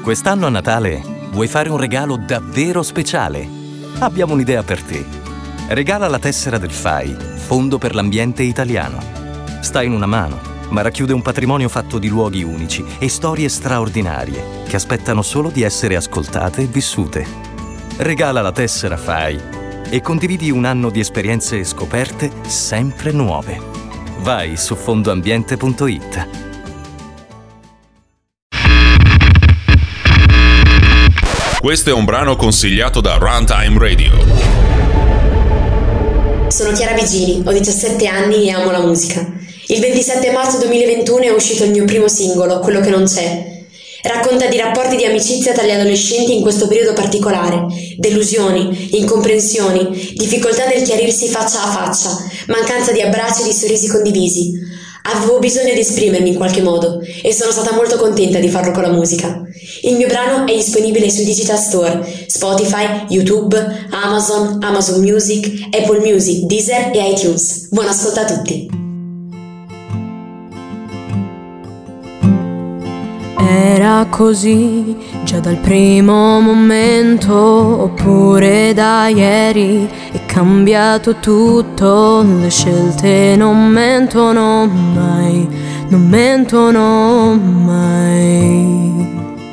Quest'anno a Natale vuoi fare un regalo davvero speciale? Abbiamo un'idea per te. Regala la tessera del FAI, Fondo per l'Ambiente Italiano. Sta in una mano, ma racchiude un patrimonio fatto di luoghi unici e storie straordinarie che aspettano solo di essere ascoltate e vissute. Regala la tessera FAI e condividi un anno di esperienze e scoperte sempre nuove. Vai su fondoambiente.it. Questo è un brano consigliato da Runtime Radio. Sono Chiara Bigini, ho 17 anni e amo la musica. Il 27 marzo 2021 è uscito il mio primo singolo, Quello che non c'è. Racconta di rapporti di amicizia tra gli adolescenti in questo periodo particolare, delusioni, incomprensioni, difficoltà nel chiarirsi faccia a faccia, mancanza di abbracci e di sorrisi condivisi. Avevo bisogno di esprimermi in qualche modo e sono stata molto contenta di farlo con la musica. Il mio brano è disponibile sui digital store, Spotify, YouTube, Amazon, Amazon Music, Apple Music, Deezer e iTunes. Buon ascolto a tutti! Era così già dal primo momento, oppure da ieri è cambiato tutto, le scelte non mentono mai, non mentono mai.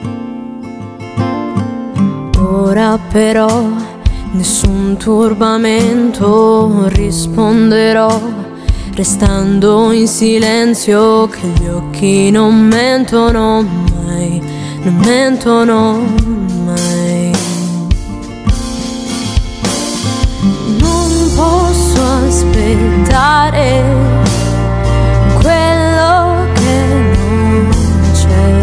Ora però nessun turbamento, risponderò restando in silenzio, che gli occhi non mentono mai, non mentono mai. Non posso aspettare quello che non c'è,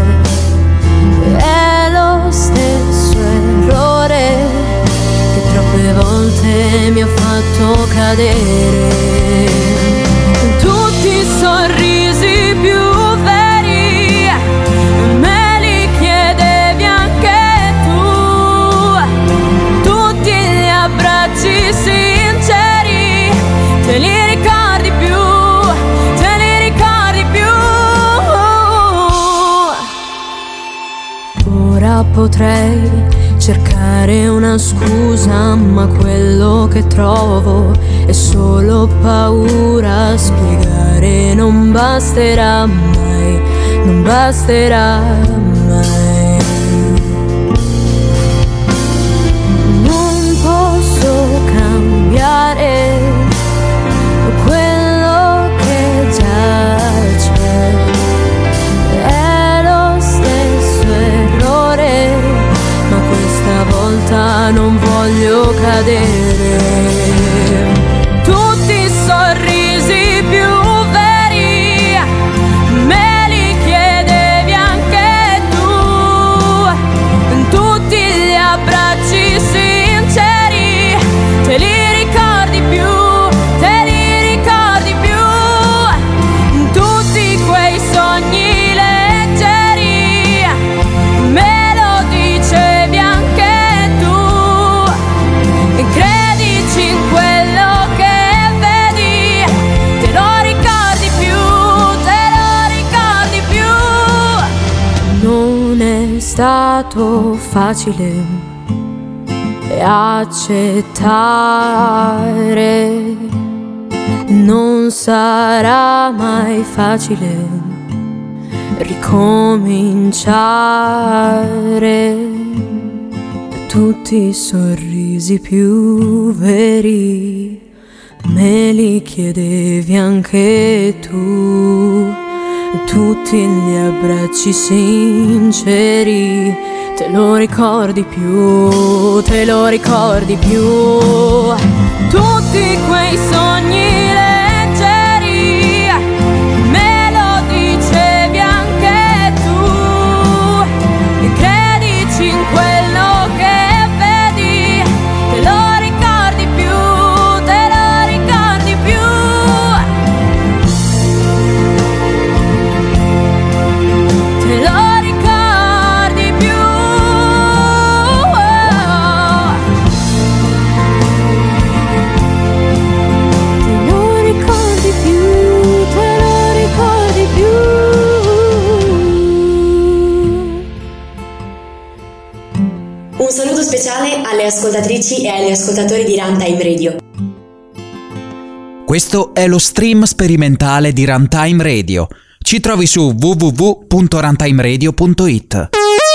è lo stesso errore che troppe volte mi ha fatto cadere. Tutti i sorrisi più veri me li chiedevi anche tu, tutti gli abbracci sinceri te li ricordi più, te li ricordi più. Ora potrei cercare una scusa, ma quello che trovo è solo paura. Spiegare non basterà mai, non basterà mai. Non posso cambiare quello che già c'è, è lo stesso errore, ma questa volta non voglio cadere. Tutti i sorrisi più veri me li chiedevi anche tu, tutti gli abbracci sinceri te li ricordi più, te li ricordi più, tutti quei sogni leggeri me lo dicevi anche tu, e credici in quello che vedi, te lo ricordi più, te lo ricordi più. Non è stato facile accettare, non sarà mai facile ricominciare. Tutti i sorrisi più veri me li chiedevi anche tu, tutti gli abbracci sinceri te lo ricordi più, te lo ricordi più, tutti quei sogni leggeri me lo dicevi anche tu, e credici in quello che vedi, te lo ricordi più, te lo ricordi più. Te lo ricordi più. Te lo Un saluto speciale alle ascoltatrici e agli ascoltatori di Runtime Radio. Questo è lo stream sperimentale di Runtime Radio. Ci trovi su www.runtimeradio.it.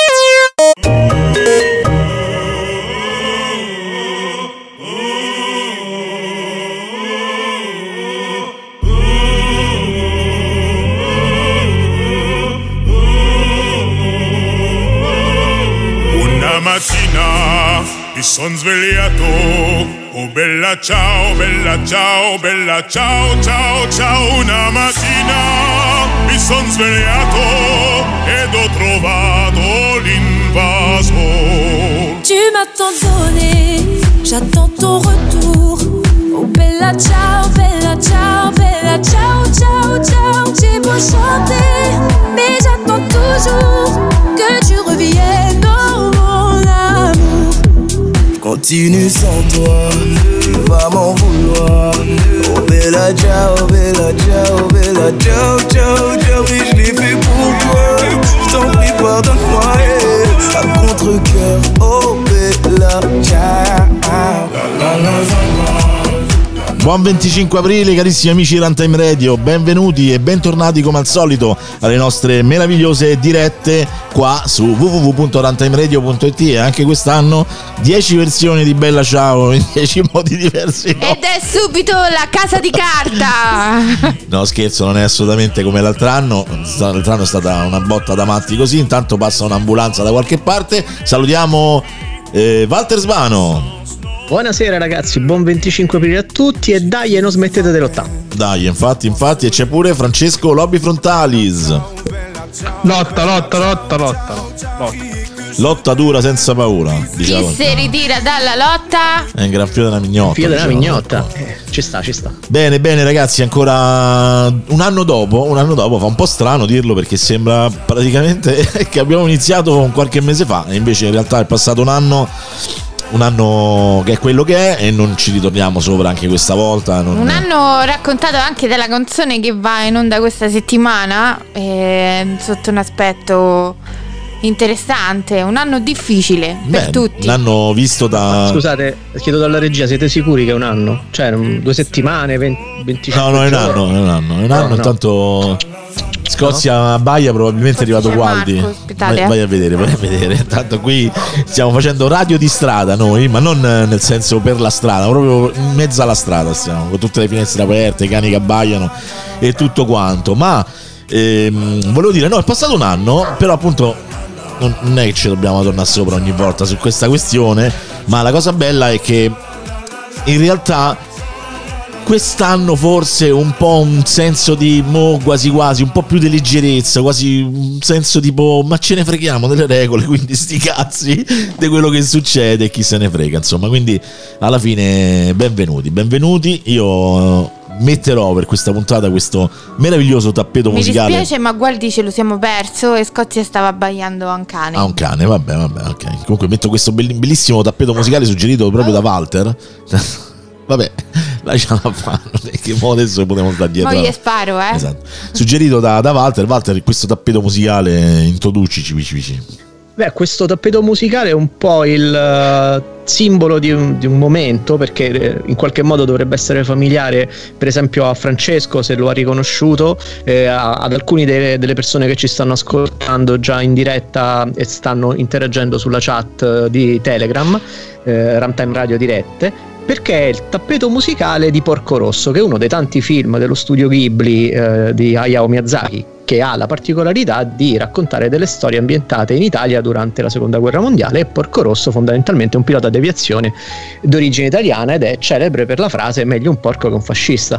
Una mattina mi son svegliato, oh bella ciao, bella ciao, bella ciao, ciao, ciao. Una mattina mi son svegliato ed ho trovato l'invasor. Tu m'as donné, j'attends ton retour. Oh bella ciao, bella ciao, bella ciao, ciao, ciao. J'ai beau chanter, mais j'attends toujours que tu reviennes, oh mon amour. Continue sans toi, tu vas m'en vouloir. Oh bella ciao, bella ciao, bella ciao, ciao, ciao. Oui, je l'ai fait pour toi, je t'en prie pardonne-moi, à contre-cœur. Oh bella ciao, la la la la. Buon 25 aprile carissimi amici di Runtime Radio, benvenuti e bentornati come al solito alle nostre meravigliose dirette qua su www.runtimeradio.it e anche quest'anno 10 versioni di Bella Ciao in 10 modi diversi. No? Ed è subito la casa di carta. No scherzo, non è assolutamente come l'altro anno è stata una botta da matti così, intanto passa un'ambulanza da qualche parte, salutiamo Walter Svano. Buonasera ragazzi, buon 25 aprile a tutti e dai e non smettete di lottare. Dai, infatti e c'è pure Francesco Lobby Frontalis. Lotta dura senza paura. Diciamo. Chi si ritira dalla lotta è un gran figlio della mignotta. Figlio della mignotta. Ci sta. Bene ragazzi, ancora un anno dopo fa un po' strano dirlo perché sembra praticamente che abbiamo iniziato qualche mese fa e invece in realtà è passato un anno che è quello che è e non ci ritorniamo sopra anche questa volta. Un anno raccontato anche della canzone che va in onda questa settimana sotto un aspetto interessante, un anno difficile per tutti. L'hanno visto da... Scusate, chiedo dalla regia, siete sicuri che è un anno? Cioè 2 settimane, 25 No, è un anno. Intanto... Scozia a Baia probabilmente è arrivato Gualdi. Vai a vedere. Tanto qui stiamo facendo radio di strada noi, ma non nel senso per la strada, proprio in mezzo alla strada stiamo, con tutte le finestre aperte, i cani che abbaiano e tutto quanto. Ma volevo dire, no, è passato un anno, però appunto non è che ci dobbiamo tornare sopra ogni volta su questa questione, ma la cosa bella è che in realtà quest'anno forse un po' un senso di quasi un po' più di leggerezza, quasi un senso tipo ma ce ne freghiamo delle regole, quindi sti cazzi di quello che succede, chi se ne frega, insomma. Quindi alla fine benvenuti. Io metterò per questa puntata questo meraviglioso tappeto musicale. Mi dispiace, ma Gualdi ce lo siamo perso e Scozia stava abbaiando a un cane. A un cane, vabbè, ok. Comunque metto questo bellissimo tappeto musicale suggerito proprio da Walter. Vabbè, lasciala fare, che mo adesso potremmo stare dietro. Poi sparo, Esatto. Suggerito da Walter. Walter, questo tappeto musicale, introducici. Beh, questo tappeto musicale è un po' il simbolo di un momento, perché in qualche modo dovrebbe essere familiare per esempio a Francesco, se lo ha riconosciuto, ad alcuni delle persone che ci stanno ascoltando già in diretta e stanno interagendo sulla chat di Telegram, Runtime Radio Dirette, perché è il tappeto musicale di Porco Rosso, che è uno dei tanti film dello studio Ghibli di Hayao Miyazaki, che ha la particolarità di raccontare delle storie ambientate in Italia durante la Seconda Guerra Mondiale, e Porco Rosso fondamentalmente è un pilota di aviazione d'origine italiana ed è celebre per la frase meglio un porco che un fascista.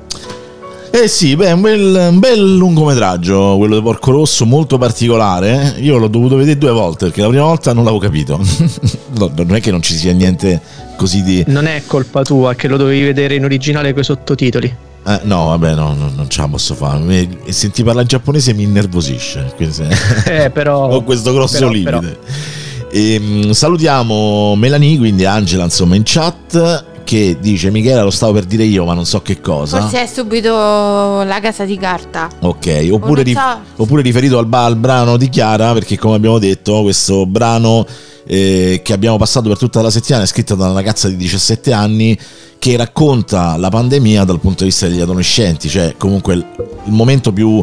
Sì, un bel lungometraggio quello di Porco Rosso, molto particolare. Io l'ho dovuto vedere 2 volte perché la prima volta non l'avevo capito. Non è che non ci sia niente così di... Non è colpa tua che lo dovevi vedere in originale coi sottotitoli. No, vabbè, non ce la posso fare. Senti parlare in giapponese mi innervosisce. Però ho questo grosso limite. Salutiamo Melanie, quindi Angela, insomma, in chat, che dice: Michela, lo stavo per dire io, ma non so che cosa. Forse è subito La Casa di Carta. Ok, oppure riferito al brano di Chiara, perché come abbiamo detto, questo brano che abbiamo passato per tutta la settimana è scritto da una ragazza di 17 anni che racconta la pandemia dal punto di vista degli adolescenti, cioè comunque il momento più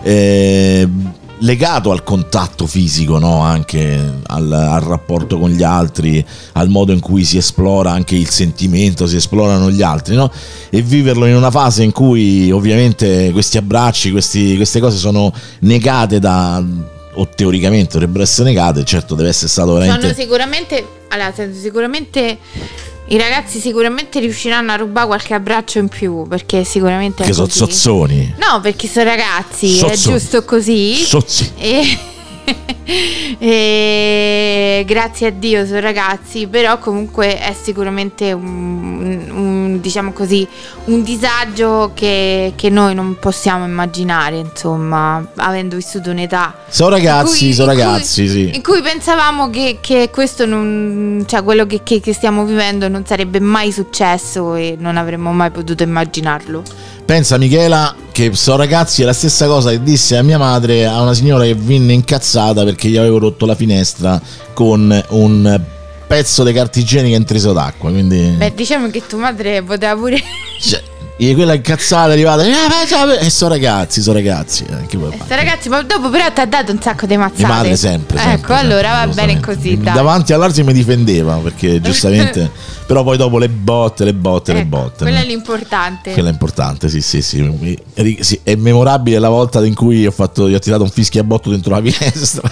legato al contatto fisico, no? Anche al rapporto con gli altri, al modo in cui si esplora anche il sentimento, si esplorano gli altri, no? E viverlo in una fase in cui ovviamente questi abbracci, queste cose sono negate o teoricamente dovrebbero essere negate. Certo, deve essere stato veramente... Sicuramente i ragazzi sicuramente riusciranno a rubare qualche abbraccio in più, perché sicuramente che sono zozzoni. No, perché sono ragazzi, è giusto così. E grazie a Dio sono ragazzi, però comunque è sicuramente un diciamo così, un disagio che noi non possiamo immaginare, insomma, avendo vissuto un'età. Sono ragazzi, sì. In cui pensavamo che questo non, cioè quello che stiamo vivendo non sarebbe mai successo e non avremmo mai potuto immaginarlo. Pensa, Michela, che sono ragazzi è la stessa cosa che disse a mia madre a una signora che venne incazzata perché gli avevo rotto la finestra con un pezzo di carta igienica intriso d'acqua, quindi... Beh, diciamo che tua madre poteva pure... Cioè, quella incazzata è arrivata e sono ragazzi ragazzi, ma dopo però ti ha dato un sacco di mazzate. Mia madre sempre ecco, allora va bene così, dai. Davanti all'altro mi difendeva perché giustamente però poi dopo le botte quella è l'importante. Quella è importante, sì. È memorabile la volta in cui gli ho tirato un fischiabotto dentro la finestra.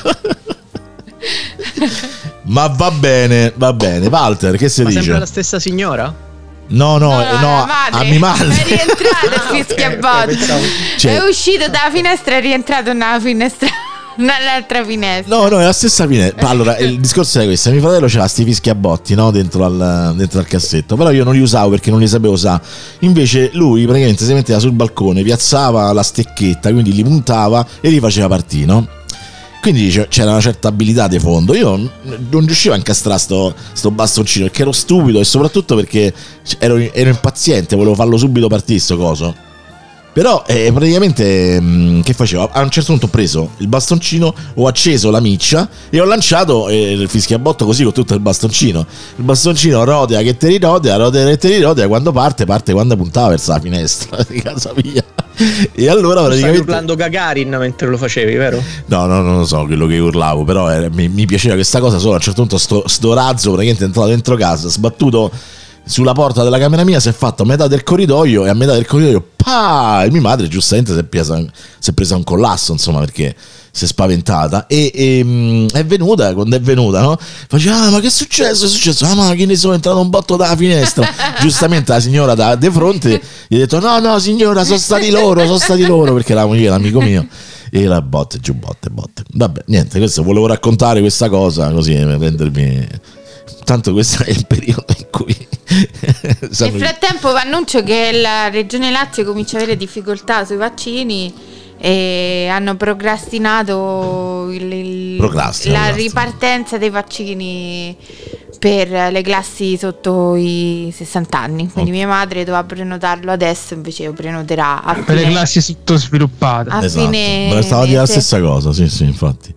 Ma va bene Walter, che si dice? Sempre la stessa signora? No, a mia madre. È rientrato il fischiabotto. È uscito dalla finestra, è rientrato nella finestra, nell'altra finestra. No, è la stessa finestra. Allora, il discorso è questo: mio fratello c'ha sti fischiabotti, no? Dentro al cassetto. Però io non li usavo perché non li sapevo usare. Invece lui praticamente si metteva sul balcone, piazzava la stecchetta, quindi li puntava e li faceva partire, no? Quindi c'era una certa abilità di fondo. Io non riuscivo a incastrare sto bastoncino perché ero stupido e soprattutto perché ero impaziente, volevo farlo subito partire sto coso. Però praticamente che facevo? A un certo punto ho preso il bastoncino, ho acceso la miccia e ho lanciato il fischiabotto così con tutto il bastoncino. Il bastoncino rodea che te rirodea, quando parte quando puntava verso la finestra di casa mia. E allora praticamente stavi urlando Gagarin mentre lo facevi, vero? No, non lo so quello che urlavo, però mi piaceva questa cosa. Solo a un certo punto sto razzo praticamente è entrato dentro casa, sbattuto sulla porta della camera mia, si è fatto a metà del corridoio e a metà del corridoio e mia madre giustamente si è presa un collasso, insomma, perché si è spaventata e è venuta, quando è venuta, no? Faceva: ma che è successo? Ma che ne sono entrato un botto dalla finestra. Giustamente la signora da di fronte gli ha detto: no signora, sono stati loro perché era l'amico mio. E la botte. Vabbè, niente, questo volevo raccontare questa cosa così per rendermi... Tanto questo è il periodo in cui nel frattempo annuncio che la Regione Lazio comincia a avere difficoltà sui vaccini e hanno procrastinato la ripartenza dei vaccini per le classi sotto i 60 anni. Quindi mia madre doveva prenotarlo adesso, invece lo prenoterà per le classi sottosviluppate. Esatto. Me la stava a dire la stessa cosa, sì, infatti.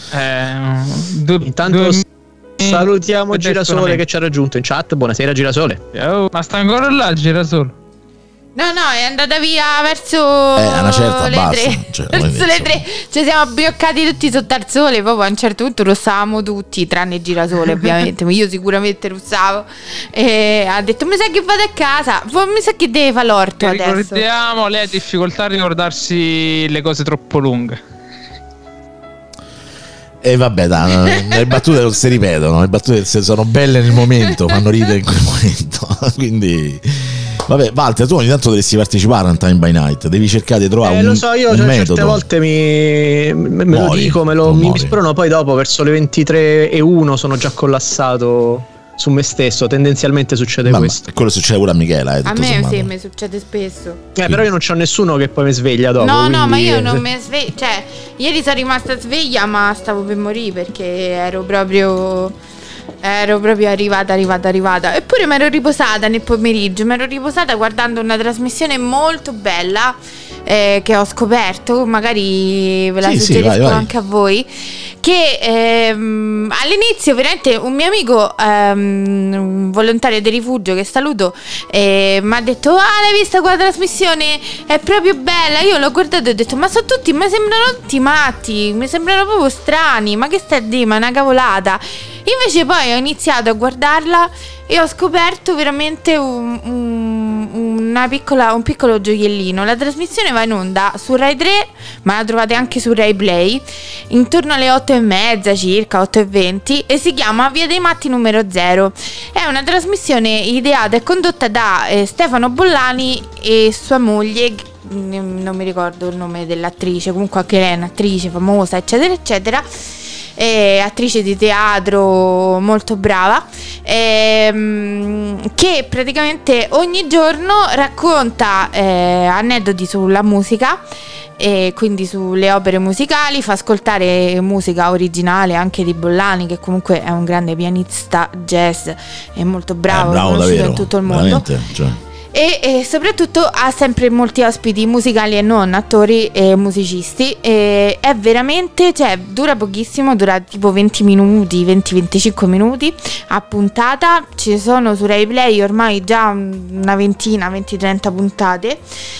Intanto salutiamo Girasole che ci ha raggiunto in chat. Buonasera Girasole. Ma sta ancora là Girasole? No, è andata via verso una certa le 3. Verso le 3. Ci siamo abbioccati tutti sotto al sole. Poi a un certo punto russavamo tutti, tranne Girasole ovviamente. Ma io sicuramente russavo. E ha detto: mi sa che vado a casa. Mi sa che deve fare l'orto adesso. Ricordiamo, lei ha difficoltà a ricordarsi le cose troppo lunghe. E vabbè, le battute non si ripetono, le battute sono belle nel momento, fanno ridere in quel momento. Quindi vabbè, Walter, tu ogni tanto dovresti partecipare a un Time by Night, devi cercare di trovare lo so, io certe volte me lo dico, mi sprono, poi dopo verso le 23:01 sono già collassato su me stesso. Tendenzialmente succede questo. Quello succede pure a Michela. A me sì, mi succede spesso. Però io non c'ho nessuno che poi mi sveglia dopo. No, ma io non mi sveglio. Cioè, ieri sono rimasta sveglia, ma stavo per morire perché ero proprio Ero proprio arrivata. Eppure mi ero riposata nel pomeriggio. Mi ero riposata guardando una trasmissione molto bella che ho scoperto. Magari ve la suggerisco vai. Anche a voi. Che all'inizio veramente un mio amico, un volontario del rifugio che saluto, mi ha detto: l'hai vista quella trasmissione? È proprio bella. Io l'ho guardato e ho detto: ma sono tutti, mi sembrano tutti matti, mi sembrano proprio strani, ma che stai a dire, ma è una cavolata. Invece poi ho iniziato a guardarla e ho scoperto veramente un piccolo gioiellino. La trasmissione va in onda su Rai 3, ma la trovate anche su Rai Play, intorno alle 8:30 circa, 8:20, e si chiama Via dei Matti numero 0. È una trasmissione ideata e condotta da Stefano Bollani e sua moglie, non mi ricordo il nome dell'attrice, comunque anche lei è un'attrice famosa, eccetera eccetera, attrice di teatro molto brava, che praticamente ogni giorno racconta aneddoti sulla musica, e quindi sulle opere musicali, fa ascoltare musica originale anche di Bollani, che comunque è un grande pianista jazz e molto bravo conosciuto davvero, in tutto il mondo, cioè. E soprattutto ha sempre molti ospiti musicali e non, attori e musicisti, e è veramente, cioè dura pochissimo, dura tipo 20 minuti, 20-25 minuti a puntata. Ci sono su Rai Play ormai già una ventina, 20-30 puntate,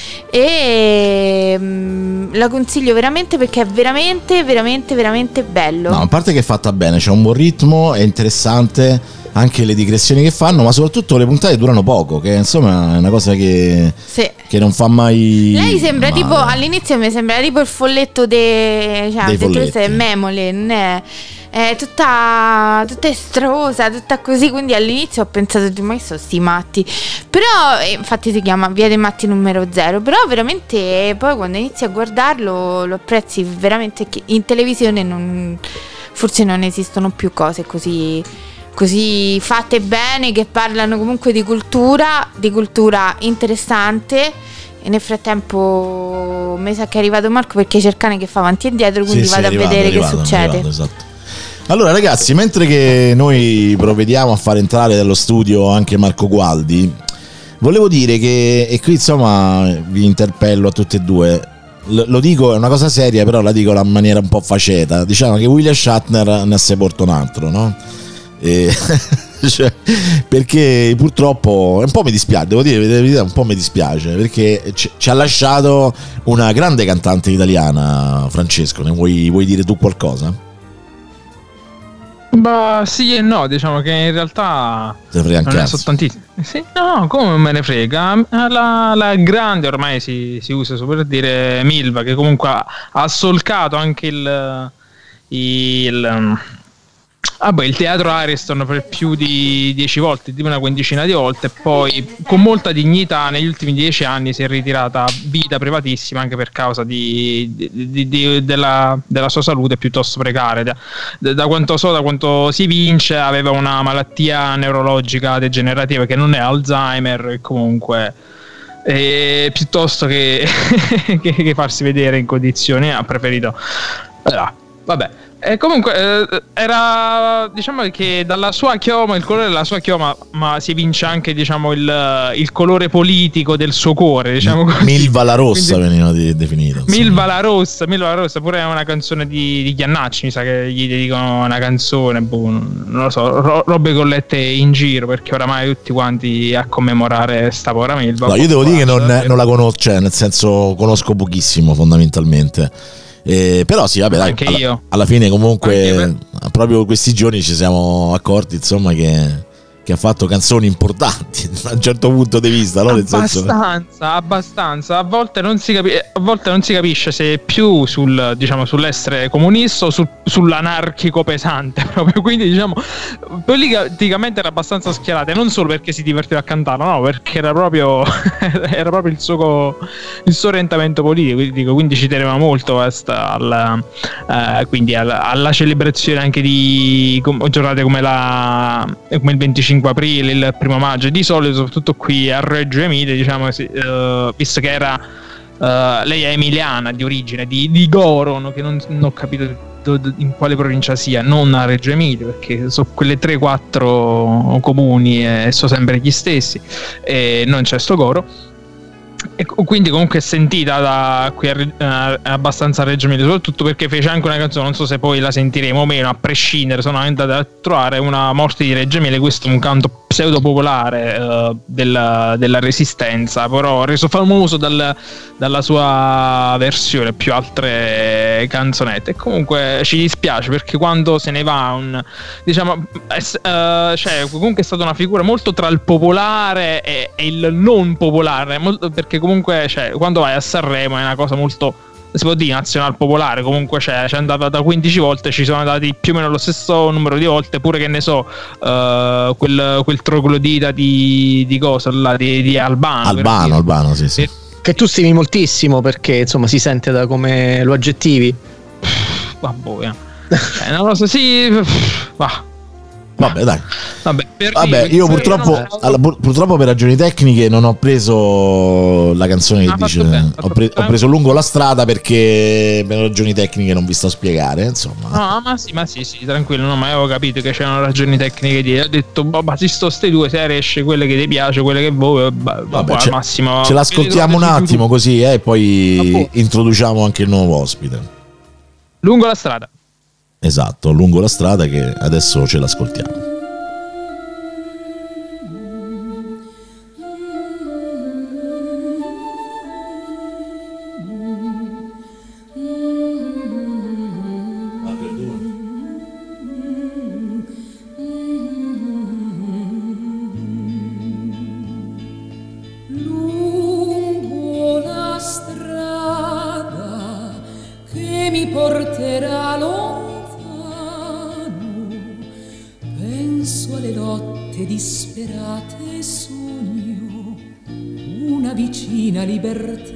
e la consiglio veramente perché è veramente bello. No, a parte che è fatta bene, c'è un buon ritmo, è interessante anche le digressioni che fanno, ma soprattutto le puntate durano poco, che insomma è una cosa che non fa mai. Lei sembra male. Tipo all'inizio mi sembra tipo il folletto dei folletti. Memole, non è tutta estrosa, tutta così, quindi all'inizio ho pensato di mai sono sti matti, però infatti si chiama Via dei Matti numero 0, però veramente poi quando inizi a guardarlo lo apprezzi veramente, che in televisione forse non esistono più cose così fatte bene, che parlano comunque di cultura interessante. E nel frattempo mi sa che è arrivato Marco, perché c'è il cane che fa avanti e indietro, quindi vado a vedere che succede. Esatto. Allora ragazzi, mentre che noi provvediamo a far entrare dallo studio anche Marco Gualdi, volevo dire che, e qui insomma vi interpello a tutti e due, lo dico, è una cosa seria, però la dico in maniera un po' faceta. Diciamo che William Shatner ne ha sepolto un altro, no? Cioè, perché purtroppo un po' mi dispiace, devo dire la verità, un po' mi dispiace, perché ci ha lasciato una grande cantante italiana. Francesco, ne vuoi dire tu qualcosa? Bah sì e no, diciamo che in realtà non ne so tantissimi. Sì, no, come me ne frega. La grande ormai si usa per dire Milva, che comunque ha solcato anche il teatro Ariston per più di 10 volte, tipo una quindicina di volte, e poi con molta dignità negli ultimi 10 anni si è ritirata a vita privatissima, anche per causa della sua salute piuttosto precaria. Da quanto so, da quanto si vince, aveva una malattia neurologica degenerativa che non è Alzheimer, e comunque piuttosto che farsi vedere in condizioni ha preferito vabbè. E comunque era, diciamo che dalla sua chioma, il colore della sua chioma, ma si evince anche, diciamo, il colore politico del suo cuore, diciamo così. Milva la rossa veniva definita. Milva la rossa, pure è una canzone di Chiannacci, mi sa che gli dedicano una canzone, non lo so, robe collette in giro, perché oramai tutti quanti a commemorare sta povera Milva. No, io devo dire che non la conosco, cioè nel senso conosco pochissimo fondamentalmente. Però sì, vabbè, dai, alla fine comunque proprio questi giorni ci siamo accorti, insomma, che ha fatto canzoni importanti da un certo punto di vista, no? Abbastanza. A volte non si capisce se è più sull'essere comunista o sull'anarchico pesante proprio. Quindi, diciamo, politicamente era abbastanza schierata, e non solo perché si divertiva a cantarla, no, perché era proprio il suo orientamento politico. Quindi ci teneva molto alla celebrazione anche di giornate come il 25 aprile, il 1 maggio. Di solito, soprattutto qui a Reggio Emilia, diciamo, visto che lei è emiliana di origine, di Goro, che non ho capito in quale provincia sia, non a Reggio Emilia, perché sono quelle 3-4 comuni e sono sempre gli stessi, e non c'è sto coro. E quindi comunque è sentita da qui abbastanza a Reggio Emilia, soprattutto perché fece anche una canzone, non so se poi la sentiremo o meno, a prescindere, sono andata a trovare una morte di Reggio Emilia. Questo è un canto pseudo popolare della Resistenza, però reso famoso dalla sua versione più altre canzonette. E comunque ci dispiace, perché quando se ne va cioè comunque è stata una figura molto tra il popolare e il non popolare, perché comunque quando vai a Sanremo è una cosa molto, si può dire, nazional popolare. Comunque c'è andata da 15 volte, ci sono andati più o meno lo stesso numero di volte, pure che ne so, quel troglodita di cosa là, di Albano, sì. Che tu stimi moltissimo, perché insomma si sente da come lo aggettivi. Vabbè, non lo so, sì, Vabbè, dai. Vabbè, io purtroppo per ragioni tecniche non ho preso la canzone che dice. Ho preso Lungo la strada, perché per ragioni tecniche non vi sto a spiegare, insomma. No, ma sì, tranquillo, no, ma avevo capito che c'erano ragioni tecniche di. Ho detto, basisto ste due, se riesce quelle che ti piace, quelle che vuoi, al massimo. Ce l'ascoltiamo un attimo così, e poi introduciamo anche il nuovo ospite. Lungo la strada. Esatto, Lungo la strada, che adesso ce l'ascoltiamo. Lungo la strada che mi porterà lontano, penso alle lotte disperate e sogno una vicina libertà.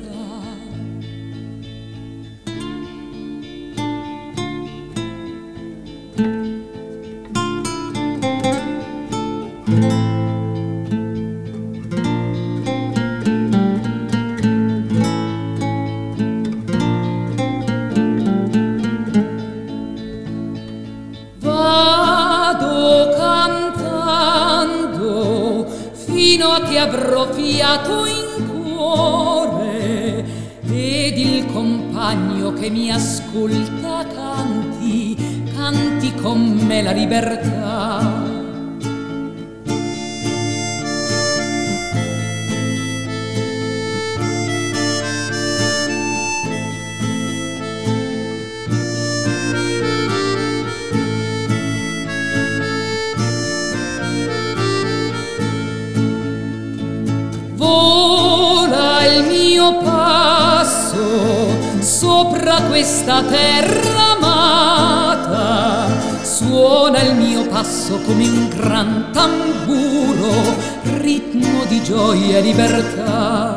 Avrò fiato in cuore ed il compagno che mi ascolta canti con me la libertà. Vola il mio passo sopra questa terra amata, suona il mio passo come un gran tamburo, ritmo di gioia e libertà.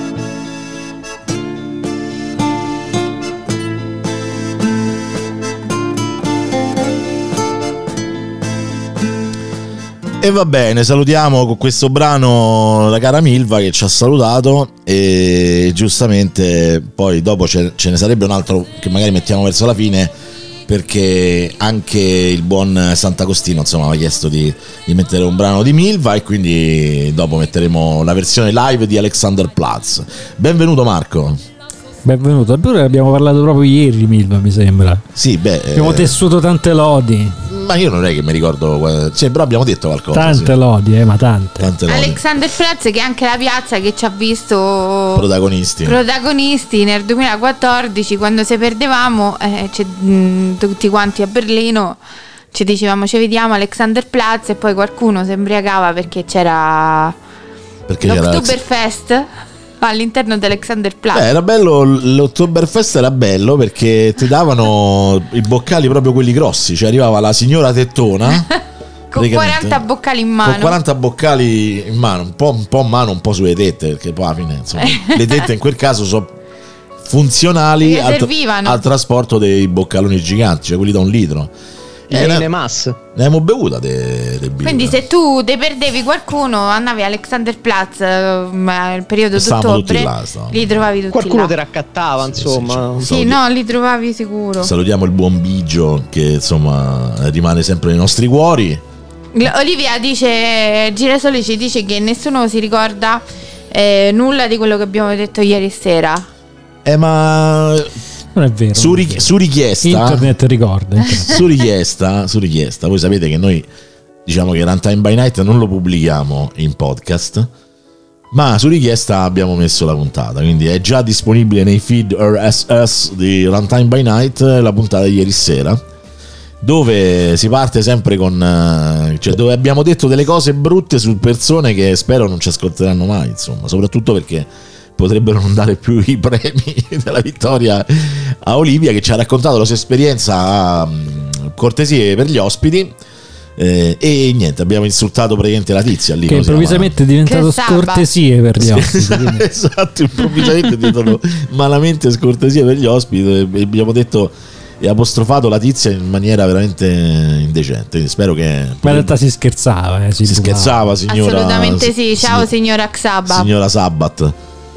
E va bene, salutiamo con questo brano la cara Milva, che ci ha salutato, e giustamente poi dopo ce ne sarebbe un altro che magari mettiamo verso la fine, perché anche il buon Sant'Agostino insomma mi ha chiesto di mettere un brano di Milva, e quindi dopo metteremo la versione live di Alexanderplatz. Benvenuto Marco. Benvenuto, eppure abbiamo parlato proprio ieri, Milva, mi sembra. Sì, abbiamo tessuto tante lodi. Ma io non è che mi ricordo, cioè, però abbiamo detto qualcosa. Tante lodi, ma tante lodi. Alexanderplatz, che è anche la piazza che ci ha visto protagonisti nel 2014, quando se perdevamo tutti quanti a Berlino, ci dicevamo ci vediamo Alexanderplatz, e poi qualcuno si embriagava perché c'era l'Oktoberfest all'interno dell'Alexanderplatz. Era bello, l'Oktoberfest era bello perché ti davano i boccali proprio quelli grossi, cioè arrivava la signora tettona con 40 boccali in mano. Con 40 boccali in mano, un po' in mano, un po' sulle tette, perché poi alla fine insomma, le tette in quel caso sono funzionali al trasporto dei boccaloni giganti, cioè quelli da 1 litro. Nemas. Ne abbiamo bevuta de birra. Quindi se tu te perdevi qualcuno, andavi a Alexanderplatz il periodo d'ottobre, li trovavi tutti qualcuno là. ti raccattava, insomma. Sì, no, li trovavi sicuro. Salutiamo il buon Biggio che insomma rimane sempre nei nostri cuori. Olivia dice, Girasoli ci dice che nessuno si ricorda nulla di quello che abbiamo detto ieri sera. Ma non è vero. Su richiesta internet ricorda. su richiesta voi sapete che noi diciamo che Runtime by Night non lo pubblichiamo in podcast, ma su richiesta abbiamo messo la puntata, quindi è già disponibile nei feed RSS di Runtime by Night la puntata di ieri sera, dove si parte sempre con cioè dove abbiamo detto delle cose brutte su persone che spero non ci ascolteranno mai, insomma, soprattutto perché potrebbero non dare più i premi della vittoria a Olivia, che ci ha raccontato la sua esperienza a cortesie per gli ospiti, e niente, abbiamo insultato praticamente la tizia lì, che improvvisamente è diventato scortesie per gli ospiti. Esatto, improvvisamente è diventato malamente scortesie per gli ospiti, e abbiamo detto e apostrofato la tizia in maniera veramente indecente, quindi spero che ma in realtà si scherzava, si scherzava, signora. Assolutamente sì. Ciao signora Xaba. Signora Sabbat.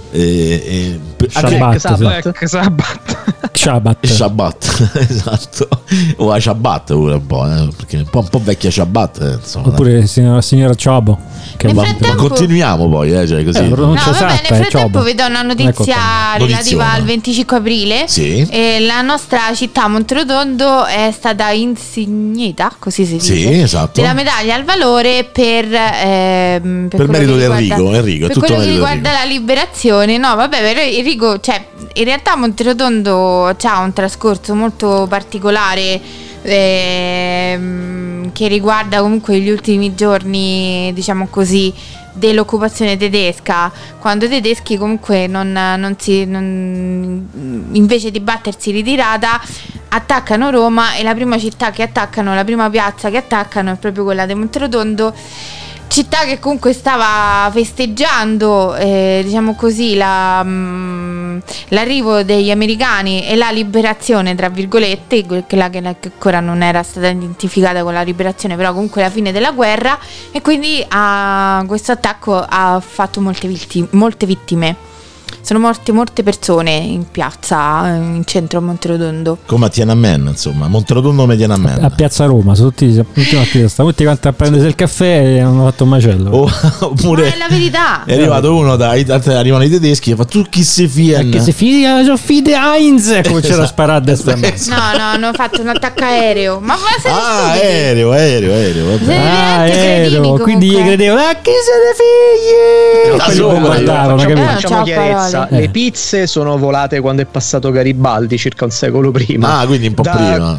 Shabbat, esatto, o a Shabbat pure un po', perché un po' vecchia Shabbat, insomma, oppure signora Ciabo, che ma continuiamo poi, cioè così. No, vabbè, nel frattempo vi do una notizia relativa al 25 aprile. Sì. La nostra città Monterotondo è stata insignita, così si dice, sì, esatto, della medaglia al valore per merito di Enrico, per quello che riguarda la liberazione. No, vabbè, però Enrico, cioè, in realtà Monterotondo c'ha un trascorso molto particolare che riguarda comunque gli ultimi giorni, diciamo così, dell'occupazione tedesca, quando i tedeschi comunque invece di battersi ritirata attaccano Roma, e la prima città che attaccano, la prima piazza che attaccano è proprio quella di Monterotondo, città che comunque stava festeggiando diciamo così l'arrivo degli americani e la liberazione, tra virgolette, quella che ancora non era stata identificata con la liberazione, però comunque la fine della guerra, e quindi questo attacco ha fatto molte vittime. Sono morte molte persone in piazza, in centro a Monterotondo. Come a Tiananmen, insomma, Monterotondo come Tiananmen. A Piazza Roma, sono tutti quanti a prendersi il caffè e hanno fatto un macello. Oppure ma è la verità. È arrivato uno arrivano i tedeschi e fa tu chi si fia? Che si fia? Sono fide Heinz, e cominciano a sparare a destra. No, hanno fatto un attacco aereo. Ma aereo. Aereo, quindi gli credevo, chi siete figli? Facciamo chiarezza. Le pizze sono volate quando è passato Garibaldi, circa un secolo prima. Quindi un po' prima.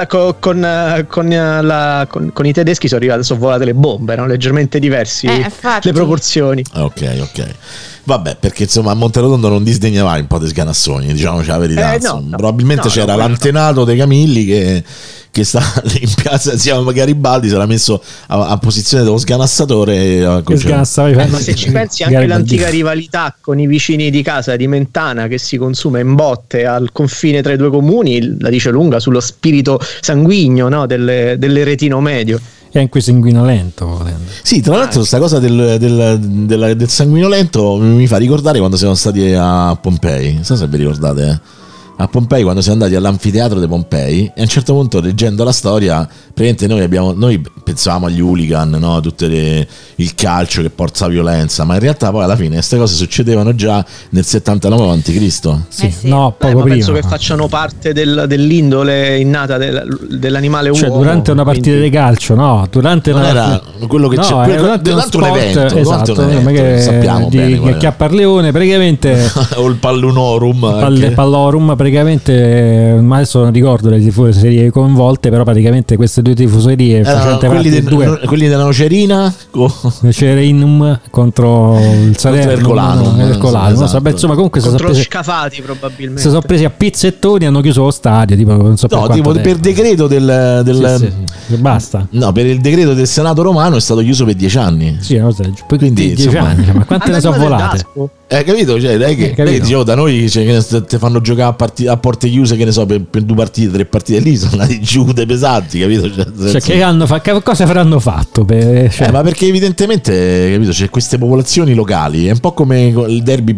Con i tedeschi sono volate le bombe, erano leggermente diversi le proporzioni. Ok. Vabbè, perché insomma a Monterotondo non disdegnava un po' di sganassoni, diciamoci la verità. Probabilmente c'era l'antenato dei Camilli che sta in piazza insieme a Garibaldi, si era messo a posizione dello sganassatore. Ma se ci pensi, anche l'antica rivalità con i vicini di casa di Mentana, che si consuma in botte al confine tra i due comuni, la dice lunga sullo spirito sanguigno, no? dell'eretino medio. È anche sanguinolento. Sì, tra l'altro questa cosa del sanguinolento mi fa ricordare quando siamo stati a Pompei, non so se vi ricordate, a Pompei, quando siamo andati all'anfiteatro di Pompei, e a un certo punto, leggendo la storia, praticamente noi pensavamo agli hooligan, no? Il calcio che porta violenza, ma in realtà poi alla fine queste cose succedevano già nel 79 a.C. Sì. No, poco prima. Penso che facciano parte dell'indole innata dell'animale uomo. Cioè durante una partita di calcio, no? Durante era quello che c'è durante un evento, esatto, lo sappiamo bene. Di Chiapparleone praticamente o il pallunorum, il pallorum praticamente, ma adesso non ricordo le tifoserie coinvolte, però praticamente queste due tifoserie quelli della Nocerina Nocerinum contro il Salerno, Ercolano, esatto. Insomma, comunque contro Scafati probabilmente si sono presi a pizzettoni, hanno chiuso lo stadio, tipo non so per decreto del Basta. No, per il decreto del Senato romano è stato chiuso per 10 anni. Sì, no, poi quindi 10 anni, ma quante ne sono volate? Capito? Cioè, dicevo, da noi ti fanno giocare a porte chiuse, che ne so, per 2 partite, 3 partite, lì sono andati giù dei pesanti, capito? Che cosa avranno fatto? Ma perché evidentemente, capito, c'è queste popolazioni locali, è un po' come il derby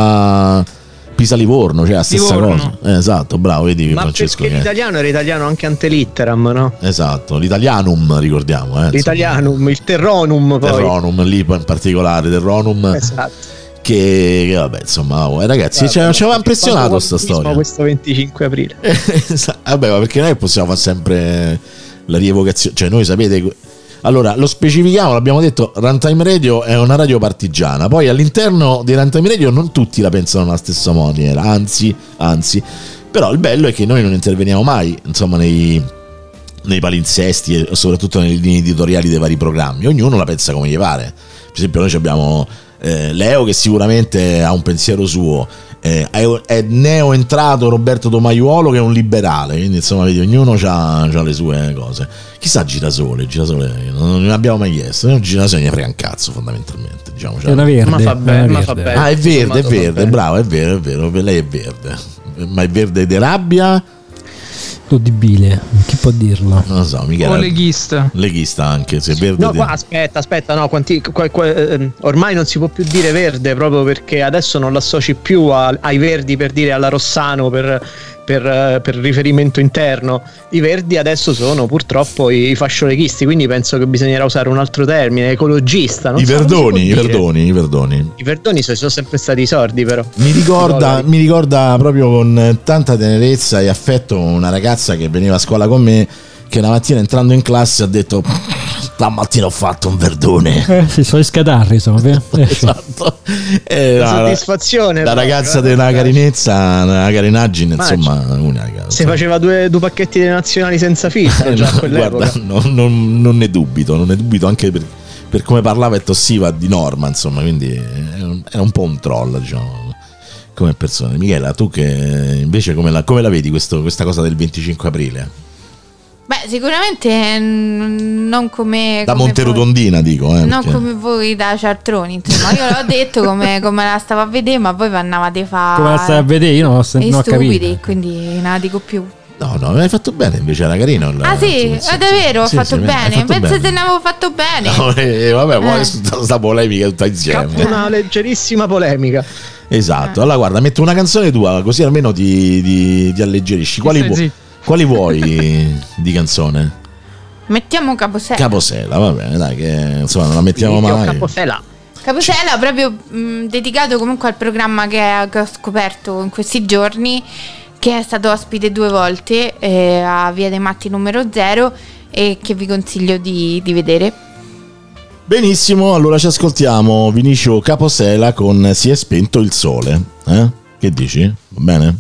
Pisa-Livorno, cioè la stessa cosa. Esatto, bravo, vedi Francesco. Perché l'italiano era italiano anche ante litteram, no? Esatto, l'italianum, ricordiamo. L'italianum, il terronum poi. Terronum, lì in particolare, terronum. Esatto. Che vabbè, insomma, ragazzi, ci aveva impressionato questa storia. Questo 25 aprile. Vabbè, ma perché noi possiamo fare sempre la rievocazione, cioè noi sapete. Allora, lo specifichiamo, l'abbiamo detto, Runtime Radio è una radio partigiana. Poi all'interno di Runtime Radio non tutti la pensano nella stessa maniera, anzi, però il bello è che noi non interveniamo mai, insomma, nei palinsesti e soprattutto nelle linee editoriali dei vari programmi. Ognuno la pensa come gli pare. Per esempio noi abbiamo Leo, che sicuramente ha un pensiero suo, è neo entrato Roberto Domaiuolo, che è un liberale, quindi insomma vedi, ognuno ha le sue cose. Chissà Girasole non ne abbiamo mai chiesto. Girasole ne frega un cazzo, fondamentalmente, diciamo. È una verde, ma fa bene. Ah, è verde, bravo, è vero, lei è verde, ma è verde di rabbia o di bile, chi può dirlo? Non lo so, Michele. O leghista anche, se è verde. No, qua aspetta, no, ormai non si può più dire verde, proprio perché adesso non l'associ più ai verdi, per dire alla Rossano, per riferimento interno. I verdi adesso sono purtroppo i fascioleghisti, quindi penso che bisognerà usare un altro termine, ecologista. I verdoni. I verdoni sono sempre stati sordi, però. Mi ricorda proprio con tanta tenerezza e affetto una ragazza che veniva a scuola con me, che una mattina entrando in classe ha detto: stamattina ho fatto un verdone. Sì, sono i scadarri, esatto. La soddisfazione. La ragazza della carinezza, una carinaggine, insomma, unica. Se faceva due pacchetti dei nazionali senza fissa, già a quell'epoca. Guarda, non ne dubito anche per come parlava e tossiva di norma, insomma, quindi era un po' un troll, diciamo, come persona. Michela, tu che invece come la vedi questa cosa del 25 aprile? Beh, sicuramente non come da Monterotondina, dico, non perché... come voi da Cialtroni, insomma. Io l'ho detto come la stavo a vedere, ma voi andavate a fare come la stavi a vedere, io non ho stupidi, quindi non la dico più. No, hai fatto bene, invece era carino. Sì, è davvero, ho fatto bene. Penso se ne avevo fatto bene. No, vabbè, poi sta polemica tutta insieme. Una leggerissima polemica. Esatto. Allora guarda, metto una canzone tua, così almeno ti alleggerisci. Quali vuoi di canzone? Mettiamo Caposella. Caposella, va bene, dai, che insomma non la mettiamo mai. Caposella proprio dedicato comunque al programma che ho scoperto in questi giorni, che è stato ospite 2 volte a Via dei Matti numero 0 e che vi consiglio di vedere. Benissimo, allora ci ascoltiamo Vinicio Caposella con Si è spento il sole. Che dici? Va bene?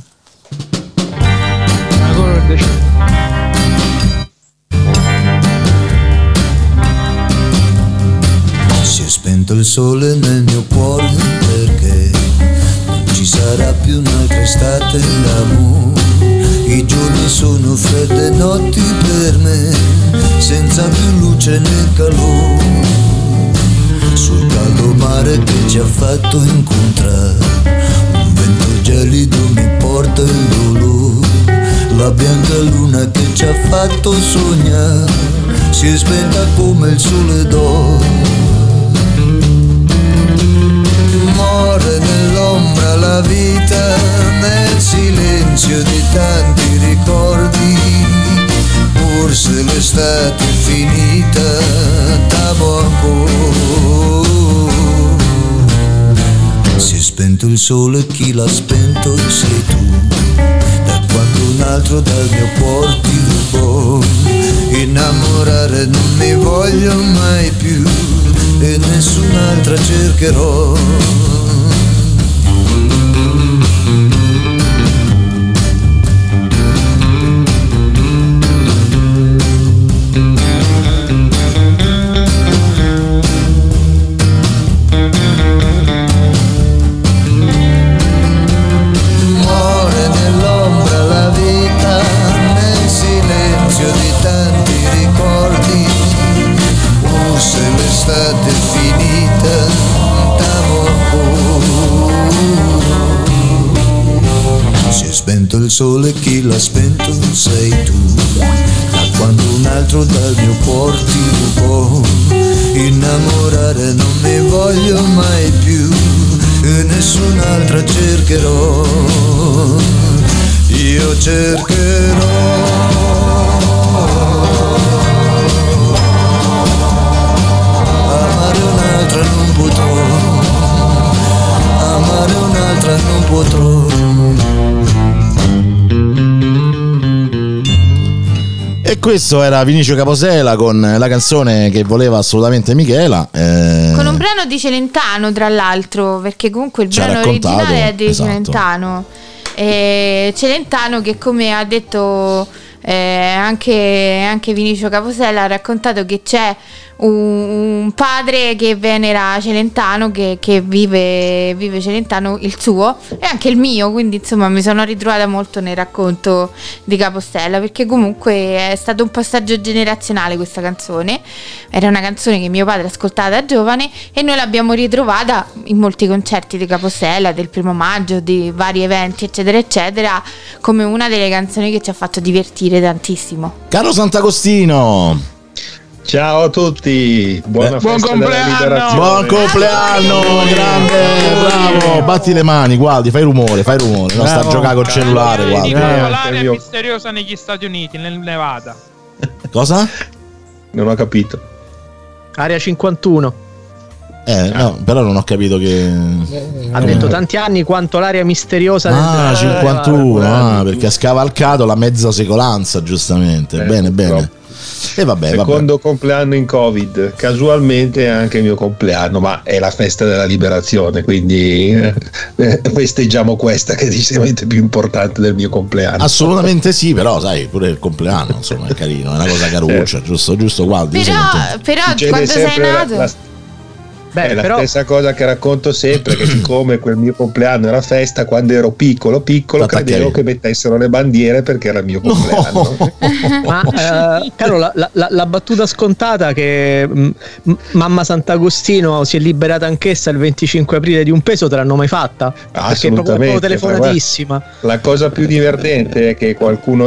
Si è spento il sole nel mio cuore, perché non ci sarà più un'altra estate d'amore. I giorni sono fredde notti per me, senza più luce né calore. Sul caldo mare che ci ha fatto incontrare, un vento gelido mi porta il dolore. La bianca luna che ci ha fatto sognare si è spenta come il sole d'oro. Muore nell'ombra la vita, nel silenzio di tanti ricordi. Forse l'estate è finita, t'amo ancora. Si è spento il sole, chi l'ha spento sei tu. Da quando un altro dal mio cuore ti rubò. Innamorare non mi voglio mai più e nessun'altra cercherò. Muore nell'ombra la vita, nel silenzio di tanti ricordi. il sole, chi l'ha spento sei tu. Da quando un altro dal mio cuore ti rubò, innamorare non mi voglio mai più e nessun'altra cercherò. Io cercherò. Amare un'altra non potrò, amare un'altra non potrò. E questo era Vinicio Caposela con la canzone che voleva assolutamente Michela. Con un brano di Celentano, tra l'altro, perché comunque il brano originale è di Celentano. Celentano che, come ha detto anche Vinicio Caposella, ha raccontato che c'è un padre che venera Celentano, che vive Celentano, il suo e anche il mio, quindi insomma mi sono ritrovata molto nel racconto di Capostella, perché comunque è stato un passaggio generazionale questa canzone. Era una canzone che mio padre ascoltava da giovane e noi l'abbiamo ritrovata in molti concerti di Capostella, del 1° maggio, di vari eventi eccetera eccetera, come una delle canzoni che ci ha fatto divertire tantissimo. Caro Sant'Agostino, ciao a tutti, buon compleanno, buon compleanno, grande, bravo, batti le mani, guardi, fai rumore, non sta a giocare col cellulare, guarda. L'area misteriosa negli Stati Uniti, nel Nevada. Cosa? Non ho capito. Area 51. No, però non ho capito che ha detto tanti anni quanto l'area misteriosa 51, perché ha scavalcato la mezza secolanza, giustamente. Bene. E vabbè, secondo compleanno in Covid, casualmente è anche il mio compleanno, ma è la festa della liberazione, quindi festeggiamo questa che è decisamente più importante del mio compleanno. Assolutamente sì, però sai, pure il compleanno insomma è carino, è una cosa caruccia, giusto, guardi. Però quando sei nato è la stessa cosa che racconto sempre, che siccome quel mio compleanno era festa, quando ero piccolo credevo che mettessero le bandiere perché era il mio compleanno. Ma caro, la battuta scontata che mamma Sant'Agostino si è liberata anch'essa il 25 aprile di un peso, te l'hanno mai fatta? Perché è proprio telefonatissima. La cosa più divertente è che qualcuno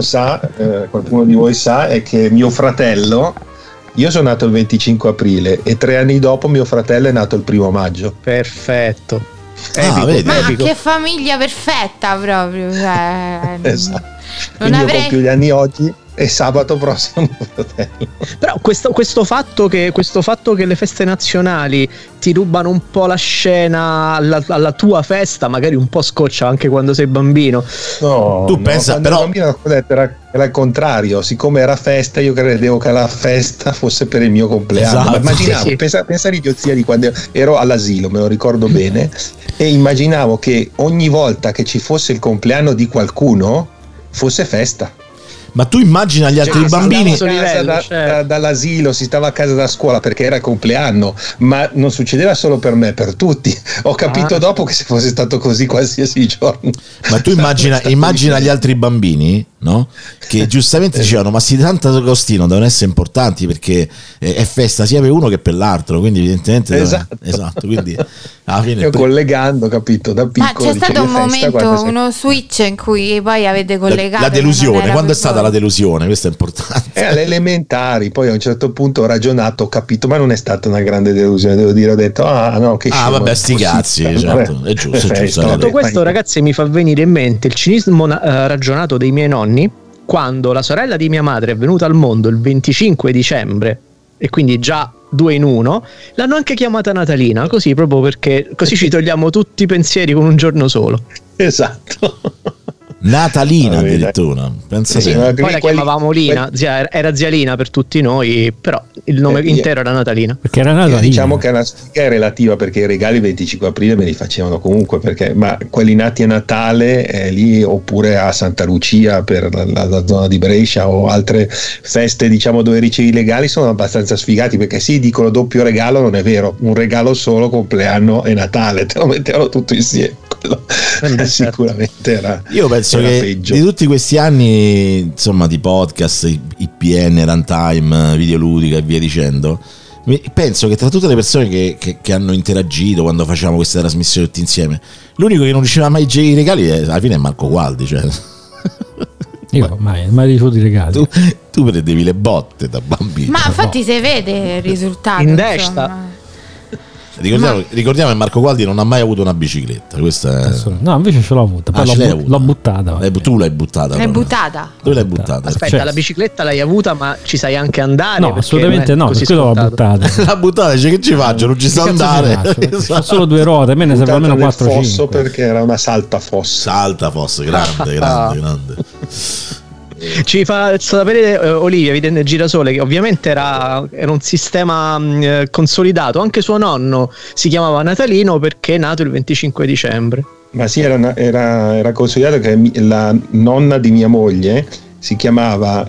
di voi sa, è che mio fratello, io sono nato il 25 aprile e 3 anni dopo mio fratello è nato il 1° maggio. Perfetto. Epico. Che famiglia perfetta proprio, cioè, esatto. Io compio gli anni oggi e sabato prossimo mio fratello. Però questo fatto che le feste nazionali ti rubano un po' la scena alla tua festa, magari un po' scoccia anche quando sei bambino. No, tu pensa, però era il contrario, siccome era festa io credevo che la festa fosse per il mio compleanno. Esatto. Immaginavo, sì. Pensa all'idiozia di quando ero all'asilo, me lo ricordo bene, e immaginavo che ogni volta che ci fosse il compleanno di qualcuno fosse festa. Ma tu immagina gli altri bambini dall'asilo, si stava a casa da scuola perché era il compleanno, ma non succedeva solo per me, per tutti. Ho capito dopo che se fosse stato così qualsiasi giorno. Ma tu immagina gli altri bambini, no? Che giustamente dicevano: ma sti Sant'Agostino devono essere importanti perché è festa sia per uno che per l'altro, quindi evidentemente esatto, quindi alla fine collegando, capito, da piccolo. Ma c'è stato un momento, uno switch in cui poi avete collegato la delusione. Quando è stata la delusione? Questo è importante. Alle elementari, poi a un certo punto ho ragionato, ho capito, ma non è stata una grande delusione, devo dire, ho detto vabbè, sti cazzi, certo, è giusto. Tutto questo, ragazzi, mi fa venire in mente il cinismo ragionato dei miei nonni quando la sorella di mia madre è venuta al mondo il 25 dicembre e quindi già 2 in 1, l'hanno anche chiamata Natalina, così proprio perché così ci togliamo tutti i pensieri con un giorno solo. Esatto. Natalina addirittura, poi la chiamavamo Lina, era zia Lina per tutti noi, però il nome intero era Natalina, perché era Natalina. Diciamo che la sfiga è relativa, perché i regali il 25 aprile me li facevano comunque, ma quelli nati a Natale lì, oppure a Santa Lucia per la zona di Brescia o altre feste, diciamo, dove ricevi i regali, sono abbastanza sfigati, perché sì, dicono doppio regalo, non è vero, un regalo solo, compleanno e Natale, te lo mettevano tutto insieme. Sicuramente era. Io penso che peggio. Di tutti questi anni, insomma, di podcast, IPN, Runtime, Videoludica e via dicendo, penso che tra tutte le persone che hanno interagito quando facevamo queste trasmissioni tutti insieme, l'unico che non riceveva mai i regali alla fine è Marco Gualdi, cioè. Io mai ricevuto i regali. Tu prendevi le botte da bambino. Ma infatti se vede il risultato in destra. Ricordiamo che Marco Gualdi non ha mai avuto una bicicletta. Questa è... No, invece ce l'ho avuta. Poi l'ho buttata. Tu l'hai buttata. L'hai buttata. Tu l'hai buttata. Aspetta, la bicicletta l'hai avuta, ma ci sai anche andare? No, assolutamente no. Per quello l'ho buttata. La buttata, dice che ci faccio? Non ci so andare. Ho solo 2 ruote. A me ne serve almeno 4-5. Perché era una saltafosse. Grande. Ci fa sapere Olivia Vidente Girasole che ovviamente era un sistema consolidato. Anche suo nonno si chiamava Natalino perché è nato il 25 dicembre. Ma sì, era consolidato che la nonna di mia moglie si chiamava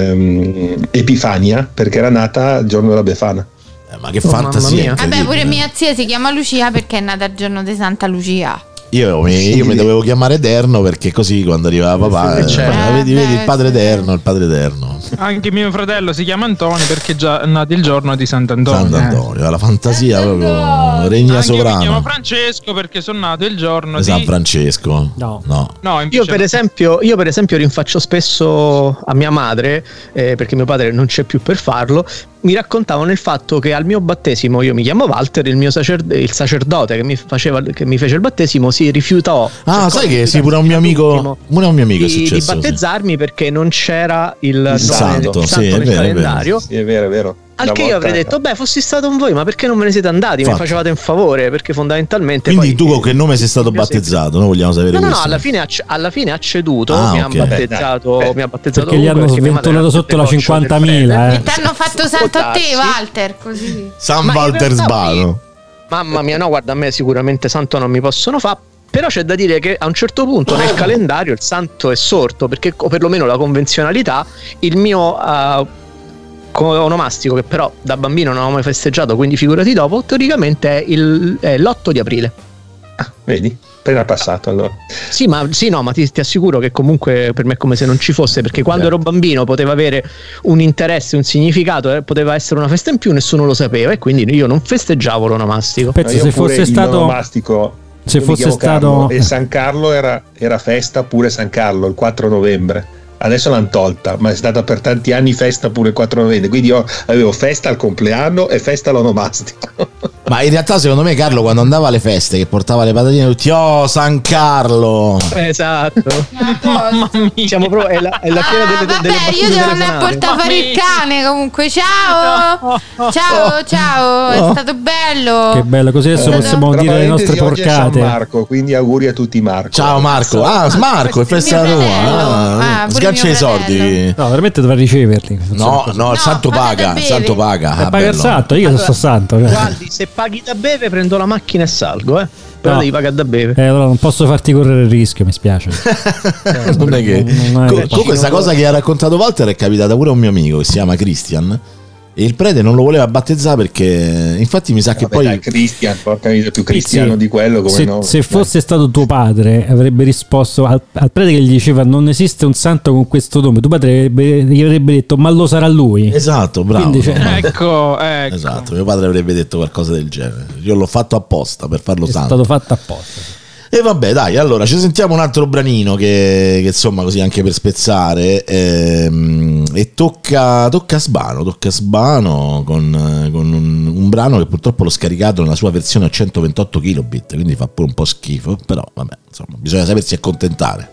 Epifania perché era nata il giorno della Befana. Ma che fantasia. Vabbè, pure mia zia si chiama Lucia perché è nata il giorno di Santa Lucia. Io mi dovevo chiamare Eterno perché così quando arrivava papà vedi il padre eterno. Anche mio fratello si chiama Antonio perché è già nato il giorno di Sant'Antonio. La fantasia proprio regna sovrana. Mi chiamo Francesco perché sono nato il giorno di San Francesco. No, io per esempio rinfaccio spesso a mia madre perché mio padre non c'è più per farlo. Mi raccontavano il fatto che al mio battesimo, io mi chiamo Walter, il sacerdote che mi fece il battesimo si rifiutò. Sai che sì, pure un mio amico è successo di battezzarmi perché non c'era il santo nel calendario. Sì, è vero. Al che io avrei detto, fossi stato con voi, ma perché non me ne siete andati? Mi facevate un favore, perché fondamentalmente. Quindi tu con che nome sei stato battezzato? Noi vogliamo sapere questo. No, alla fine ha ceduto, mi ha battezzato perché gli hanno sventonato sotto la 50.000. E ti hanno fatto santo a te, Walter, così. San Walter Sbano. Mamma mia, no, guarda, a me sicuramente santo non mi possono fare. Però c'è da dire che a un certo punto nel calendario il santo è sorto, perché o perlomeno la convenzionalità, il mio onomastico, che però da bambino non ho mai festeggiato, quindi figurati dopo, teoricamente è l'8 di aprile. Vedi? Appena passato allora. Sì, ma ti assicuro che comunque per me è come se non ci fosse, perché quando ero bambino poteva avere un interesse, un significato, poteva essere una festa in più, nessuno lo sapeva e quindi io non festeggiavo l'onomastico. Penso se fosse stato l'onomastico, se fosse stato e San Carlo era festa pure San Carlo il 4 novembre. Adesso l'hanno tolta, ma è stata per tanti anni festa pure il 4 novembre, quindi io avevo festa al compleanno e festa all'onomastico. Ma in realtà secondo me Carlo quando andava alle feste che portava le patatine tutti San Carlo. Esatto. Siamo proprio è la fiera delle vabbè, io devo andare a portare a fare il cane comunque. Ciao, è stato bello. Che bello, così adesso possiamo dire le nostre porcate. Marco, quindi auguri a tutti Marco. Ciao Marco. Marco, è festa tua. Sgancia i soldi. No, veramente dovrà riceverli. No, il santo paga. Il santo paga. Paga il santo, io sono santo. Guardi, se paghi da bere prendo la macchina e salgo, però devi pagare da bere. Allora non posso farti correre il rischio, mi spiace. Non è che comunque questa cosa che ha raccontato Walter è capitata pure a un mio amico che si chiama Christian. E il prete non lo voleva battezzare perché infatti mi sa che poi Christian, porca miseria, più cristiano di quello come se fosse stato tuo padre avrebbe risposto al prete che gli diceva non esiste un santo con questo nome, tuo padre gli avrebbe detto ma lo sarà lui. Esatto, bravo. Quindi, ecco. Esatto, mio padre avrebbe detto qualcosa del genere. Io l'ho fatto apposta per farlo santo. È stato fatto apposta. E vabbè, dai, allora ci sentiamo un altro branino che insomma così anche per spezzare e tocca Sbano con un brano che purtroppo l'ho scaricato nella sua versione a 128 kilobit, quindi fa pure un po' schifo, però vabbè, insomma, bisogna sapersi accontentare.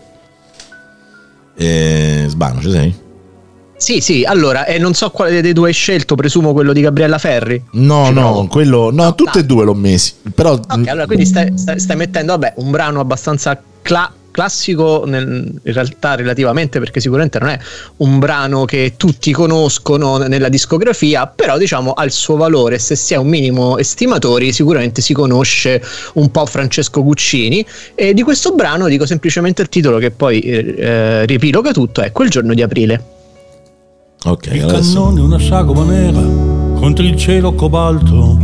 Sbano, ci sei? Sì, allora, non so quale dei due hai scelto, presumo quello di Gabriella Ferri. No, quello, tutte e due l'ho messi. Però ok, allora quindi stai mettendo, un brano abbastanza classico in realtà relativamente, perché sicuramente non è un brano che tutti conoscono nella discografia, però diciamo ha il suo valore. Se si è un minimo estimatori sicuramente si conosce un po' Francesco Guccini, e di questo brano dico semplicemente il titolo che poi riepiloga tutto, è Quel giorno di aprile. Ok, il adesso. cannone una sagoma nera contro il cielo cobalto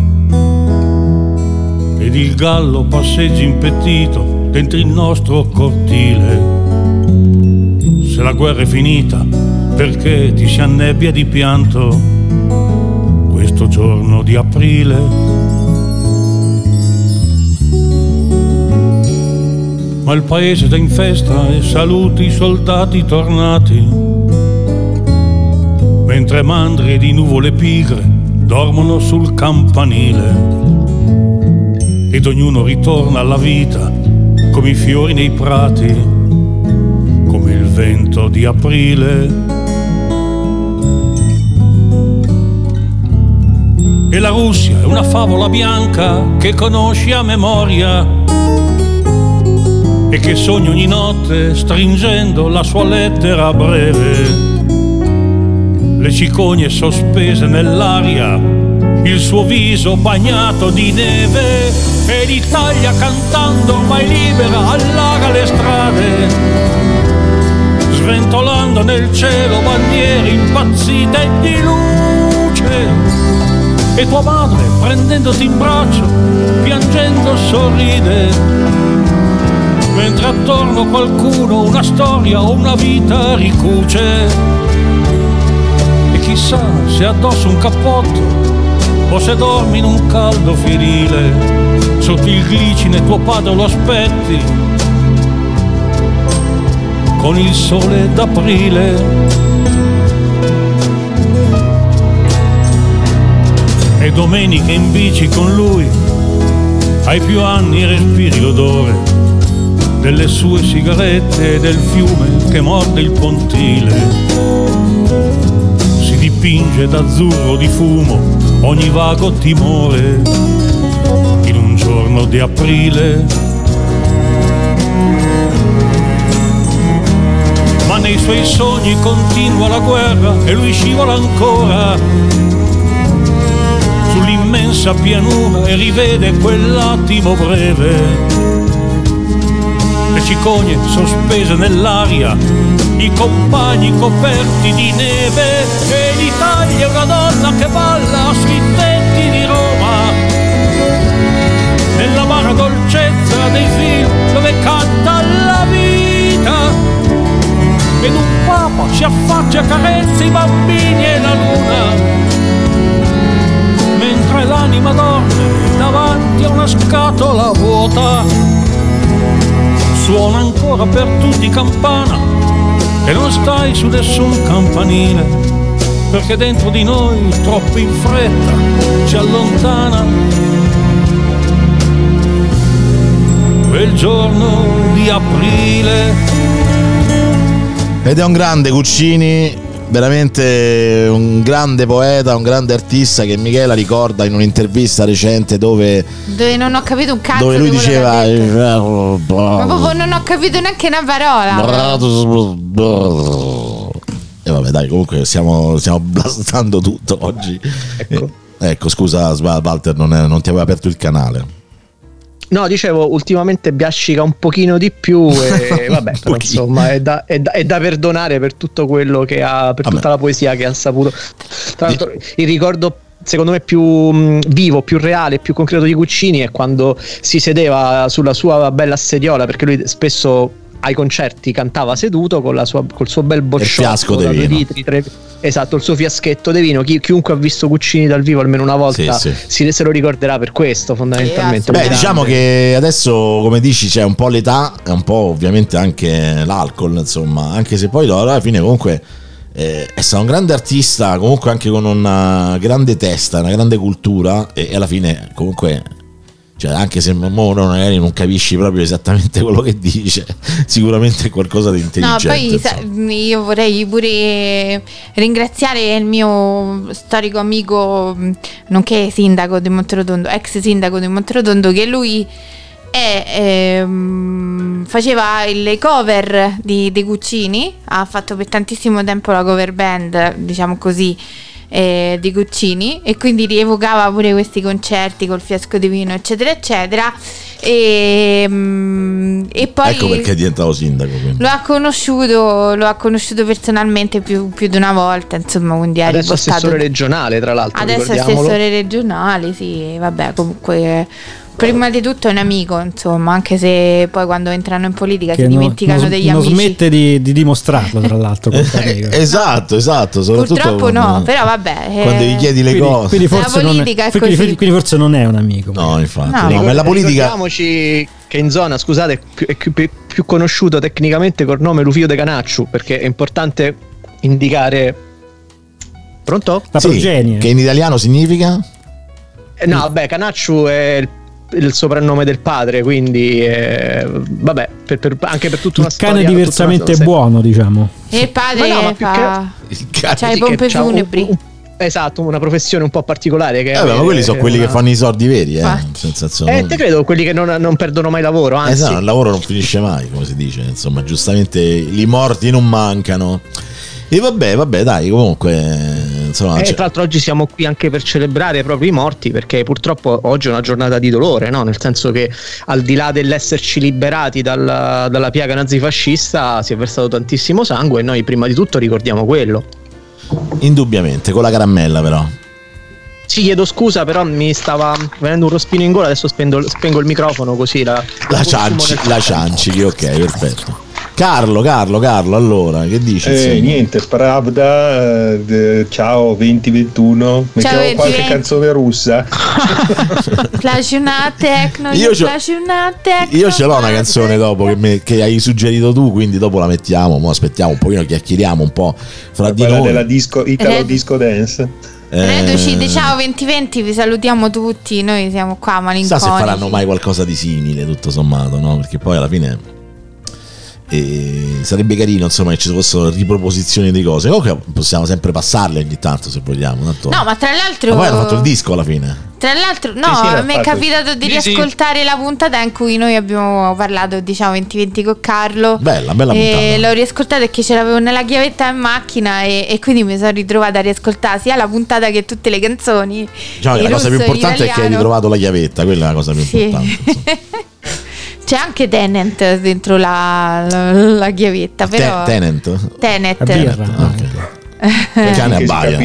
ed il gallo passeggia impettito dentro il nostro cortile. Se la guerra è finita perché ti si annebbia di pianto questo giorno di aprile. ma il paese è in festa e saluti i soldati tornati, mentre mandrie di nuvole pigre dormono sul campanile, ed ognuno ritorna alla vita come i fiori nei prati, come il vento di aprile. E la Russia è una favola bianca che conosci a memoria e che sogni ogni notte stringendo la sua lettera breve. Le cicogne sospese nell'aria, il suo viso bagnato di neve, e l'Italia cantando ormai libera allaga le strade, sventolando nel cielo bandiere impazzite di luce. E tua madre, prendendoti in braccio, piangendo sorride, mentre attorno qualcuno una storia o una vita ricuce. E chissà se addosso un cappotto o se dormi in un caldo firile, sotto il glicine tuo padre lo aspetti con il sole d'aprile. E domeniche in bici con lui, ai più anni respiri l'odore delle sue sigarette e del fiume che morde il pontile. Si dipinge d'azzurro di fumo ogni vago timore in un giorno di aprile. Ma nei suoi sogni continua la guerra e lui scivola ancora sull'immensa pianura e rivede quell'attimo breve. Le cicogne sospese nell'aria, i compagni coperti di neve, e l'Italia è una donna che balla sui tetti di Roma, nell'amara dolcezza dei film dove canta la vita, ed un papa si affaccia, carezza i bambini e la luna, mentre l'anima dorme davanti a una scatola vuota. Suona ancora per tutti campana e non stai su nessun campanile, perché dentro di noi troppo in fretta ci allontana quel giorno di aprile. Ed è un grande Guccini, veramente un grande poeta, un grande artista, che Michela ricorda in un'intervista recente dove non ho capito un cazzo, dove lui diceva ma proprio non ho capito neanche una parola. E vabbè, dai, comunque stiamo blastando tutto oggi. Ecco, scusa Walter, non ti aveva aperto il canale. No, dicevo, ultimamente biascica un pochino di più e vabbè, però insomma è da perdonare per tutto quello che ha, per tutta la poesia che ha saputo. Tra l'altro il ricordo secondo me più vivo, più reale, più concreto di Guccini è quando si sedeva sulla sua bella sediola, perché lui spesso ai concerti cantava seduto col suo bel bosciotto da 2 litri, 3. Esatto, il suo fiaschetto di vino. Chiunque ha visto Guccini dal vivo almeno una volta se lo ricorderà per questo, fondamentalmente. Beh, diciamo che adesso, come dici, c'è un po' l'età e un po' ovviamente anche l'alcol, insomma, anche se poi alla fine comunque è stato un grande artista, comunque anche con una grande testa, una grande cultura, e alla fine comunque, cioè, anche se magari non capisci proprio esattamente quello che dice, sicuramente è qualcosa di intelligente. No, poi io vorrei pure ringraziare il mio storico amico, nonché sindaco di Monterotondo, ex sindaco di Monterotondo, che lui faceva le cover di Guccini, ha fatto per tantissimo tempo la cover band, diciamo così, di Guccini, e quindi rievocava pure questi concerti col fiasco di vino eccetera eccetera, e poi ecco perché è diventato sindaco, quindi. L'ho conosciuto personalmente più di una volta, insomma, quindi adesso assessore regionale, tra l'altro adesso assessore regionale, sì, vabbè, comunque prima di tutto è un amico, insomma, anche se poi quando entrano in politica si dimenticano degli amici. Non smette di dimostrarlo, tra l'altro. Esatto. Purtroppo no, però vabbè. Quando gli chiedi le cose. Quindi forse, quindi forse non è un amico. No, infatti. No, ma la politica. Ricordiamoci che in zona, scusate, è più conosciuto tecnicamente col nome Lufio de Canacciu, perché è importante indicare. Pronto? La progenie. Che in italiano significa? No, vabbè, Canacciu è il soprannome del padre, quindi vabbè, anche per tutta una storia. Il cane diversamente buono, diciamo. E il padre c'ha i pompe funebri. Esatto, una professione un po' particolare. Che ma quelli sono quelli che fanno i sordi veri, te credo quelli che non perdono mai lavoro, anzi. Esatto, il lavoro non finisce mai, come si dice, insomma, giustamente i morti non mancano. E vabbè, dai, comunque insomma, tra l'altro oggi siamo qui anche per celebrare proprio i morti, perché purtroppo oggi è una giornata di dolore, no? Nel senso che al di là dell'esserci liberati dalla piaga nazifascista si è versato tantissimo sangue e noi prima di tutto ricordiamo quello. Indubbiamente, con la caramella però. Ci chiedo scusa, però mi stava venendo un rospino in gola, adesso spengo il microfono così la cianci, ok, perfetto. Carlo, allora, che dici? Niente, Pravda, ciao 2021, mettiamo qualche canzone russa. Io ce l'ho una canzone dopo che hai suggerito tu, quindi dopo la mettiamo, mo aspettiamo un pochino, chiacchieriamo un po' fra di noi. Della Italo Disco Dance. Reducid, ciao 2020, vi salutiamo tutti, noi siamo qua malinconici. Sa se faranno mai qualcosa di simile, tutto sommato, no? Perché poi alla fine sarebbe carino, insomma, che ci fossero riproposizioni di cose. Comunque possiamo sempre passarle ogni tanto, se vogliamo, tanto. No, ma tra l'altro poi hanno fatto il disco alla fine. Tra l'altro, mi è capitato di riascoltare la puntata in cui noi abbiamo parlato, diciamo, 2020 con Carlo. Bella puntata. L'ho riascoltata perché ce l'avevo nella chiavetta in macchina e quindi mi sono ritrovata a riascoltare sia la puntata che tutte le canzoni. Diciamo, la cosa più importante è che hai ritrovato la chiavetta, quella è la cosa più importante. C'è anche Tenet dentro la chiavetta, però Tenet. Il cane abbaia.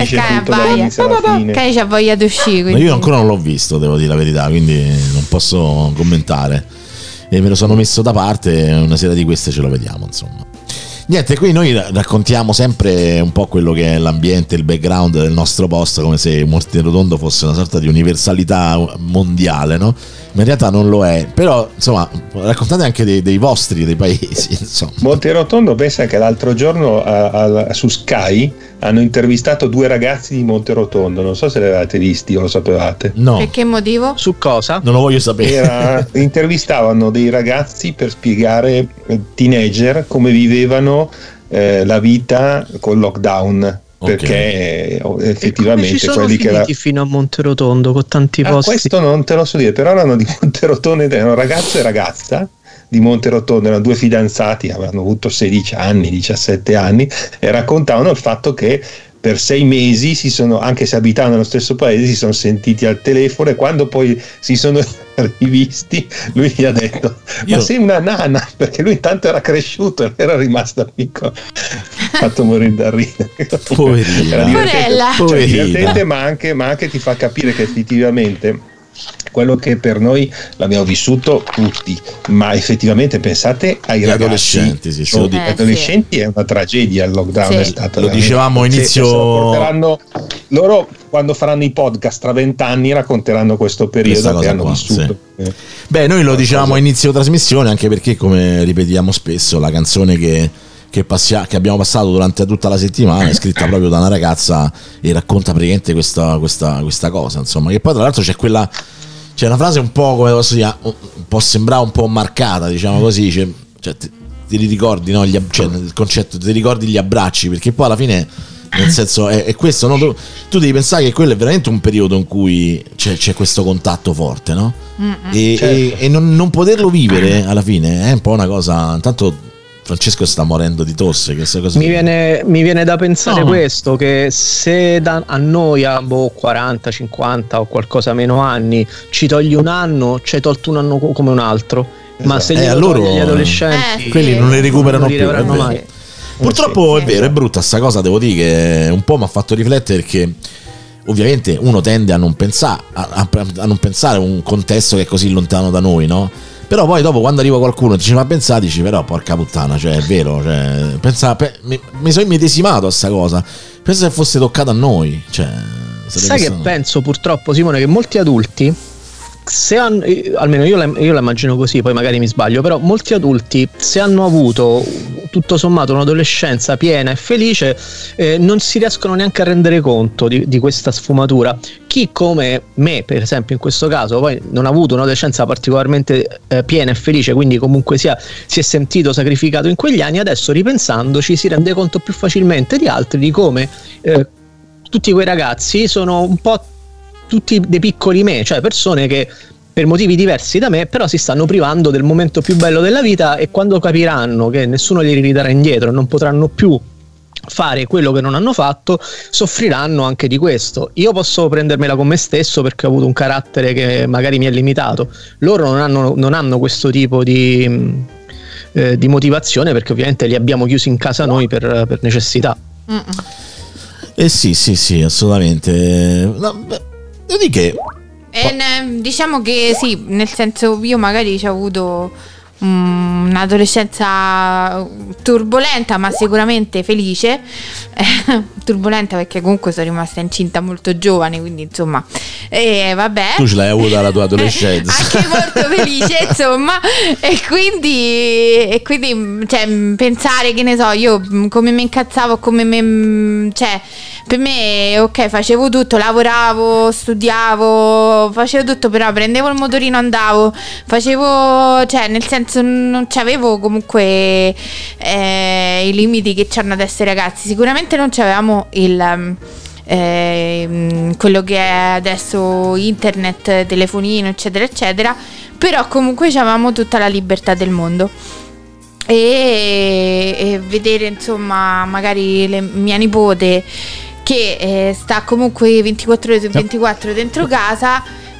Cane c'ha voglia di uscire. Io ancora non l'ho visto, devo dire la verità, quindi non posso commentare. E me lo sono messo da parte, una sera di queste ce lo vediamo, insomma. Niente, qui noi raccontiamo sempre un po' quello che è l'ambiente, il background del nostro posto, come se Monterotondo fosse una sorta di universalità mondiale, no? Ma in realtà non lo è. Però, insomma, raccontate anche dei vostri, dei paesi, insomma. Monterotondo, pensa che l'altro giorno su Sky hanno intervistato 2 ragazzi di Monterotondo, non so se li avevate visti o lo sapevate. No. Per che motivo? Su cosa? Non lo voglio sapere. Intervistavano dei ragazzi per spiegare teenager come vivevano la vita col lockdown. Perché effettivamente quelli che erano fino a Monterotondo con tanti posti. Questo non te lo so dire, però erano di Monterotondo, erano ragazzo e ragazza di Monterotondo, erano 2 fidanzati, avevano avuto 16 anni, 17 anni e raccontavano il fatto che per 6 mesi anche se abitavano nello stesso paese, si sono sentiti al telefono e quando poi si sono rivisti lui gli ha detto ma sei una nana, perché lui intanto era cresciuto e era rimasto piccolo. Fatto morire da ridere. Poverina. Divertente, ma anche ti fa capire che effettivamente quello che per noi l'abbiamo vissuto tutti, ma effettivamente pensate ai ragazzi, adolescenti, adolescenti è una tragedia, il lockdown è stato, lo dicevamo inizio, loro quando faranno i podcast tra 20 anni racconteranno questo periodo che hanno vissuto. Beh, noi lo dicevamo a inizio trasmissione, anche perché, come ripetiamo spesso, la canzone che abbiamo passato durante tutta la settimana è scritta proprio da una ragazza e racconta praticamente questa cosa, insomma, che poi tra l'altro c'è una frase un po', come posso dire, può sembrare un po' marcata, diciamo così, cioè ti ricordi, no, il concetto, ti ricordi gli abbracci, perché poi alla fine, nel senso, è questo, no? Tu devi pensare che quello è veramente un periodo in cui c'è questo contatto forte, no? E non poterlo vivere alla fine è un po' una cosa. Intanto Francesco sta morendo di tosse, che cosa mi viene da pensare questo, che se a noi a 40, 50 o qualcosa meno anni ci togli un anno, ci hai tolto un anno come un altro, ma se gli adolescenti quelli non li recuperano più, mai. Purtroppo è vero, è brutta sta cosa, devo dire che un po' mi ha fatto riflettere, perché ovviamente uno tende a non pensare a non pensare a un contesto che è così lontano da noi, no? Però poi dopo quando arriva qualcuno e ci fa pensare, dici però porca puttana, cioè è vero, cioè, mi sono immedesimato a sta cosa, pensa se fosse toccata a noi, cioè, sai che penso purtroppo, Simone, che molti adulti, se hanno, almeno io la immagino così, poi magari mi sbaglio, però molti adulti, se hanno avuto tutto sommato un'adolescenza piena e felice, non si riescono neanche a rendere conto di questa sfumatura. Chi come me, per esempio in questo caso, poi non ha avuto un'adolescenza particolarmente piena e felice, quindi comunque si è sentito sacrificato in quegli anni, adesso ripensandoci si rende conto più facilmente di altri di come tutti quei ragazzi sono un po' tutti dei piccoli me, cioè persone che per motivi diversi da me però si stanno privando del momento più bello della vita, e quando capiranno che nessuno li ridarà indietro e non potranno più fare quello che non hanno fatto, soffriranno anche di questo. Io posso prendermela con me stesso perché ho avuto un carattere che magari mi è limitato, loro non hanno questo tipo di motivazione, perché ovviamente li abbiamo chiusi in casa noi per necessità. Sì, assolutamente. Io dico che diciamo che sì, nel senso, io magari ci ho avuto un'adolescenza turbolenta, ma sicuramente felice. Turbolenta perché comunque sono rimasta incinta molto giovane, quindi insomma, vabbè. Tu ce l'hai avuta la tua adolescenza. Anche molto felice, insomma, e quindi cioè, pensare che ne so, io come mi incazzavo, cioè per me ok, facevo tutto, lavoravo, studiavo, facevo tutto, però prendevo il motorino, andavo, facevo, cioè nel senso non c'avevo comunque i limiti che c'hanno adesso i ragazzi. Sicuramente non c'avevamo quello che è adesso internet, telefonino, eccetera eccetera, però comunque avevamo tutta la libertà del mondo. E vedere insomma magari mia nipote che sta comunque 24 ore su 24 dentro casa,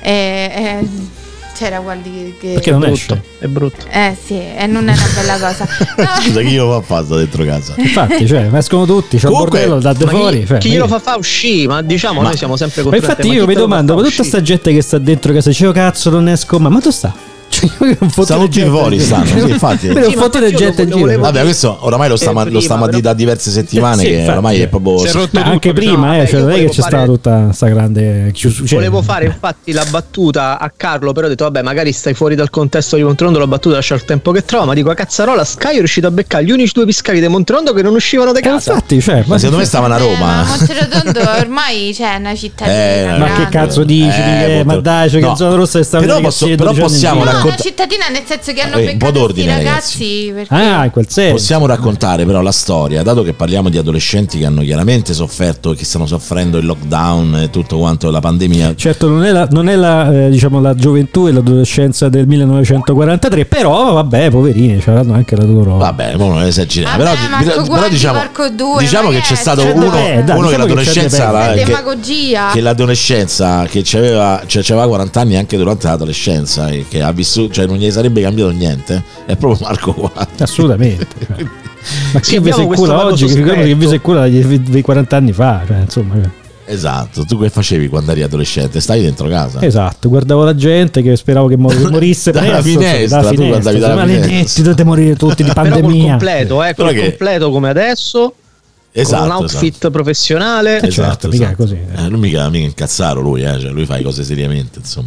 c'era guardi che perché non esce, è brutto, sì, e non è una bella cosa. Scusa, chi io fa dentro casa? Infatti, cioè, escono tutti, c'è un bordello da fuori, chi glielo fa uscire, ma diciamo noi siamo sempre contenti. Ma infatti io mi domando, ma tutta sta gente che sta dentro casa, dicevo cazzo non esco, ma tu sta? Stanno tutti fuori, stanno, sì, infatti. Ho fatto del gente in giro. Vabbè, questo oramai lo stiamo a dire da diverse settimane, che oramai è proprio anche prima, cioè non è che c'è stata tutta sta grande chiusura. Volevo fare infatti la battuta a Carlo, però ho detto vabbè, magari stai fuori dal contesto di Monterondo, la battuta lascia il tempo che trova, ma dico a cazzarola, Sky è riuscito a beccare gli unici 2 piscari di Monterondo che non uscivano da casa. Infatti, cioè, ma secondo me stavano a Roma. Monterondo ormai c'è una cittadina. Ma che cazzo dici? Ma dai, cioè che zona rossa è stata. Però possiamo raccontare una cittadina, nel senso che hanno un po' d'ordine, ragazzi. In quel senso. Possiamo raccontare però la storia, dato che parliamo di adolescenti che hanno chiaramente sofferto, che stanno soffrendo il lockdown e tutto quanto, la pandemia. Certo, non è la diciamo la gioventù e l'adolescenza del 1943, però vabbè, poverini, c'erano anche la loro. Vabbè, non esageriamo. Però diciamo che c'è stato uno che l'adolescenza che l'adolescenza che c'aveva 40 anni anche durante l'adolescenza e che ha vissuto, cioè non gli sarebbe cambiato niente, è proprio Marco qua. Assolutamente. Ma chi vi sei cura oggi, che vi sei cura dei 40 anni fa, cioè, insomma. Esatto, tu che facevi quando eri adolescente? Stavi dentro casa? Esatto, guardavo la gente che speravo che morisse dalla finestra, tu guardavi dalla finestra. Dovete morire tutti di pandemia. Completo, completo come adesso. Esatto, con un outfit professionionale. Certo, mica così. Non mica incazzaro lui, cioè lui fa cose seriamente, insomma.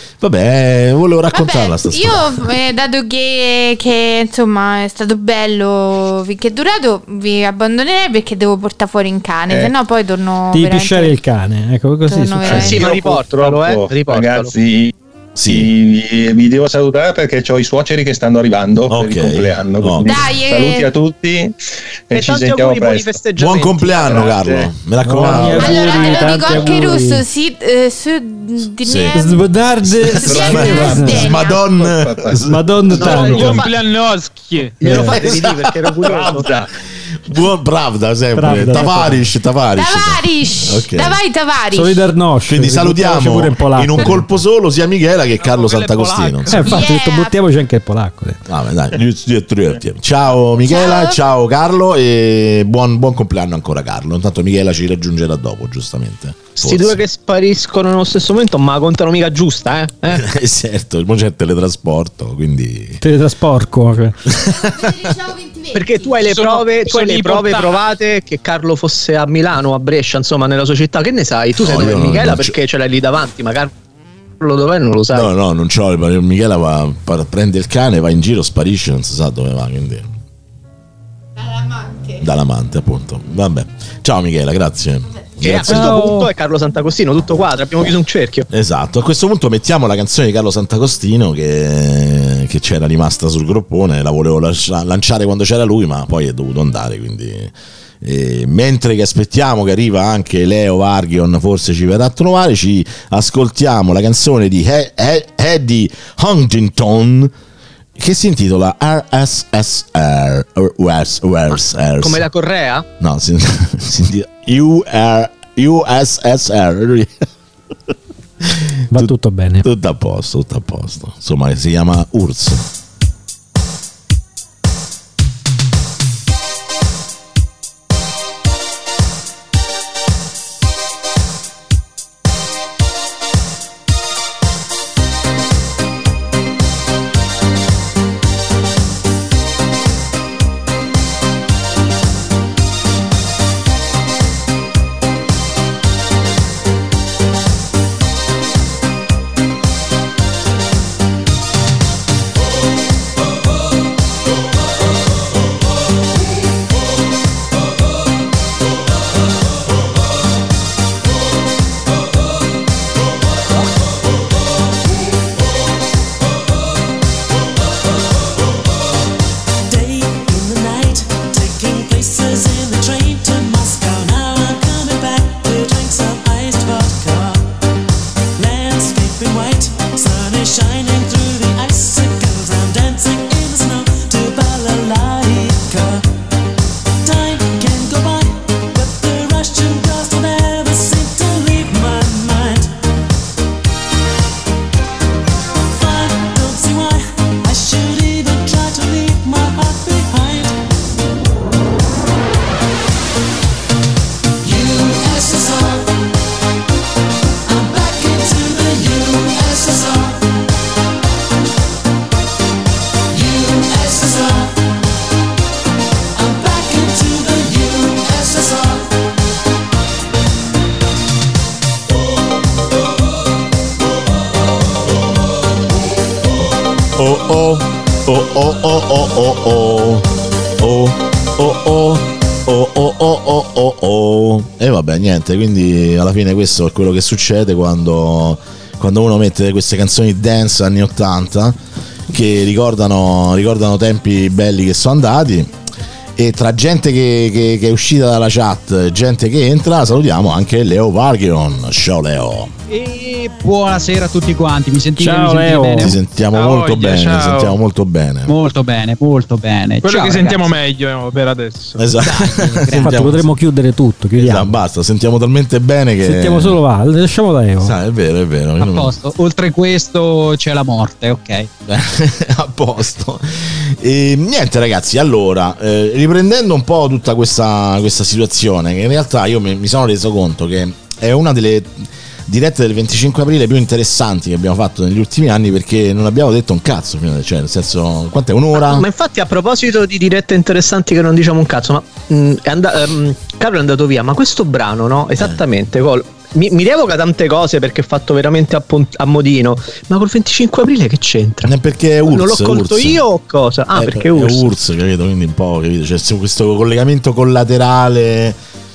Vabbè, volevo raccontarla sta storia. Io, dato che insomma è stato bello finché è durato, vi abbandonerei perché devo portare fuori un cane, se no poi torno. Devi pisciare il cane, ecco così. Sì, ma riportalo, ragazzi. Sì, vi devo salutare perché ho i suoceri che stanno arrivando per il compleanno. Dai, saluti a tutti e ci sentiamo presto. Buon compleanno, Carlo. Mi raccomando. Allora te lo dico anche in russo. Smadonna tanto. Compleannoschi. Glielo fate di perché ero curioso. Buon Pravda sempre. Tavares. Okay. Davai Tavares. Solidarnosc. Quindi salutiamo in un colpo solo sia Michela che Carlo Sant'Agostino. Infatti ho detto buttiamoci anche il polacco. Ciao Michela, ciao Carlo e buon compleanno ancora Carlo. Intanto Michela ci raggiungerà dopo, giustamente. Sti due che spariscono nello stesso momento, ma contano mica giusta, certo, il c'è il teletrasporto, quindi teletrasporco. Perché tu hai le prove provate che Carlo fosse a Milano, a Brescia, insomma, nella sua città. Che ne sai? Tu sei dove Michela perché ce l'hai lì davanti, ma Carlo dov'è non lo sai. No, non c'ho. Michela prende il cane, va in giro, sparisce, non si sa dove va, quindi dall'amante appunto. Vabbè, ciao Michela, grazie. E a questo punto è Carlo Sant'Agostino, tutto quadro, abbiamo chiuso un cerchio. Esatto, a questo punto mettiamo la canzone di Carlo Sant'Agostino che c'era rimasta sul groppone, la volevo lanciare quando c'era lui, ma poi è dovuto andare, quindi mentre che aspettiamo che arriva anche Leo Vargion, forse ci verrà a trovare, ci ascoltiamo la canzone di Eddie Huntington che si intitola RSSR. Come la Correa? No, si intitola USSR. Va tutto bene. Tutto a posto. Insomma, si chiama URSS. E vabbè, niente, quindi alla fine questo è quello che succede quando uno mette queste canzoni dance anni 80 che ricordano tempi belli che sono andati. E tra gente che è uscita dalla chat, gente che entra, salutiamo anche Leo Vargion. Ciao Leo. E buonasera a tutti quanti, mi sentite? Ciao Leo. Bene? Ti sentiamo molto bene, ciao. sentiamo molto bene. Molto bene. Quello ciao, che sentiamo meglio per adesso. Esatto. Infatti potremmo chiudere tutto, chiudiamo. Esatto, basta, sentiamo talmente bene che sentiamo solo lasciamo Leo. È vero. A posto. Oltre questo c'è la morte, ok. A posto. E niente ragazzi, allora riprendendo un po' tutta questa situazione, che in realtà io mi sono reso conto che è una delle dirette del 25 aprile più interessanti che abbiamo fatto negli ultimi anni, perché non abbiamo detto un cazzo, cioè nel senso, quant'è, un'ora? Ma infatti, a proposito di dirette interessanti che non diciamo un cazzo, ma Carlo è andato via, ma questo brano, no? Esattamente, mi rievoca tante cose perché è fatto veramente a modino, ma col 25 aprile che c'entra? Perché è URSS. Non l'ho colto io o cosa? Perché è URSS, capito? Quindi un po', capito? C'è questo collegamento collaterale.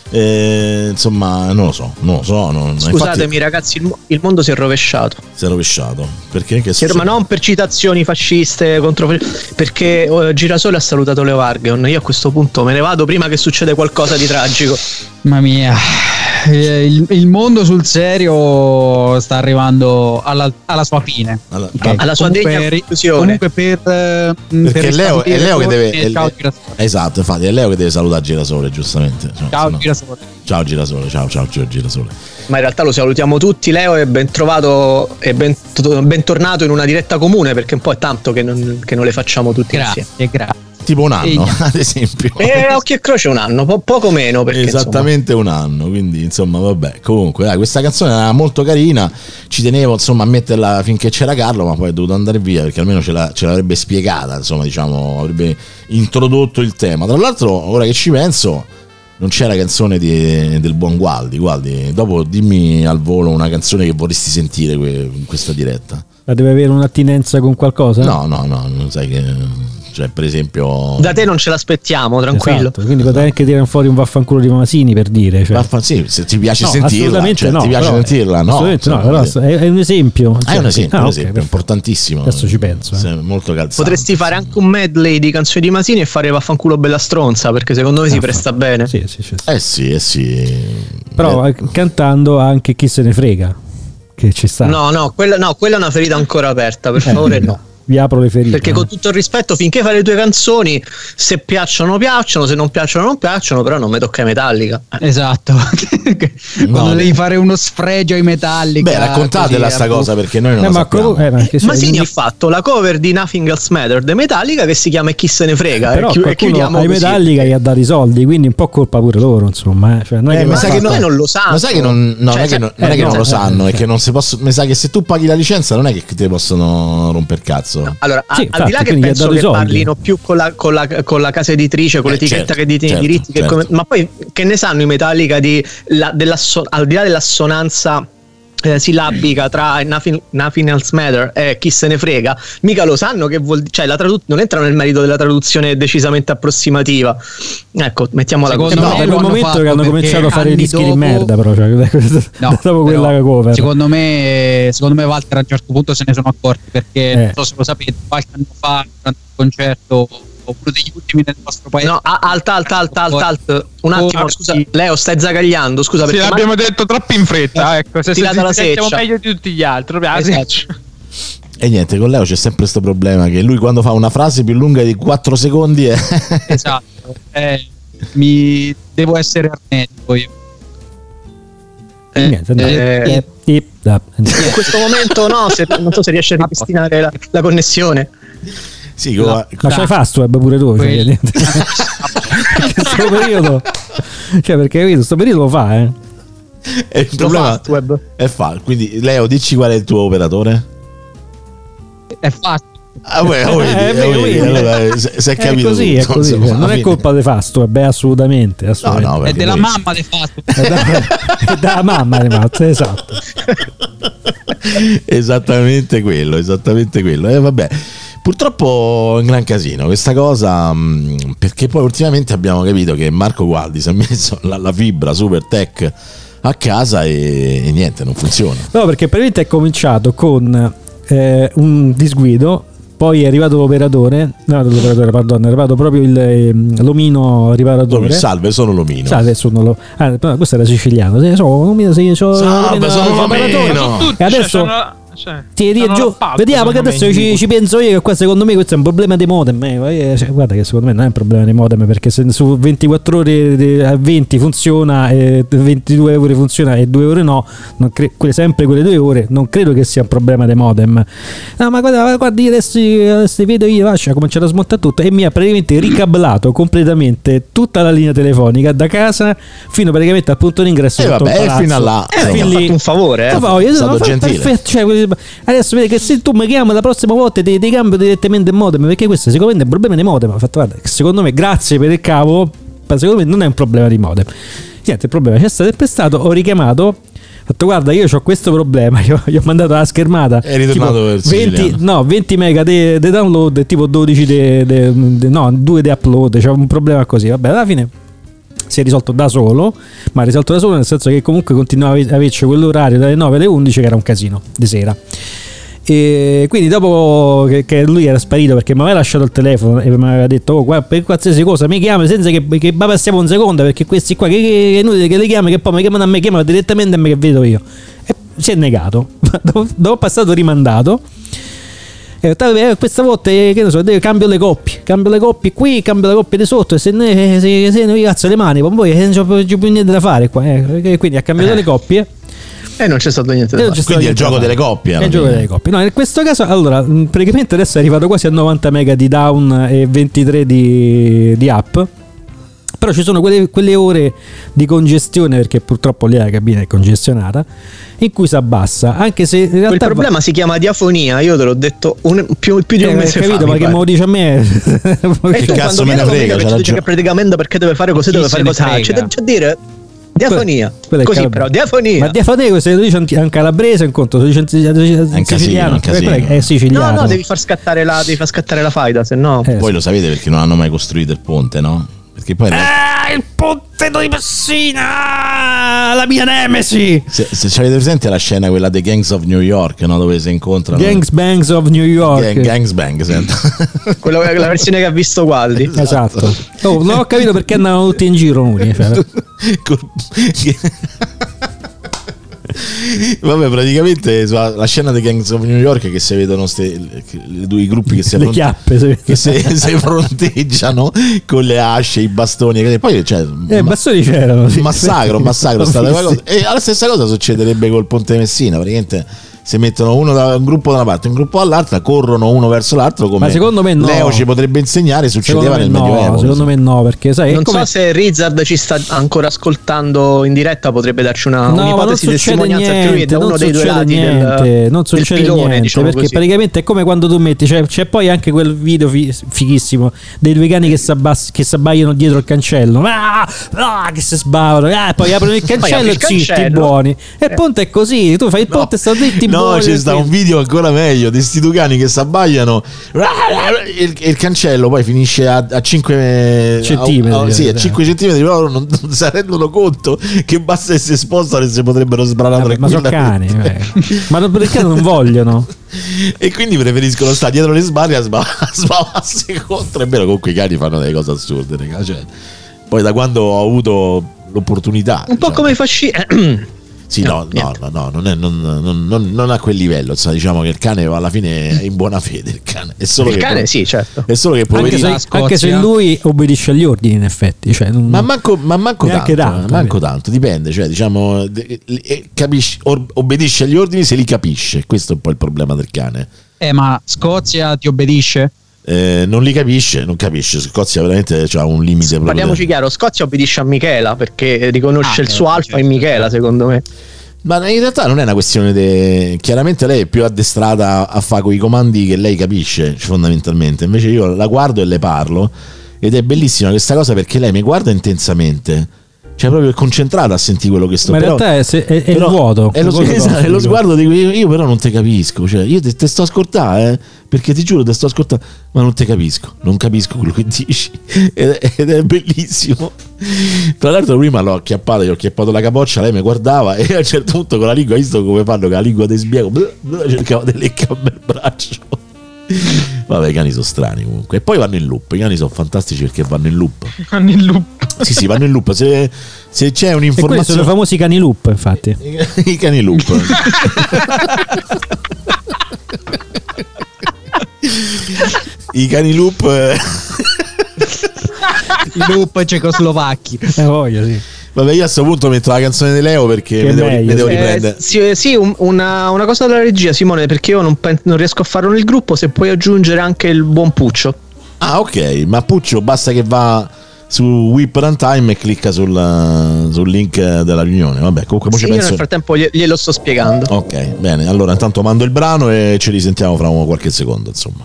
Insomma, non lo so. Scusatemi, infatti, ragazzi, il mondo si è rovesciato. Perché? Ma non per citazioni fasciste perché Girasole ha salutato Leo Vargion. Io a questo punto me ne vado prima che succeda qualcosa di tragico. Mamma mia. il mondo sul serio sta arrivando alla sua fine, alla sua degna conclusione. Comunque perché è Leo che deve ciao Girasole. Esatto, infatti è Leo che deve salutare Girasole, giustamente. Ciao Girasole. Ciao Girasole, ciao Girasole. Ma in realtà lo salutiamo tutti, Leo, e ben trovato e bentornato in una diretta comune, perché un po' è tanto che non le facciamo tutti insieme. Grazie. Tipo un anno, ad esempio. Occhio e croce un anno, poco meno. Perché, esattamente un anno, quindi insomma vabbè. Comunque dai, questa canzone era molto carina, ci tenevo insomma a metterla finché c'era Carlo, ma poi è dovuto andare via perché almeno ce l'avrebbe spiegata, insomma, diciamo, avrebbe introdotto il tema. Tra l'altro, ora che ci penso, non c'era canzone del buon Gualdi. Dopo dimmi al volo una canzone che vorresti sentire in questa diretta. Ma deve avere un'attinenza con qualcosa? No, non sai che... Cioè, per esempio, da te non ce l'aspettiamo, tranquillo. Esatto, quindi potrei anche tirare fuori un vaffanculo di Masini, per dire. Cioè. Sì, se ti piace sentirla, assolutamente cioè, no, ti piace sentirla, no? Assolutamente no, però è un esempio. È un esempio, okay, importantissimo. Adesso ci penso. Molto calzante. Potresti fare anche un medley di canzoni di Masini e fare vaffanculo bella stronza, perché secondo me si presta bene. Sì. Sì. Però cantando anche Chi se ne frega, che ci sta. No, quella è una ferita ancora aperta, per favore no. Vi apro le ferite. Perché con tutto il rispetto, finché fai le tue canzoni, se piacciono, se non piacciono, però non mi tocca i Metallica. Esatto. Quando devi fare uno sfregio ai Metallica. Beh, raccontatela sta cosa, perché noi non la sappiamo. Masini ha fatto la cover di Nothing Else Matters dei Metallica, che si chiama Chi se ne frega. Però ai Metallica gli ha dato i soldi, quindi un po' colpa pure loro, insomma. Cioè, ma sai che non lo sanno. Ma sai che non lo sanno, è che non si possono. Mi sa che se tu paghi la licenza non è che ti possono romper cazzo. No, allora, al di là che penso che parlino più con la casa editrice, con l'etichetta che detiene i diritti, ma poi che ne sanno i Metallica al di là dell'assonanza sillabica tra Nothing Else Matter e Chi se ne frega, mica lo sanno che vuol dire, cioè non entrano nel merito della traduzione decisamente approssimativa. Ecco, mettiamola così. No, da quel momento che hanno cominciato a fare i dischi di merda, però dopo quella cover. Secondo me Walter a un certo punto se ne sono accorti, perché non so se lo sapete, qualche anno fa durante un concerto, uno degli ultimi nel nostro paese. No, alt. Un attimo, scusa, Leo, stai zagagliando, scusa, perché l'abbiamo detto troppo in fretta, ecco, se la siamo meglio di tutti gli altri, E niente, con Leo c'è sempre questo problema che lui quando fa una frase più lunga di 4 secondi esatto, mi devo essere armetico io. In questo momento non so se riesce a ripristinare la connessione. Sì, ma c'hai Fastweb pure tu, cioè, questo periodo, cioè, perché capito, questo periodo lo fa, E il problema è quindi Leo, dici qual è il tuo operatore? È fatto. Allora, se è capito è così, tutto, è così. Insomma, non è colpa di Fastweb, assolutamente. No, è della mamma di Fastweb. È della mamma di Fastweb, esatto. esattamente quello. Vabbè, purtroppo è un gran casino questa cosa, perché poi ultimamente abbiamo capito che Marco Gualdi si è messo la fibra super tech a casa e niente, non funziona. No, perché praticamente è cominciato con un disguido, poi è arrivato l'operatore, è arrivato proprio l'omino riparatore. Salve, sono l'omino. Questo era siciliano. Sono l'omino. E adesso giù, vediamo che adesso ci penso io, che qua secondo me questo è un problema dei modem. Guarda che secondo me non è un problema dei modem, perché se su 24 ore a 20 funziona e 22 ore funziona e 2 ore no, sempre quelle 2 ore, non credo che sia un problema dei modem. No, ma guardi adesso vedo io, ha cominciato a smontare tutto e mi ha praticamente ricablato completamente tutta la linea telefonica da casa fino praticamente al punto d'ingresso fino a là. Mi ha fatto un favore, è stato gentile. Cioè, adesso vedi che se tu mi chiami la prossima volta ti cambio direttamente il modem, perché questo secondo me è un problema di modem. Ho fatto, guarda, secondo me, grazie per il cavo, secondo me non è un problema di modem. Niente, il problema c'è stato, è prestato, ho richiamato, ho fatto, guarda, io ho questo problema, io gli ho mandato la schermata, è ritornato verso 20 mega di download e tipo 12 2 di upload, c'è un problema così. Vabbè, alla fine si è risolto da solo, ma risolto da solo nel senso che comunque continuava a averci quell'orario dalle 9 alle 11 che era un casino di sera. E quindi dopo che lui era sparito perché mi aveva lasciato il telefono e mi aveva detto guarda, per qualsiasi cosa mi chiama senza che passiamo un secondo, perché questi qua che è inutile che li chiami, che poi mi chiamano a me, chiamano direttamente a me che vedo io. E si è negato. Dopo è stato rimandato. E questa volta che ne so, cambio le coppie qui, cambio le coppie di sotto, e se ne cazzo le mani con voi, non c'è più niente da fare qua, quindi ha cambiato le coppie. E non c'è stato niente da fare. Quindi è il gioco delle coppie. È il gioco delle coppie. No, in questo caso, allora, praticamente adesso è arrivato quasi a 90 mega di down e 23 di up. Però ci sono quelle ore di congestione, perché purtroppo lì la cabina è congestionata, in cui si abbassa, anche se in realtà quel problema si chiama diafonia. Io te l'ho detto più di un mese capito, fa, ma che me lo dice a me? Che cazzo me ne frega? Ci dice che praticamente perché deve fare così, deve fare così. C'è dire diafonia, così però diafonia. Ma diafonia se lo dice anche calabrese, un conto, lo dice in siciliano, è siciliano. No, devi far scattare la faida, se no. Voi lo sapete perché non hanno mai costruito il ponte, no? Perché poi il ponte di Messina, la mia nemesi. Se avete presente la scena quella dei Gangs of New York, no? Dove si incontrano Bangs of New York. Gangs Bang, sento. Quella è la versione che ha visto Gualdi. Esatto. Non ho capito perché andavano tutti in giro nudi, Vabbè, praticamente la scena dei Gangs of New York, che si vedono i due gruppi che si fronteggiano con le asce, i bastoni, e poi bastoni c'erano, sì. massacro è stata una cosa. E la stessa cosa succederebbe col Ponte Messina, praticamente si mettono un gruppo da una parte, un gruppo dall'altra, corrono uno verso l'altro, come ma secondo me no. Leo ci potrebbe insegnare, succedeva nel Medioevo. Secondo me no, perché sai, non so se Rizzard ci sta ancora ascoltando in diretta, potrebbe darci un'ipotesi di testimonianza, che lui è da uno dei due lati non succede pilone, niente, diciamo perché così. Praticamente è come quando tu metti, c'è poi anche quel video fighissimo dei due cani che si abbaiano dietro il cancello, che si sbavano, poi aprono il cancello e zitti buoni, e il ponte è così, tu fai il ponte e sta zitti buoni. No, c'è sta un video ancora meglio di sti due cani che si abbaiano, il cancello poi finisce a 5 centimetri. Sì, a 5 centimetri, però non si rendono conto che basta che si spostano e si potrebbero sbranare. Ma sono cani, ma perché non vogliono? E quindi preferiscono stare dietro le sbarre a sbavarsi contro. È vero, comunque i cani fanno delle cose assurde, cioè, poi da quando ho avuto l'opportunità, un po' come i fascisti. Sì, no, non a quel livello, diciamo che il cane alla fine è in buona fede. Il cane è solo sì, certo. È solo che anche se lui obbedisce agli ordini, in effetti, cioè, ma manco tanto, dipende, cioè, diciamo, obbedisce agli ordini se li capisce. Questo è un po' il problema del cane. Ma Scozia ti obbedisce? Non li capisce, non capisce. Scozia veramente c'ha un limite. Parliamoci chiaro, Scozia obbedisce a Michela perché riconosce il suo alfa in Michela, secondo me. Ma in realtà non è una questione chiaramente lei è più addestrata a fare quei comandi che lei capisce fondamentalmente. Invece io la guardo e le parlo, ed è bellissima questa cosa perché lei mi guarda intensamente, cioè proprio concentrata a sentire quello che sto. Ma in realtà è il vuoto. È lo sguardo di cui io però non te capisco, cioè io te sto ascoltando, perché ti giuro te sto ascoltando, ma non te capisco, non capisco quello che dici, ed è bellissimo. Tra l'altro prima l'ho acchiappato, gli ho acchiappato la capoccia, lei mi guardava e a un certo punto con la lingua, visto come fanno con la lingua di sbiego, cercavo di leccarmi il braccio. Vabbè, i cani sono strani comunque. E poi vanno in loop. I cani sono fantastici perché vanno in loop. Sì, vanno in loop. Se c'è un'informazione. E sono i famosi cani loop, infatti. I cani loop. I cani loop. I loop cecoslovacchi. Voglio, sì. Vabbè, io a questo punto metto la canzone di Leo perché mi devo riprendere. Sì, una cosa della regia, Simone, perché io non riesco a farlo nel gruppo. Se puoi aggiungere anche il buon Puccio. Ah, ok, ma Puccio basta che va su Whip Runtime e clicca sul link della riunione. Vabbè, comunque sì, io nel frattempo glielo sto spiegando. Ok, bene, allora intanto mando il brano e ci risentiamo fra qualche secondo, insomma.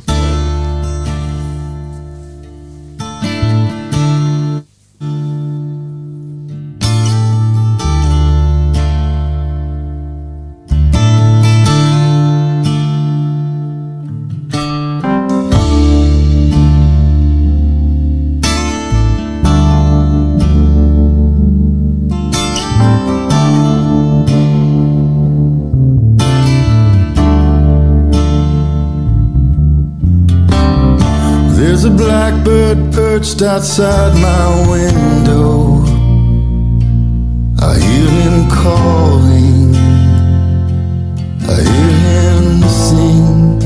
a blackbird perched outside my window. I hear him calling, I hear him sing.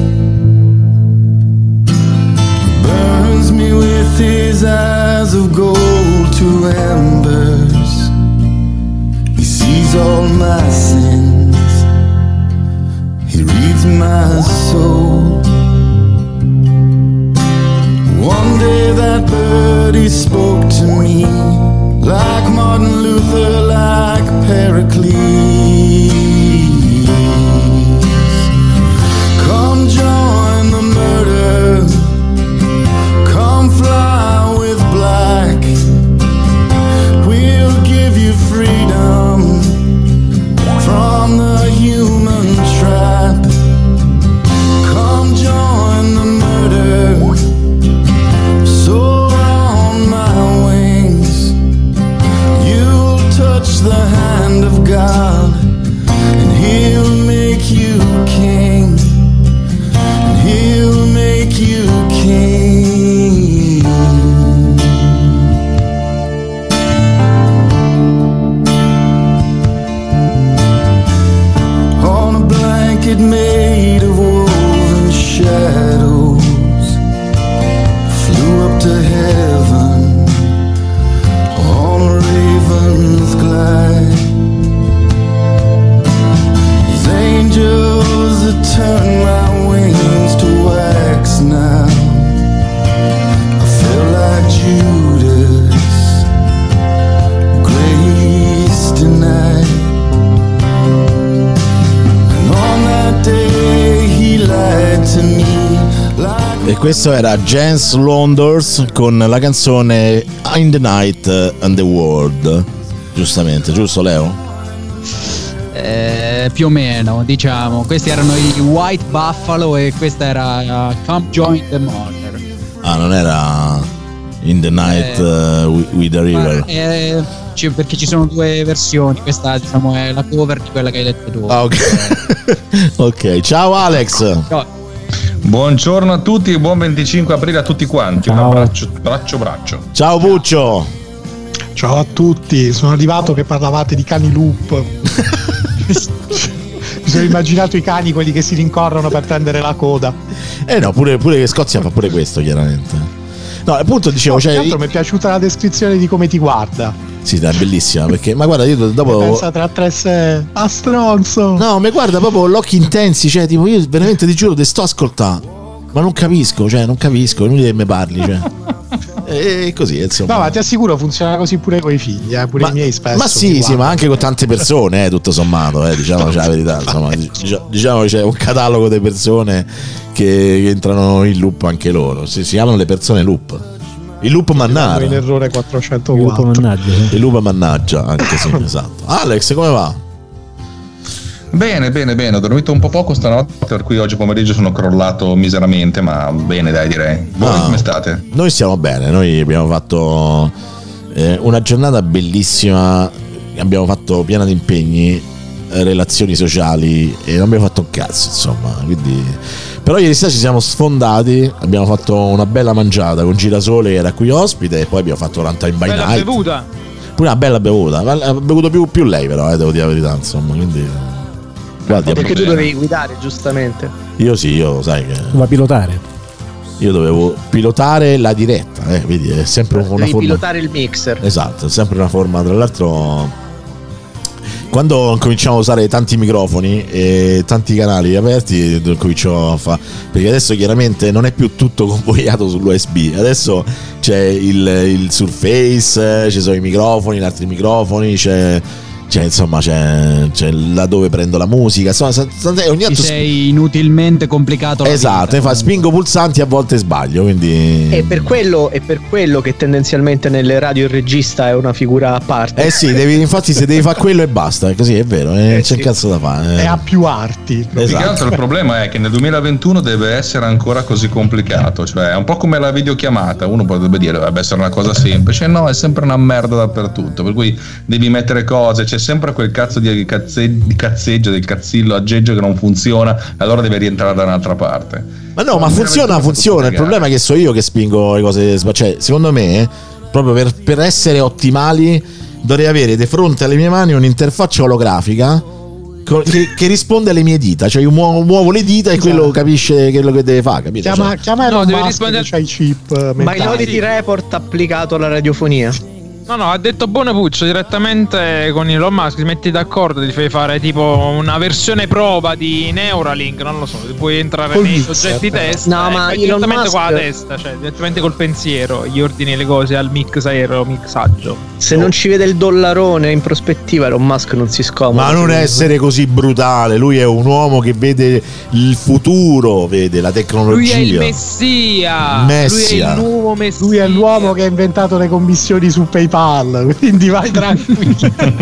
He burns me with his eyes of gold to embers. He sees all my sins, he reads my soul. One day that birdie spoke to me, like Martin Luther, like Pericles. Come join the murder, come fly with black. We'll give you freedom from the human trap. Come join the murder, soar on my wings. You'll touch the hand of God, and He'll make you king, and He'll make you king. On a blanket made of woven shadows, flew up to heaven on a raven's glide. These angels that turn my wings to wax now, I feel like Judas, grace denied. And on that day he lied to me like. E questo era Jens Londors con la canzone In the Night and the World. Giustamente, giusto Leo? Più o meno, diciamo. Questi erano i White Buffalo e questa era Come Join the Murder. Ah, non era In the Night with the River? Perché ci sono due versioni. Questa, diciamo, è la cover di quella che hai detto tu. Ah, ok. Ok, ciao Alex. Ciao. Buongiorno a tutti e buon 25 aprile a tutti quanti. Ciao. Un abbraccio. Ciao Puccio. Ciao a tutti, sono arrivato che parlavate di cani loop. Mi sono immaginato i cani, quelli che si rincorrono per prendere la coda. No, pure che Scozia fa pure questo, chiaramente. No, appunto dicevo, no, cioè, mi è piaciuta la descrizione di come ti guarda. Sì, è bellissima, perché ma guarda, io dopo pensa tra tre se a stronzo. No, mi guarda proprio l'occhi intensi, cioè tipo io veramente ti giuro te sto ascoltando, ma non capisco, è inutile che mi parli, cioè. E così, insomma. No, ma ti assicuro funziona così pure con i figli, pure i miei spesso. Ma sì, ma anche con tante persone, tutto sommato, diciamo la verità, insomma, diciamo che c'è un catalogo di persone che entrano in loop anche loro. Si chiamano le persone loop. Il loop mannaro. In errore 404. Il loop mannaggia, anche sì, esatto. Alex, come va? Bene, ho dormito un po' poco stanotte, per cui oggi pomeriggio sono crollato miseramente, ma bene dai, direi. Voi come state? Noi stiamo bene, noi abbiamo fatto una giornata bellissima, abbiamo fatto piena di impegni, relazioni sociali e non abbiamo fatto un cazzo, insomma, quindi. Però ieri sera ci siamo sfondati, abbiamo fatto una bella mangiata con Girasole che era qui ospite e poi abbiamo fatto Runtime by bella Night. Bevuta. Pure una bella bevuta, ha bevuto più lei però, devo dire la verità, insomma, quindi. Guardi, perché tu dovevi guidare, giustamente. Io sai che. Va a pilotare. Io dovevo pilotare la diretta, vedi, è sempre una forma. Devi pilotare il mixer. Esatto, è sempre una forma, tra l'altro. Quando cominciamo a usare tanti microfoni e tanti canali aperti, comincio a fare. Perché adesso chiaramente non è più tutto convogliato sull'USB, adesso c'è il Surface, ci sono i microfoni, gli altri microfoni, c'è là dove prendo la musica, insomma, ogni tanto sei inutilmente complicato la esatto, vita, spingo pulsanti e a volte sbaglio, quindi è per quello che tendenzialmente nelle radio il regista è una figura a parte. Sì, infatti se devi fare quello e basta, così è vero, c'è un cazzo da fare. E ha più arti. Più che altro il problema è che nel 2021 deve essere ancora così complicato, cioè è un po' come la videochiamata, uno potrebbe dire dovrebbe essere una cosa semplice, no, è sempre una merda dappertutto, per cui devi mettere cose, c'è sempre quel cazzo di cazzeggio, del cazzillo aggeggio che non funziona, allora deve rientrare da un'altra parte. Ma no, ma funziona. Il problema è che so io che spingo le cose, cioè secondo me proprio per essere ottimali dovrei avere di fronte alle mie mani un'interfaccia olografica che risponde alle mie dita, cioè io muovo le dita e quello capisce quello che deve fare, capito? Chiama deve rispondere, c'hai chip Minority Report applicato alla radiofonia. No, ha detto Buona Puccio direttamente con Elon Musk, ti metti d'accordo, ti fai fare tipo una versione prova di Neuralink, non lo so, puoi entrare nei soggetti testa, ma direttamente Musk... con la testa, cioè direttamente col pensiero, gli ordini le cose al mixaggio. Se non ci vede il dollarone in prospettiva, Elon Musk non si scomoda. Ma non essere così brutale, lui è un uomo che vede il futuro, vede la tecnologia. Lui è il Messia. Lui è il nuovo Messia. Lui è l'uomo che ha inventato le commissioni su PayPal, quindi vai tranquillo.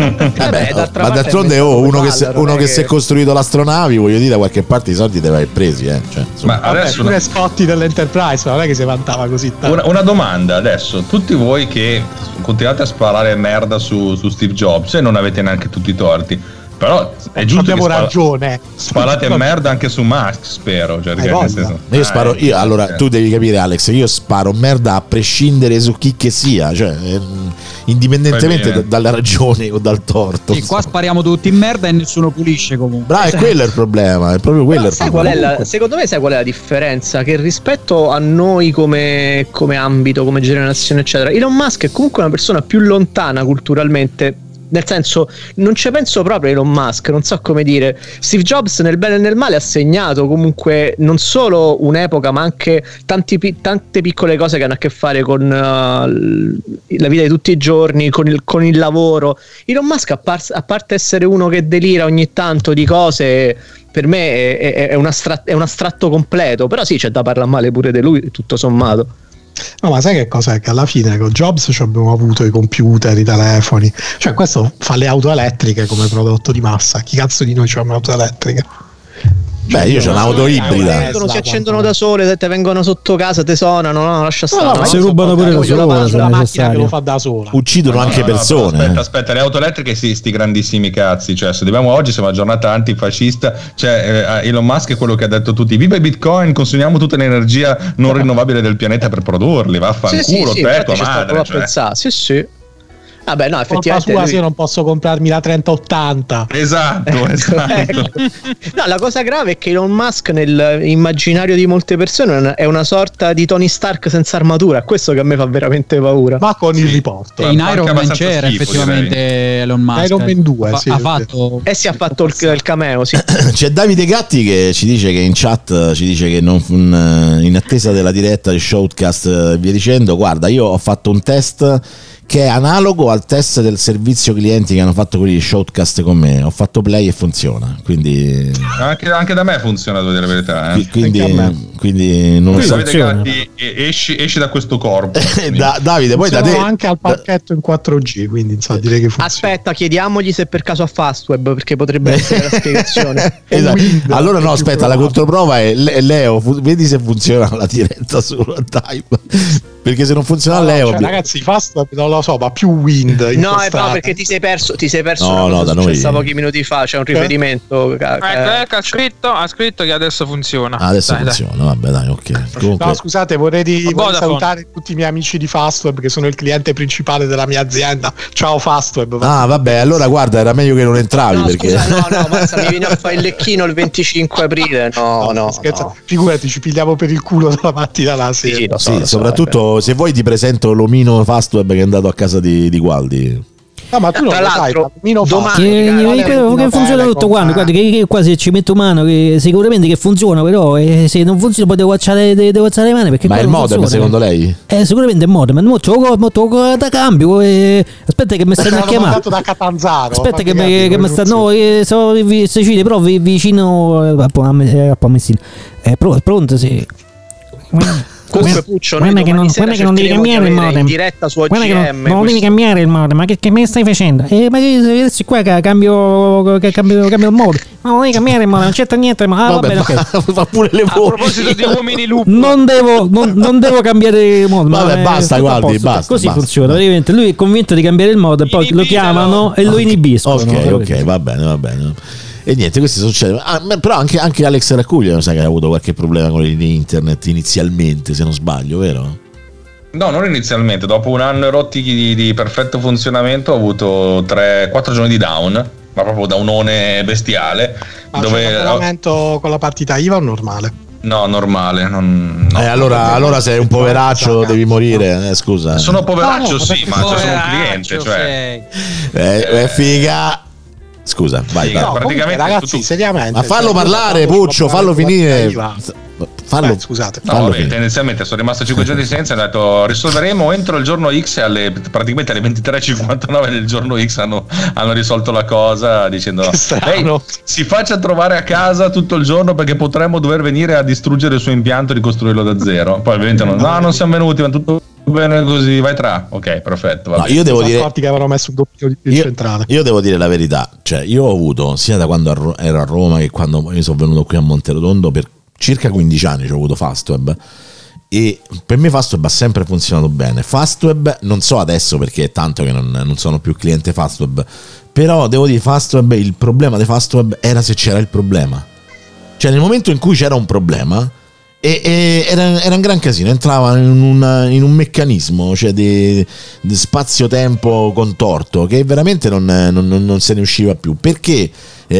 Ma d'altronde uno che si è costruito l'astronavi, voglio dire, da qualche parte i soldi deve aver presi, cioè, ma adesso pure Scotti dell'Enterprise non è che si vantava così tanto. Una domanda adesso, tutti voi che continuate a sparare merda su Steve Jobs e non avete neanche tutti i torti, però è giusto abbiamo che ragione, sparate merda anche su Musk, spero, cioè, nel senso, allora tu devi capire, Alex, io sparo merda a prescindere su chi che sia, cioè indipendentemente dalla ragione o dal torto. Sì, qua spariamo tutti in merda e nessuno pulisce comunque. Bravo, quello è il problema, è proprio quello. Secondo me sai qual è la differenza? Che rispetto a noi come ambito, come generazione eccetera, Elon Musk è comunque una persona più lontana culturalmente. Nel senso, non ci penso proprio Elon Musk, non so come dire. Steve Jobs nel bene e nel male ha segnato comunque non solo un'epoca, ma anche tante piccole cose che hanno a che fare con la vita di tutti i giorni, con il lavoro. Elon Musk, a parte essere uno che delira ogni tanto di cose, per me è un astratto completo. Però sì, c'è da parlare male pure di lui, tutto sommato. No, ma sai che cos'è? Che alla fine con Jobs ci abbiamo avuto i computer, i telefoni, cioè questo fa le auto elettriche come prodotto di massa. Chi cazzo di noi c'ha un'auto elettrica? Beh, io c'ho un'auto ibrida. Si accendono da sole, se te vengono sotto casa, te sonano, no, lascia stare. Si rubano pure da sole, la macchina che lo fa da sola. Uccidono anche persone. Aspetta, le auto elettriche sti grandissimi cazzi, cioè se dobbiamo oggi siamo una giornata antifascista, cioè Elon Musk è quello che ha detto tutti viva i Bitcoin, consumiamo tutta l'energia non rinnovabile del pianeta per produrli, vaffanculo, te, tua madre. Sì. Vabbè, no, effettivamente sua, io non posso comprarmi la 3080. Esatto. No, la cosa grave è che Elon Musk nell'immaginario di molte persone è una sorta di Tony Stark senza armatura, questo che a me fa veramente paura. Ma con il riporto. In Iron Man c'era effettivamente Elon Musk. Iron Man 2 ha fatto il cameo, sì. C'è Davide Gatti che ci dice che in chat ci dice che in attesa della diretta di Shoutcast e via dicendo, guarda, io ho fatto un test che è analogo al test del servizio clienti che hanno fatto quelli di Shoutcast con me. Ho fatto play e funziona, quindi anche da me funziona, devo dire la verità, quindi non lo so. Esci da questo corpo. Davide, poi da te anche al pacchetto in 4G, quindi insomma, direi che funziona. Aspetta, chiediamogli se per caso ha Fastweb, perché potrebbe essere la spiegazione. Esatto. Allora no, aspetta, la controprova è Leo, vedi se funziona la diretta su Time. Perché se non funziona Leo, ragazzi, Fastweb non lo so, ma più Wind. No, perché ti sei perso. No, da noi. Pochi minuti fa c'è un riferimento. Ecco, ha scritto che adesso funziona. Adesso funziona, vabbè, dai, ok. Comunque... No, scusate, vorrei salutare tutti i miei amici di Fastweb che sono il cliente principale della mia azienda. Ciao Fastweb. Ah, vabbè, allora guarda, era meglio che non entravi, no, perché scusa, mazza, mi vieni a fare il lecchino il 25 aprile. No. Figurati, ci pigliamo per il culo dalla mattina alla sera. Sì, soprattutto se vuoi ti presento l'omino Fastweb che è andato a casa di Gualdi. No, ma tu non lo sai, che funziona tutto quanto, guarda che quasi ci metto mano, che sicuramente che funziona, però se non funziona poi devo alzare le mani, perché ma è il modem secondo lei? Sicuramente è il modem, ma c'ho da cambio, aspetta che mi stanno a chiamare da Catanzaro, aspetta che mi stanno sono in Sicilia, però vicino a Messina. Pronto, sì. Comunque Puccio, guarda che non devi cambiare il modem in diretta su OGM. Guarda che non devi cambiare il modem, ma che me stai facendo? Ma adesso qua cambio il modem. Ma non devi cambiare il modem, non c'entra niente. Ma vabbè, ok. Fa pure le voci. A proposito di uomini lupo, non devo cambiare il modem. Vabbè, basta, guardi, basta. Così funziona. Praticamente lui è convinto di cambiare il modem, poi lo chiamano e lo inibiscono. Ok, va bene. E niente, questo succede. Però anche Alex Raccuglia mi sa che ha avuto qualche problema con internet inizialmente, se non sbaglio, vero? No, non inizialmente. Dopo un anno e rotti di perfetto funzionamento ho avuto 3-4 giorni di down, ma proprio daunone bestiale. Ma dove c'è un abbonamento con la partita IVA o normale? No, normale. Allora sei un poveraccio, devi morire. Scusa. Sono poveraccio, sì, ma sono un cliente. Cioè. Figa. Scusa, vai. No, praticamente ragazzi, seriamente. Ma fallo parlare, Puccio, fallo finire. Scusate. No, tendenzialmente sono rimasto 5 giorni senza e ho detto risolveremo entro il giorno X praticamente alle 23:59 del giorno X hanno risolto la cosa dicendo si faccia trovare a casa tutto il giorno perché potremmo dover venire a distruggere il suo impianto e ricostruirlo da zero. Poi ovviamente non siamo venuti, ma tutto bene così, vai tra. Ok, perfetto. No, io devo dire che avevano messo un doppio di centrale. Io devo dire la verità, cioè io ho avuto sia da quando ero a Roma che quando mi sono venuto qui a Monterotondo per circa 15 anni ho avuto Fastweb e per me Fastweb ha sempre funzionato bene. Fastweb non so adesso perché è tanto che non sono più cliente Fastweb, però devo dire Fastweb, il problema di Fastweb era se c'era il problema, cioè nel momento in cui c'era un problema era un gran casino, entrava in un meccanismo, cioè di spazio-tempo contorto che veramente non se ne usciva più, perché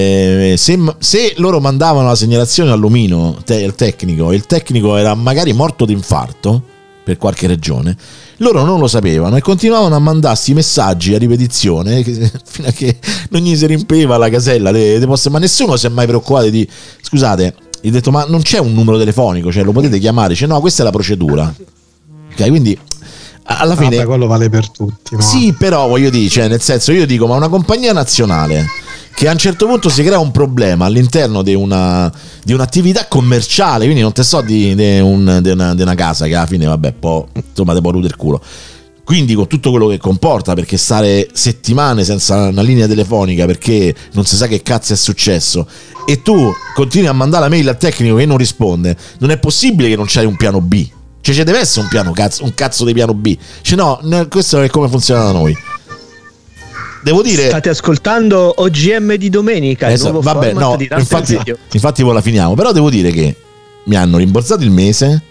se loro mandavano la segnalazione all'omino il tecnico era magari morto d'infarto per qualche ragione, loro non lo sapevano e continuavano a mandarsi messaggi a ripetizione fino a che non gli si riempeva la casella ma nessuno si è mai preoccupato di scusate, gli ho detto ma non c'è un numero telefonico, cioè lo potete chiamare, cioè no, questa è la procedura, ok, quindi alla fine quello vale per tutti, ma... Sì, però voglio dire, cioè, nel senso, io dico, ma una compagnia nazionale che a un certo punto si crea un problema all'interno di un'attività commerciale, quindi non te so di una casa che alla fine vabbè poi insomma te può rudere il culo, quindi con tutto quello che comporta, perché stare settimane senza una linea telefonica perché non si sa che cazzo è successo e tu continui a mandare la mail al tecnico che non risponde, non è possibile che non c'hai un piano B, cioè ci deve essere un cazzo di piano B, cioè no, questo è come funziona da noi. Devo dire, state ascoltando OGM di domenica, il nuovo format di infatti poi la finiamo, però devo dire che mi hanno rimborsato il mese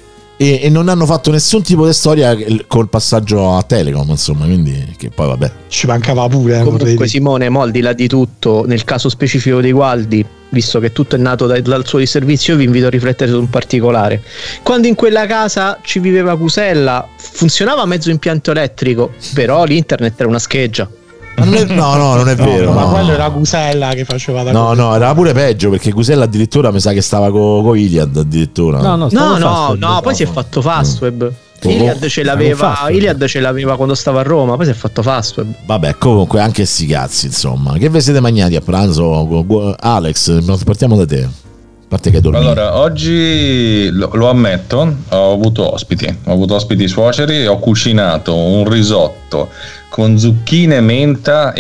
e non hanno fatto nessun tipo di storia col passaggio a Telecom, insomma, quindi che poi vabbè ci mancava pure. Comunque Simone, al di là di tutto, nel caso specifico dei Gualdi, visto che tutto è nato dal suo disservizio, vi invito a riflettere su un particolare. Quando in quella casa ci viveva Cusella, funzionava mezzo impianto elettrico, però l'internet era una scheggia. Non è vero. Ma quello era Cusella che faceva da No, era pure peggio, perché Cusella addirittura mi sa che stava con Iliad addirittura. No, poi si è fatto Fastweb. Iliad ce l'aveva quando stava a Roma, poi si è fatto Fastweb. Vabbè, comunque anche sti cazzi, insomma. Che vi siete mangiati a pranzo? Alex, partiamo da te. A parte che dormi. Allora, oggi lo ammetto, ho avuto ospiti suoceri, ho cucinato un risotto con zucchine, menta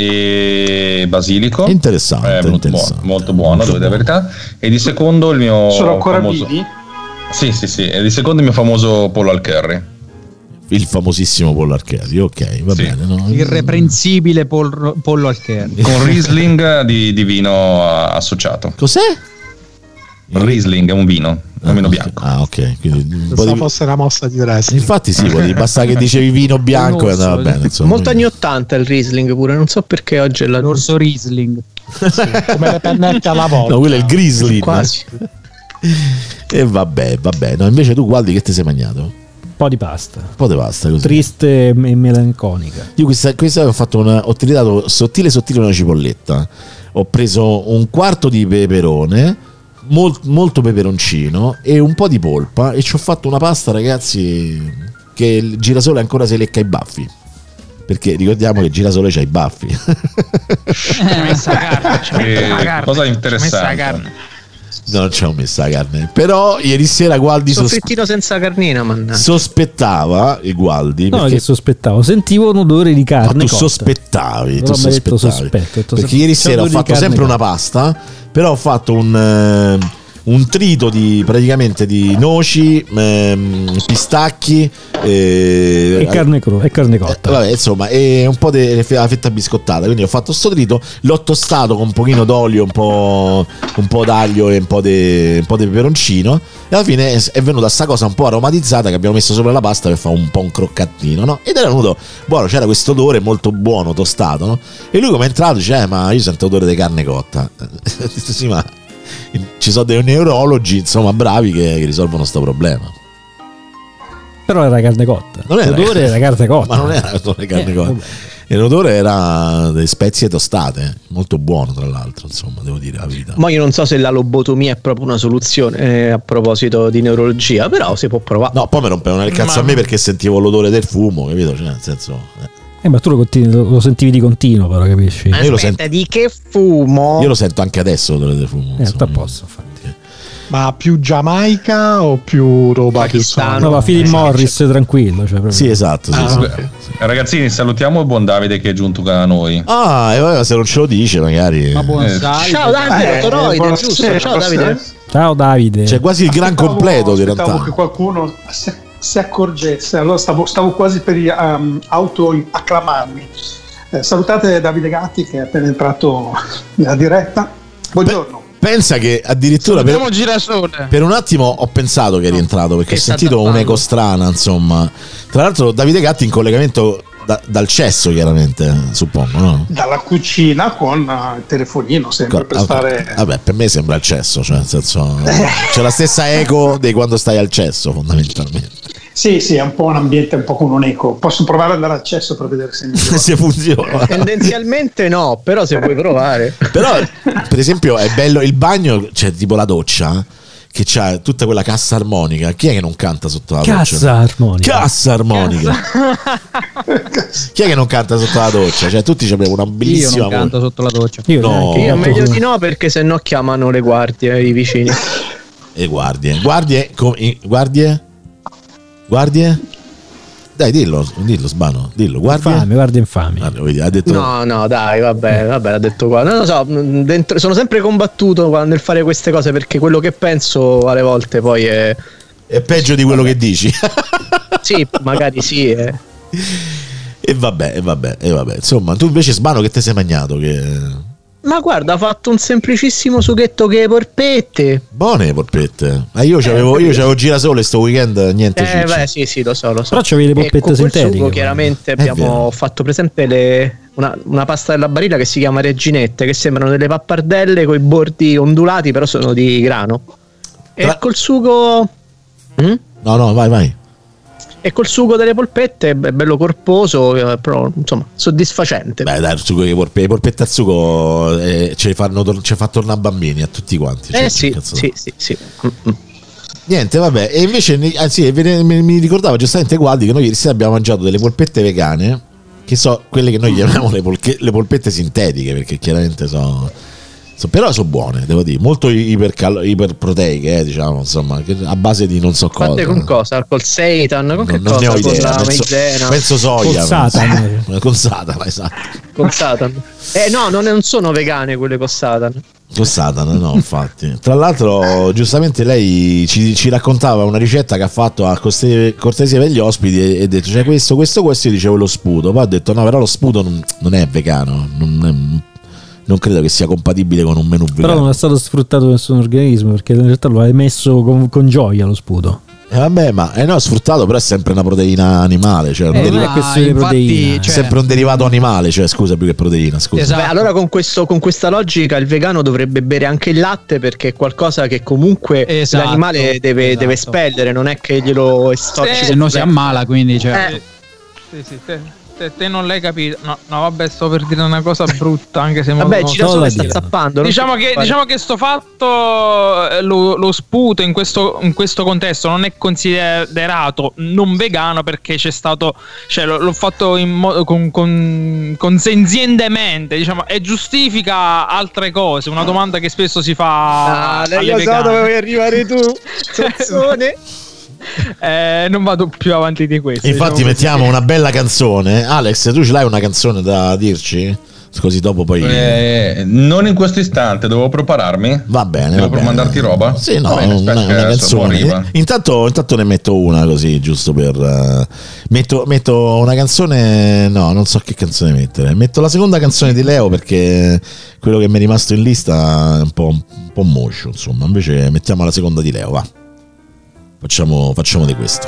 e basilico. Interessante, molto buono, devo dire la verità. E di secondo il mio sono ancora vivi? Sì, e di secondo il mio famoso pollo al curry. Il famosissimo pollo al curry, ok, va bene. No? Irreprensibile pollo al curry. Con Riesling di vino associato. Cos'è? Riesling è un vino bianco. Ah, ok. Quindi se fosse una mossa di wrestling. Infatti sì, basta che dicevi vino bianco e andava bene. Insomma. Molto anni 80 il Riesling pure, non so perché oggi è l'orso Riesling. Sì, come le pennette alla volta. No, quello è il Grizzly. Quasi. E vabbè. No, invece tu guardi che ti sei mangiato? Un po' di pasta così. Triste e melanconica. Io questa ho tritato sottile una cipolletta. Ho preso un quarto di peperone, molto peperoncino e un po' di polpa e ci ho fatto una pasta, ragazzi, che il girasole ancora si lecca i baffi, perché ricordiamo che il girasole c'ha i baffi. Cosa interessante. Non ci ho messo la carne. Però ieri sera Gualdi soffrittino senza carnina, mannaggia. Sospettava il Gualdi. No, che sospettavo, sentivo un odore di carne. Ma tu cotta. sospettavi, Non ho mai detto sospetto. perché ieri sera ho fatto sempre una pasta, però ho fatto un trito praticamente di noci, pistacchi e carne cotta. Vabbè, insomma, e un po' di fetta biscottata. Quindi ho fatto sto trito, l'ho tostato con un pochino d'olio, un po' d'aglio e un po' di peperoncino. E alla fine è venuta sta cosa un po' aromatizzata che abbiamo messo sopra la pasta per fare un po' un croccattino, no? Ed era venuto buono, c'era questo odore molto buono, tostato, no? E lui come è entrato dice: ma io sento odore di carne cotta. Sì, ma ci sono dei neurologi, insomma, bravi che risolvono sto problema. Però era carne cotta. L'odore era carne cotta. Ma non era l'odore carne cotta. E l'odore era delle spezie tostate, molto buono tra l'altro, insomma, devo dire la verità. Ma io non so se la lobotomia è proprio una soluzione a proposito di neurologia, però si può provare. No, poi mi rompevano il cazzo a me perché sentivo l'odore del fumo, capito? Cioè, nel senso... ma tu lo sentivi di continuo, però, capisci? Aspetta, di che fumo? Io lo sento anche adesso l'odore del fumo. A posto, infatti. Ma più Giamaica o più roba che sono? No, ma Philip Morris tranquillo, cioè proprio. Sì, esatto, sì. Okay. Ragazzini, salutiamo il buon Davide che è giunto da noi. Vabbè, se non ce lo dice magari. Ma buon ciao Davide, Toroide, giusto? Ciao Davide. Ciao Davide. C'è quasi il gran completo di realtà. Aspettavo che qualcuno si accorgesse, allora stavo quasi per auto-acclamarmi. Salutate Davide Gatti che è appena entrato nella diretta. Buongiorno. Pensa che addirittura per un attimo ho pensato che è rientrato perché ho sentito un'eco strana, insomma. Tra l'altro Davide Gatti in collegamento dal cesso, chiaramente, suppongo, no? Dalla cucina con il telefonino, sempre per stare... Vabbè, per me sembra il cesso, cioè nel senso c'è la stessa eco di quando stai al cesso, fondamentalmente. Sì, è un po' un ambiente un po' con un eco. Posso provare ad andare al cesso per vedere se funziona. Tendenzialmente no, però se vuoi provare. Però, per esempio, è bello il bagno, cioè tipo la doccia, che c'ha tutta quella cassa armonica. Chi è che non canta sotto la doccia? Cassa armonica. Chi è che non canta sotto la doccia? Cioè tutti abbiamo una bellissima. Io non canto sotto la doccia. Io meglio di no, perché sennò chiamano le guardie, i vicini. E guardie? Dai, dillo Sbano, dillo. Guardie infami. Ha detto... No, dai, vabbè, l'ha detto qua. Non lo so, sono sempre combattuto nel fare queste cose perché quello che penso alle volte poi è peggio di quello che dici. Sì, magari sì. E vabbè. Insomma, tu invece Sbano che te sei mangiato? Ma guarda, ho fatto un semplicissimo sughetto che polpette. Buone le polpette. Io c'avevo girasole sto weekend, niente. Beh, sì, lo so. Però c'avevi le polpette sintetiche. Sugo, chiaramente abbiamo fatto presente una pasta della Barilla che si chiama Reginette, che sembrano delle pappardelle con i bordi ondulati, però sono di grano. E col sugo... No, vai. E col sugo delle polpette è bello corposo, però insomma soddisfacente. Beh, dai, il sugo le polpette al sugo ci fa tornare bambini a tutti quanti. Sì. Niente, vabbè. E invece mi ricordava giustamente Gualdi che noi ieri sera abbiamo mangiato delle polpette vegane, che so quelle che noi chiamiamo le polpette sintetiche, perché chiaramente però sono buone, devo dire, molto iperproteiche, diciamo, insomma, a base di non so cosa. Fatte con cosa? Col seitan? Con che cosa? Ne ho idea. Con la maizena? Penso soia. Con Satan, esatto. Con Satan. No, non sono vegane quelle con Satan. Con Satan, no, infatti. Tra l'altro, giustamente lei ci raccontava una ricetta che ha fatto a cortesia per gli ospiti e ha detto, c'è questo, io dicevo lo sputo. Poi ha detto, no, però lo sputo non è vegano, non credo che sia compatibile con un menù vegano. Però non è stato sfruttato nessun organismo, perché in realtà lo hai messo con gioia lo sputo. Vabbè, ma no, sfruttato, però è sempre una proteina animale, cioè non è questione di proteina, cioè... sempre un derivato animale, cioè scusa, più che proteina, scusa. Esatto. Beh, allora con questa logica il vegano dovrebbe bere anche il latte, perché è qualcosa che comunque l'animale deve espellere, non è che glielo estorci. Se no si ammala, quindi cioè. Sì. Te non l'hai capito. No, vabbè, sto per dire una cosa brutta, anche se vabbè, Girasole sta zappando. Diciamo che sto fatto lo sputo in questo contesto non è considerato non vegano, perché c'è stato, cioè l'ho fatto in modo consenzientemente, diciamo, e giustifica altre cose. Una domanda che spesso si fa alle vegane. So dove vuoi arrivare tu, Zozzone. Non vado più avanti di questo. Infatti, diciamo, mettiamo una bella canzone. Alex, tu ce l'hai una canzone da dirci? Così dopo poi. Non in questo istante, devo prepararmi. Va bene. Devo mandarti roba? Sì, no, una canzone. Intanto ne metto una così, giusto per. Metto una canzone. No, non so che canzone mettere. Metto la seconda canzone di Leo, perché quello che mi è rimasto in lista è un po' moscio, insomma. Invece mettiamo la seconda di Leo, va. Facciamo di questo.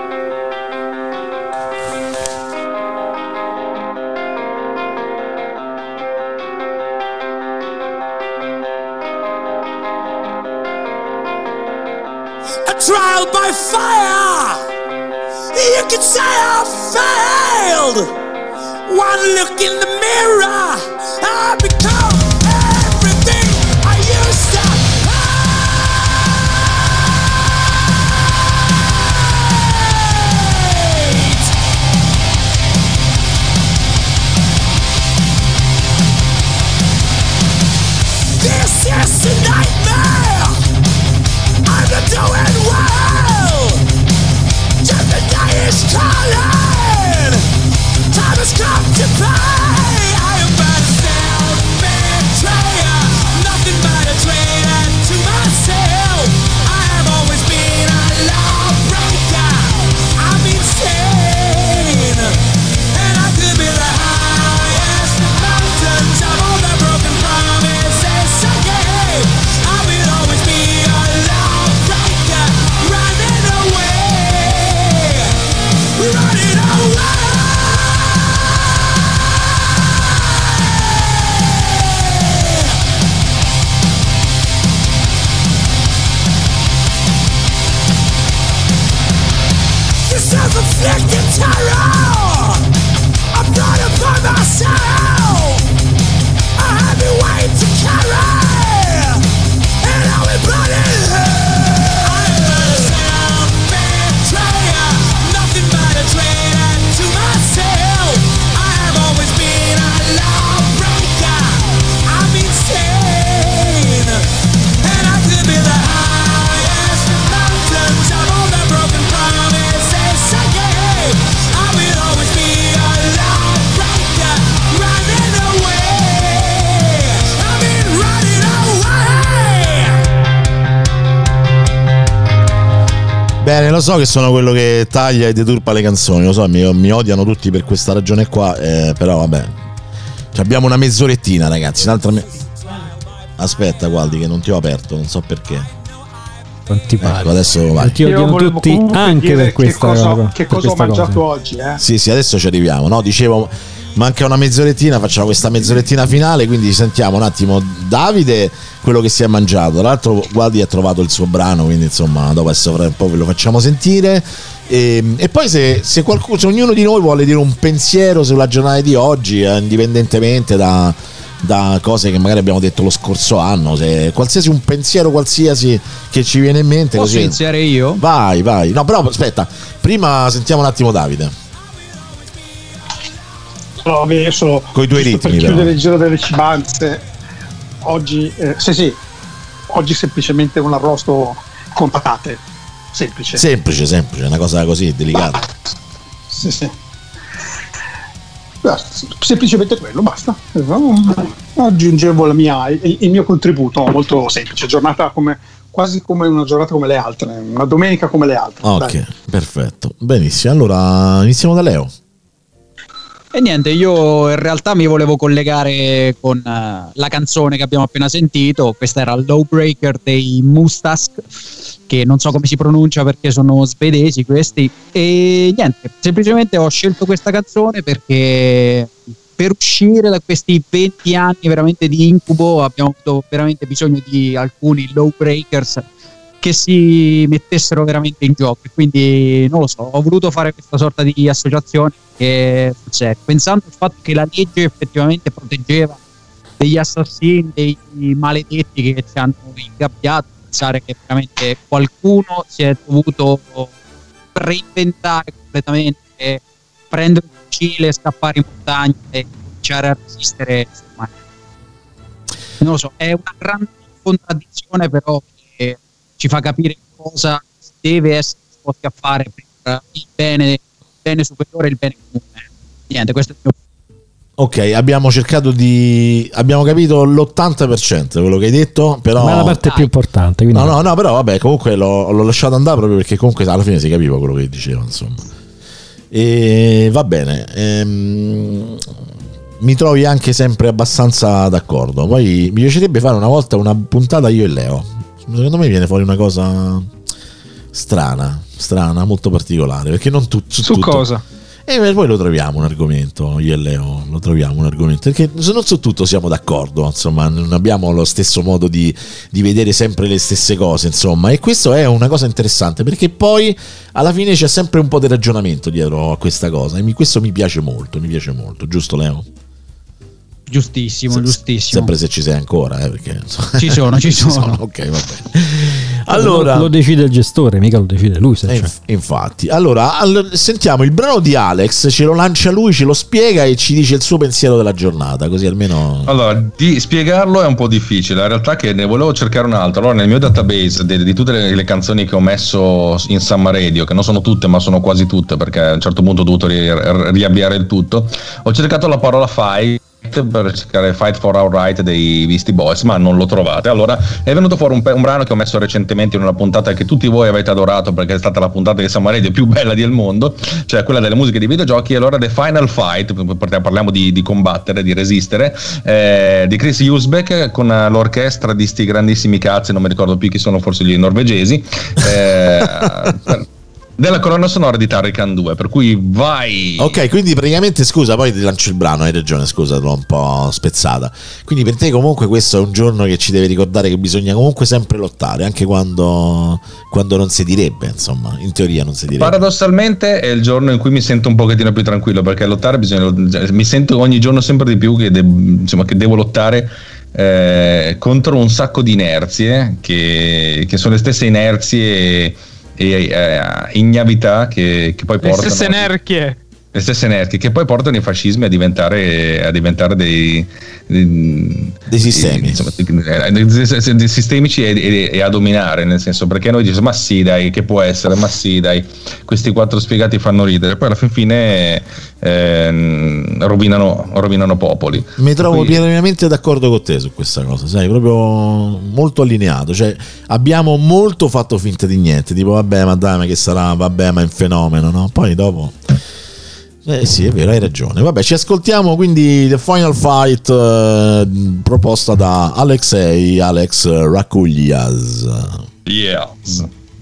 A trial by fire. You could say I failed. One look in the mirror, I become everything I used to. This is a nightmare. I'm not doing well. Just the day is calling. Time has come to pay. I am but a self-betrayer, nothing but a traitor to myself. I have always been a lawbreaker. I'm insane, and I could be the highest mountains of all the broken promises I gave. I will always be a lawbreaker, running away, running away. Self-inflicted terror, I'm not upon myself. A heavy weight to carry, and I will burn in hell. I'm a self-betrayer, nothing but a traitor to myself. I have always been a lawbreaker. I'm insane, and I could be the highest mountains of all the broken promises I gave. I will always be a lawbreaker, running away. I mean, running away. Bene, lo so che sono quello che taglia e deturpa le canzoni, lo so, mi odiano tutti per questa ragione qua, però vabbè. Abbiamo una mezzorettina, ragazzi, Aspetta, Gualdi, che non ti ho aperto, non so perché. Quanti ecco, adesso vai. Ti odiano tutti anche per questa cosa. Che cosa ho mangiato oggi, Sì, adesso ci arriviamo, no? Dicevo, manca una mezzorettina, facciamo questa mezzorettina finale, quindi sentiamo un attimo Davide quello che si è mangiato. Tra l'altro Gualdi ha trovato il suo brano, quindi insomma dopo un po' ve lo facciamo sentire. E poi se ognuno di noi vuole dire un pensiero sulla giornata di oggi, indipendentemente da cose che magari abbiamo detto lo scorso anno, se qualsiasi un pensiero qualsiasi che ci viene in mente. Posso iniziare io? Vai. No, però aspetta, prima sentiamo un attimo Davide. No, io sono con i tuoi ritmi, per chiudere il giro delle cibanze. Oggi oggi semplicemente un arrosto con patate, semplice, una cosa così delicata. Sì. Semplicemente quello, basta. Aggiungevo il mio contributo, molto semplice, giornata quasi come una giornata come le altre, una domenica come le altre. Ok, dai. Perfetto, benissimo. Allora iniziamo da Leo. E niente, io in realtà mi volevo collegare con la canzone che abbiamo appena sentito. Questa era Lawbreaker dei Mustask, che non so come si pronuncia perché sono svedesi questi. E niente, semplicemente ho scelto questa canzone perché per uscire da questi 20 anni veramente di incubo abbiamo avuto veramente bisogno di alcuni Lawbreakers che si mettessero veramente in gioco. E quindi non lo so, ho voluto fare questa sorta di associazione che, cioè, pensando al fatto che la legge effettivamente proteggeva degli assassini, dei maledetti che ci hanno ingabbiato, pensare che veramente qualcuno si è dovuto reinventare completamente, prendere un fucile, scappare in montagna e cominciare a resistere, insomma, non lo so, è una grande contraddizione, però che ci fa capire cosa si deve essere disposti a fare per il bene superiore e il bene comune. Niente, questo è il mio. Ok, abbiamo capito l'80% quello che hai detto, però ma è la parte più importante, quindi no, però vabbè, comunque l'ho lasciato andare proprio perché comunque alla fine si capiva quello che diceva, insomma. E va bene, mi trovi anche sempre abbastanza d'accordo. Poi mi piacerebbe fare una volta una puntata io e Leo. Secondo me viene fuori una cosa strana, molto particolare, perché non su tutto. Cosa? E poi lo troviamo un argomento, io e Leo lo troviamo un argomento, perché non su tutto siamo d'accordo, insomma, non abbiamo lo stesso modo di vedere sempre le stesse cose, insomma, e questo è una cosa interessante, perché poi alla fine c'è sempre un po' di ragionamento dietro a questa cosa, e questo mi piace molto, giusto Leo? Giustissimo. Sempre se ci sei ancora, perché ci sono. Ok, va bene. Allora lo decide il gestore, mica lo decide lui. Infatti, allora sentiamo il brano di Alex, ce lo lancia lui, ce lo spiega e ci dice il suo pensiero della giornata, così almeno. Allora, di spiegarlo è un po' difficile, la realtà è che ne volevo cercare un altro. Allora, nel mio database di tutte le canzoni che ho messo in Summer Radio, che non sono tutte, ma sono quasi tutte, perché a un certo punto ho dovuto riavviare il tutto, ho cercato la parola fight per cercare Fight for Our Right dei Beastie Boys, ma non l'ho trovata. Allora è venuto fuori un brano che ho messo recentemente in una puntata che tutti voi avete adorato, perché è stata la puntata di Summer Radio più bella del mondo, cioè quella delle musiche di videogiochi. Allora The Final Fight, parliamo di combattere, di resistere, di Chris Husbeck con l'orchestra di sti grandissimi cazzi, non mi ricordo più chi sono, forse gli norvegesi, della colonna sonora di Turrican 2, per cui vai. Ok, quindi praticamente, scusa, poi ti lancio il brano, hai ragione, scusa, l'ho un po' spezzata. Quindi per te comunque questo è un giorno che ci deve ricordare che bisogna comunque sempre lottare, anche quando non si direbbe, insomma, in teoria non si direbbe. Paradossalmente è il giorno in cui mi sento un pochettino più tranquillo, perché lottare mi sento ogni giorno sempre di più che devo lottare contro un sacco di inerzie che sono le stesse inerzie e ignavità che poi portano le stesse energie che poi portano i fascismi a diventare dei sistemi, insomma, dei sistemici e a dominare, nel senso, perché noi diciamo ma sì dai, che può essere, ma sì dai, questi quattro spiegati fanno ridere, poi alla fine rovinano popoli. Mi trovo pienamente d'accordo con te su questa cosa, sai, proprio molto allineato, cioè abbiamo molto fatto finta di niente, tipo vabbè ma dai, ma che sarà, vabbè ma è un fenomeno, no? Poi dopo sì, è vero, hai ragione. Vabbè, ci ascoltiamo quindi The Final Fight, proposta da Alex Rakulias. Yes.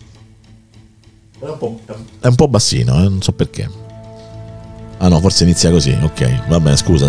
È un po' bassino, non so perché. Ah no, forse inizia così. Ok, vabbè, scusa.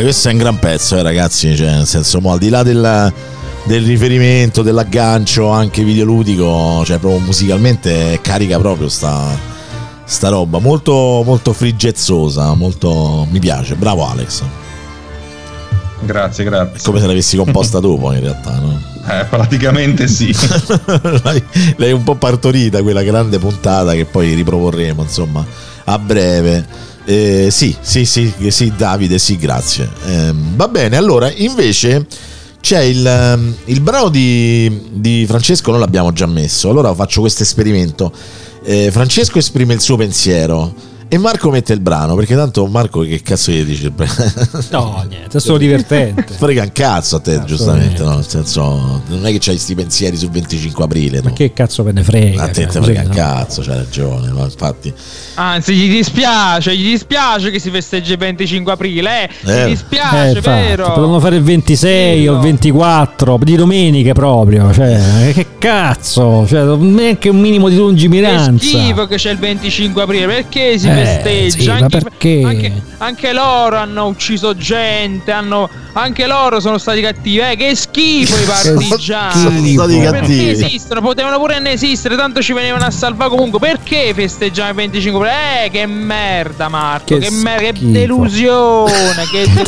questo è un gran pezzo, ragazzi, cioè, nel senso, al di là del riferimento, dell'aggancio anche videoludico, cioè proprio musicalmente carica proprio sta roba, molto molto friggezzosa, molto, mi piace, bravo Alex. Grazie. È come se l'avessi composta tu poi in realtà, no? Praticamente sì. L'hai un po' partorita quella grande puntata che poi riproporremo, insomma, a breve. Sì, Davide, sì, grazie. Va bene, allora invece c'è il brano di Francesco, non l'abbiamo già messo, allora faccio questo esperimento. Francesco esprime il suo pensiero e Marco mette il brano, perché tanto Marco che cazzo gli dice? No, niente, è solo divertente. Frega un cazzo a te, giustamente, no? Nel senso, non è che c'hai sti pensieri sul 25 aprile, no? Ma che cazzo me ne frega? A te frega un cazzo, c'hai ragione, ma infatti. Anzi, gli dispiace che si festeggia il 25 aprile, gli dispiace, infatti, vero? potevano fare il 26 o il 24 di domeniche proprio, cioè che cazzo, cioè neanche un minimo di lungimiranza. Che schifo che c'è il 25 aprile, perché si festeggia? Sì, perché? Anche loro hanno ucciso gente, anche loro sono stati cattivi, che schifo i partigiani. Sono stati cattivi. Perché esistono? Potevano pure non esistere, tanto ci venivano a salvare comunque. Perché festeggiamo il 25 aprile? Che merda, Marco, che delusione,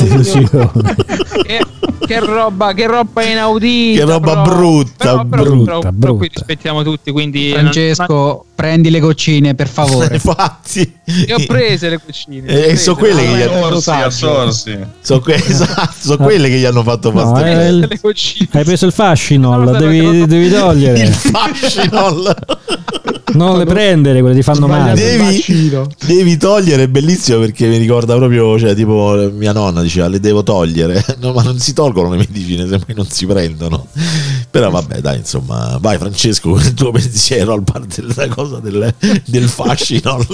che roba inaudita, che roba brutta. Però qui rispettiamo tutti, quindi Francesco, prendi le goccine per favore. Infatti io ho prese le goccine, sono quelle che gli hanno sono quelle che gli hanno fatto fare le goccine. Hai preso il fascinol, devi togliere il fascinol. Non le prendere, quelle ti fanno male. Devi togliere, è bellissimo perché mi ricorda proprio, cioè, tipo mia nonna diceva le devo togliere, no, ma non si tolgono le medicine se poi non si prendono. Però vabbè, dai, insomma, vai Francesco con il tuo pensiero al parte della cosa del fascinol.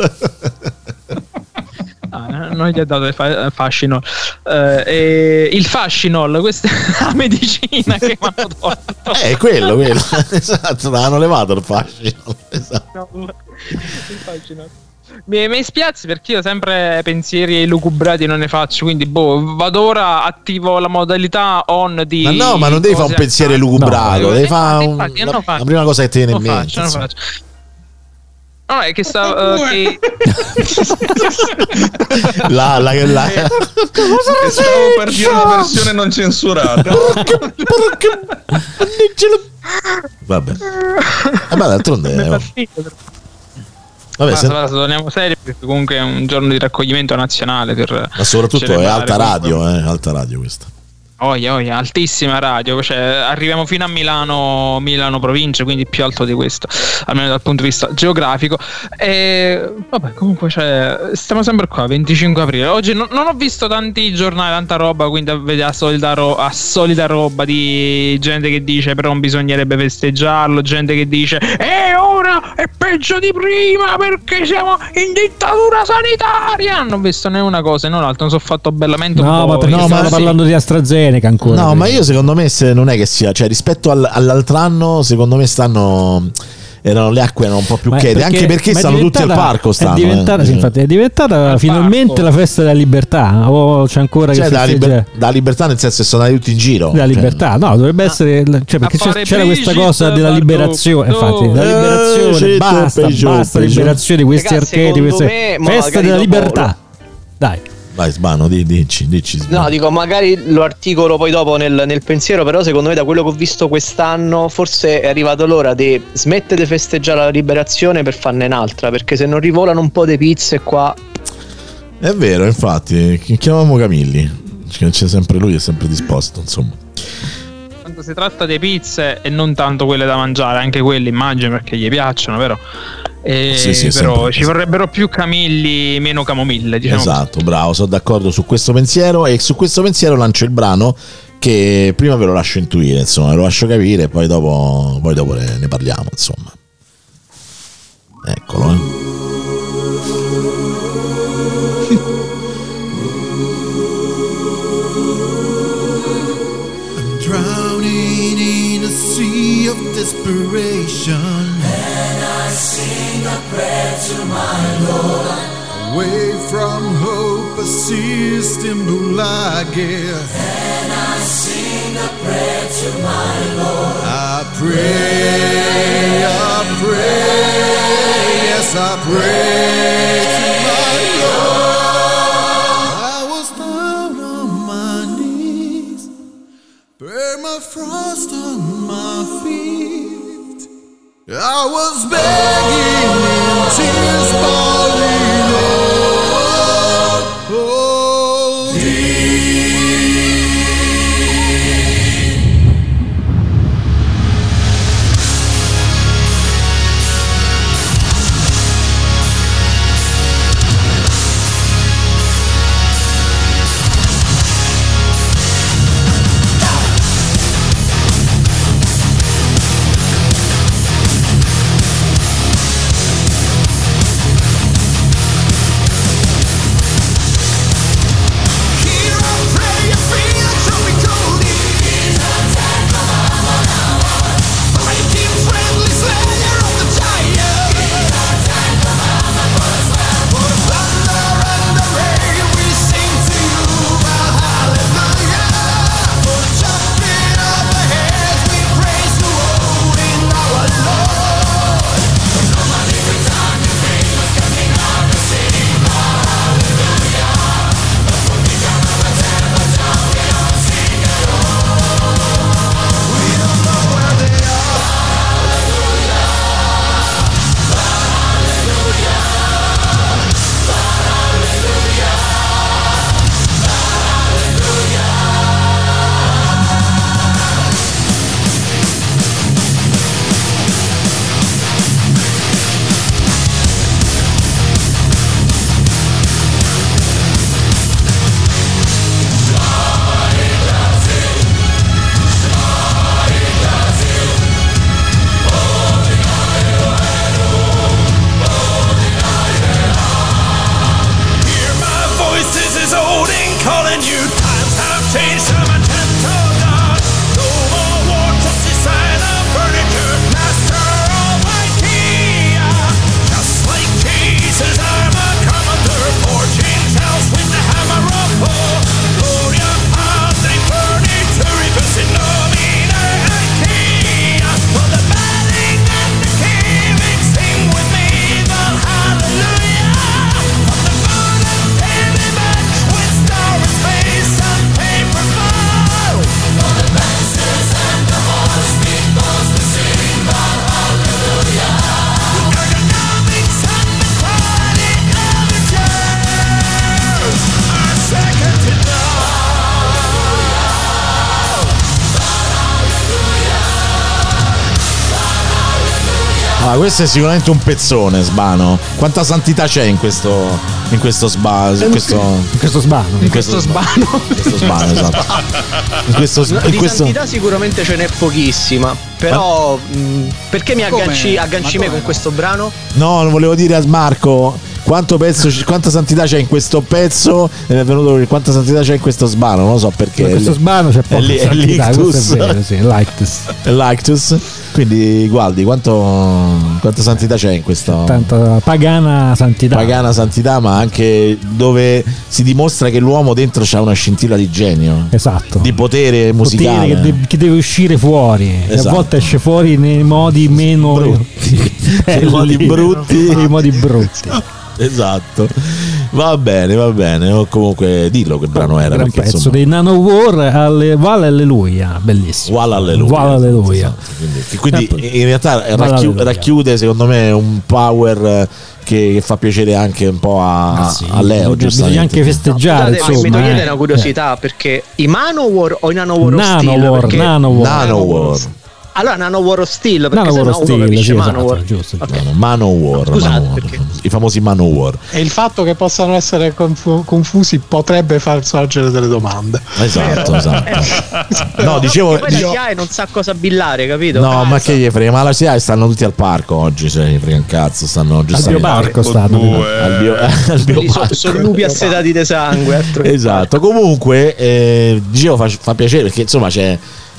Non gli ha dato il fascinol. Il fascinol, questa è la medicina che mi hanno tolto. Quello esatto, l'hanno levato il fascinol, esatto. Il fascinol. Mi spiazzi perché io sempre pensieri lugubrati non ne faccio, quindi vado ora, attivo la modalità on di. Ma non devi fare un pensiero lugubrato, devi fare la prima cosa che ti viene in mente. No, è che sta che stavo per dire una versione non censurata. Vabbè, d'altronde torniamo seri perché comunque è un giorno di raccoglimento nazionale ma soprattutto è alta radio questa. Oia, altissima radio, cioè arriviamo fino a Milano provincia, quindi più alto di questo, almeno dal punto di vista geografico. E vabbè, comunque stiamo sempre qua, 25 aprile. Oggi non ho visto tanti giornali, tanta roba, quindi a vedere a solita roba di gente che dice però non bisognerebbe festeggiarlo, gente che dice ora è peggio di prima perché siamo in dittatura sanitaria. Non ho visto né una cosa né un'altra, non sono fatto bellamente ma perché stavano parlando di AstraZeneca ancora. No, ma io secondo me non è che sia, cioè rispetto all'altro anno secondo me le acque erano un po' più chete, anche perché stanno tutti al parco. Infatti è diventata finalmente parco. La festa della libertà, o c'è ancora che da libertà, nel senso che sono andati tutti in giro. La libertà, no, dovrebbe essere, cioè, perché c'era questa cosa della liberazione, infatti, la liberazione, basta liberazione di questi archeti, queste feste della libertà. Dai. Vai Sbano, dici No, dico, magari lo articolo poi dopo nel pensiero, però secondo me da quello che ho visto quest'anno forse è arrivato l'ora di smettere di festeggiare la liberazione per farne un'altra, perché se non rivolano un po' di pizze qua. È vero, infatti, chiamiamo Camilli, c'è sempre lui, è sempre disposto, insomma. Quando si tratta di pizze e non tanto quelle da mangiare, anche quelle immagino perché gli piacciono, vero? Sì, però ci vorrebbero più Camilli, meno camomille, diciamo. Esatto, bravo, sono d'accordo su questo pensiero, e su questo pensiero lancio il brano che prima ve lo lascio intuire, insomma, ve lo lascio capire e poi dopo ne parliamo, insomma. Eccolo, I'm drowning in a sea of desperation. Sing a prayer to my Lord. Away from hope persist in moonlight, yeah. And I sing a prayer to my Lord. I pray, yes, I pray to my Lord. I was down on my knees, bear my frost on my feet. I was begging in tears, falling, Lord, oh, Ah, questo è sicuramente un pezzone, Sbano. Quanta santità c'è in questo sbano? In questo sbano, esatto. Di santità sicuramente ce n'è pochissima. Però perché mi agganci me con questo brano? No, volevo dire a Marco quanta santità c'è in questo pezzo. Mi è venuto quanta santità c'è in questo sbano, non lo so perché. In questo sbano c'è poca santità, questo è vero, sì, l'ictus. Quindi guardi quanta santità c'è in questo. Tanta pagana santità, ma anche dove si dimostra che l'uomo dentro c'ha una scintilla di genio. Esatto. Di potere musicale. Che deve uscire fuori. Esatto. E a volte esce fuori nei modi meno brutti. Nei modi brutti. Nei modi brutti. Esatto. Va bene. O comunque dillo che brano era. Un pezzo insomma... dei Nanowar, Val Alleluia, bellissimo. Val Alleluia. Esatto. Quindi in realtà racchiude secondo me un power che fa piacere anche un po' a Leo. Bisogna anche festeggiare. Mi togliete una curiosità perché i Manowar o i Nanowar? Nanowar. Allora Nanowar Steel, perché se no uno capisce Manowar. Giusto. Okay. Manowar. Perché i famosi Manowar. E il fatto che possano essere confusi potrebbe far sorgere delle domande. Esatto. No, dicevo poi la SIAE non sa cosa billare, capito? No, ma che gli frega? Ma la SIAE stanno tutti al parco oggi, se gli frega un cazzo, stanno giusto al bioparco stanno. Al bioparco. Sono lupi assetati di sangue. Esatto. Comunque dicevo fa piacere perché insomma c'è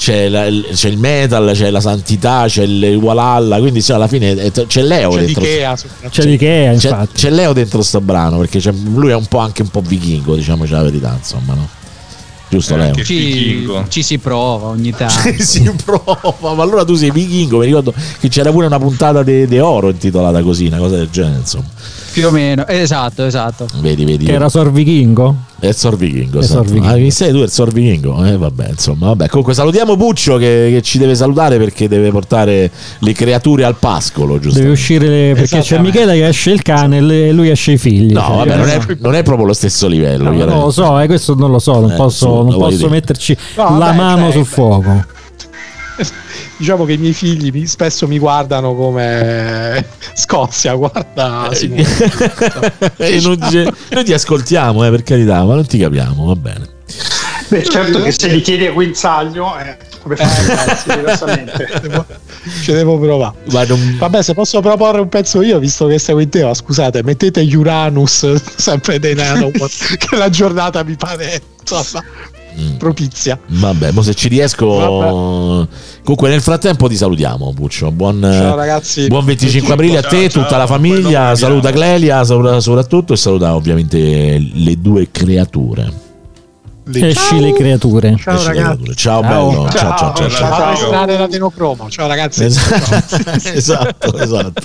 c'è il metal, c'è la santità, c'è il Walhalla, quindi alla fine c'è Leo dentro. C'è l'Ikea, infatti. C'è Leo dentro sto brano, perché lui è un po' anche un po' vichingo, diciamoci la verità, insomma, no? Giusto, Leo? Ci si prova ogni tanto. Si prova, ma allora tu sei vichingo. Mi ricordo che c'era pure una puntata di Oro intitolata così, una cosa del genere, insomma. Più o meno, esatto. Vedi. Che era Sor Vichingo? È il Sor Vichingo, esatto. Chi sei tu? È il Sor Vichingo. Vabbè, insomma, vabbè. Comunque salutiamo Puccio che ci deve salutare perché deve portare le creature al pascolo, giusto? Deve uscire perché c'è Michele che esce il cane e lui esce i figli. No, vabbè, non è proprio lo stesso livello. No, non lo so, questo non lo so, non posso metterci la mano sul fuoco. Diciamo che i miei figli spesso mi guardano come Scozia, guarda e noi ti ascoltiamo, per carità, ma non ti capiamo, va bene. Beh, certo che se gli chiedi a guinzaglio come fai diversamente. Ci devo provare. Vabbè, se posso proporre un pezzo io, visto che seguo in tema, scusate, mettete Uranus sempre dei Nanowar, che la giornata mi pare insomma propizia. Vabbè, mo se ci riesco. Vabbè. Comunque nel frattempo ti salutiamo, Puccio. Ciao ragazzi. Buon 25 aprile a te, tutta la famiglia. Saluta Clelia soprattutto e saluta ovviamente le due creature. Esci le creature. Ciao ragazzi. Ciao bello. Ciao. Strade da Denocromo. Ciao ragazzi. Esatto.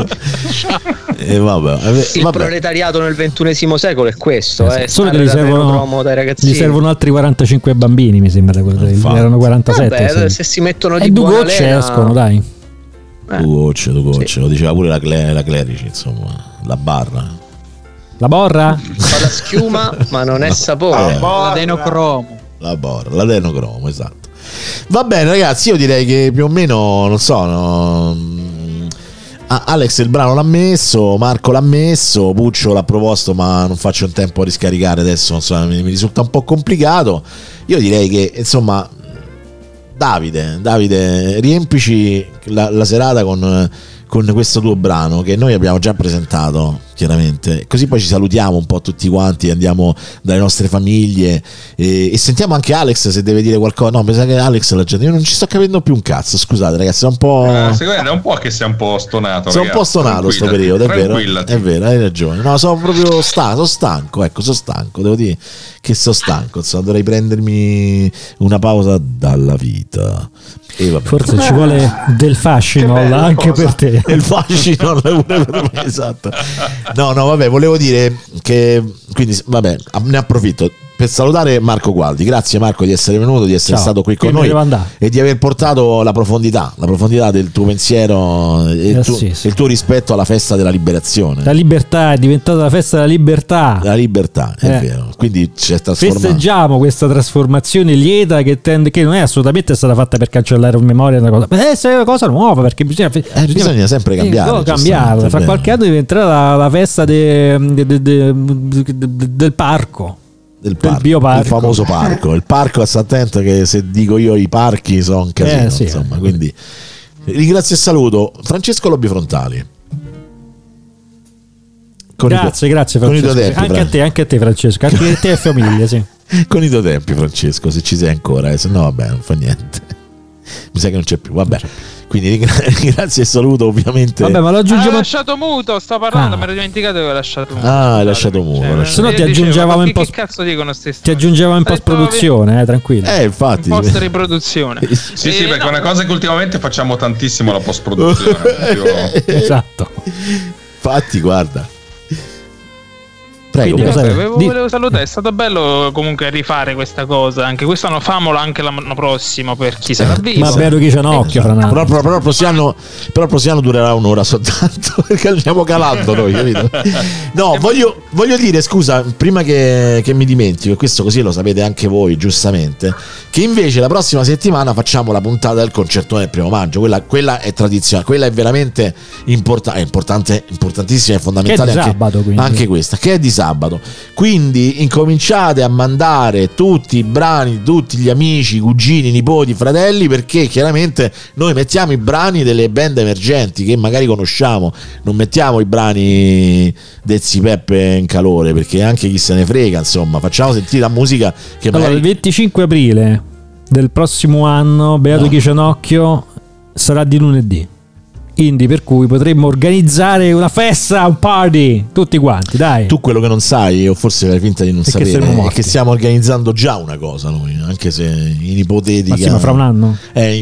E vabbè. Il proletariato nel XXI secolo è questo. Solo che gli servono altri 45 bambini, mi sembra. Erano 47. Vabbè, se si mettono di buona lena, gocce escono, dai. Due gocce. Lo diceva pure la Clerici, insomma, la barra. La borra? Fa la schiuma, ma non è sapore. L'adenocromo. La borra, l'adenocromo, esatto. Va bene, ragazzi, io direi che più o meno, non so, Alex il brano l'ha messo, Marco l'ha messo, Puccio l'ha proposto, ma non faccio in tempo a riscaricare adesso, insomma, mi risulta un po' complicato. Io direi che, insomma, Davide, riempici la serata con questo tuo brano che noi abbiamo già presentato, chiaramente, così poi ci salutiamo un po' tutti quanti, andiamo dalle nostre famiglie e sentiamo anche Alex se deve dire qualcosa. No, mi sa che Alex io non ci sto capendo più un cazzo, scusate ragazzi, è un po'... è un po' che sei un po' stonato, sono un po' stonato sto periodo, è vero, hai ragione. No, sono proprio stanco, devo dire che sono stanco, dovrei prendermi una pausa dalla vita. Forse ci vuole del fascino anche per te. Il fascino pure per me, esatto. No, vabbè, volevo dire che quindi vabbè, ne approfitto per salutare Marco Gualdi. Grazie Marco di essere venuto, di essere stato qui con noi e di aver portato la profondità del tuo pensiero e il tuo rispetto alla festa della liberazione. La libertà è diventata la festa della libertà. La libertà, è vero. Quindi c'è trasformato. Festeggiamo questa trasformazione lieta che non è assolutamente stata fatta per cancellare in memoria una cosa. Deve essere una cosa nuova, perché bisogna sempre cambiare. Fra qualche anno diventerà la festa del parco. Del bioparco, il famoso parco. Il parco, sta attento che se dico io i parchi sono un casino, insomma. Quindi ringrazio e saluto Francesco Lobby Frontali. Grazie Francesco. Anche a te Francesco, anche a te e famiglia, sì. Con i tuoi tempi Francesco, se ci sei ancora, se no vabbè, non fa niente. Mi sa che non c'è più, vabbè. Quindi ringrazio e saluto ovviamente. Vabbè, ma lo aggiungiamo. L'ho lasciato muto, sto parlando, mi ero dimenticato che l'ho lasciato muto. Hai lasciato muto. Se no ti aggiungevamo in post. Che cazzo dicono stessi? Ti aggiungevamo in post produzione, tranquillo. Infatti. Post riproduzione. Sì, perché è una cosa che ultimamente facciamo tantissimo, la post produzione. Esatto. Infatti, guarda. Prego. Volevo salutare, è stato bello comunque rifare questa cosa, anche quest'anno famolo anche l'anno prossimo per chi sarà visto. Ma vero che c'è un occhio fra però il prossimo anno durerà un'ora soltanto perché andiamo calando noi, capito? No, voglio dire, scusa, prima che mi dimentico, e questo così lo sapete anche voi giustamente, che invece la prossima settimana facciamo la puntata del concertone del 1 maggio, quella è tradizionale, quella è veramente importante, importantissima e fondamentale, che è di sabato, anche questa, che è di sabato. Quindi incominciate a mandare tutti i brani, tutti gli amici, cugini, nipoti, fratelli, perché chiaramente noi mettiamo i brani delle band emergenti che magari conosciamo, non mettiamo i brani del Peppe in calore, perché anche chi se ne frega, insomma, facciamo sentire la musica che magari... Allora, il 25 aprile del prossimo anno, beato chi c'è un occhio, sarà di lunedì. Quindi per cui potremmo organizzare una festa, un party, tutti quanti, dai. Tu quello che non sai, o forse fai finta di non sapere, è che stiamo organizzando già una cosa noi, anche se in ipotetica. Ma sì, ma fra un anno?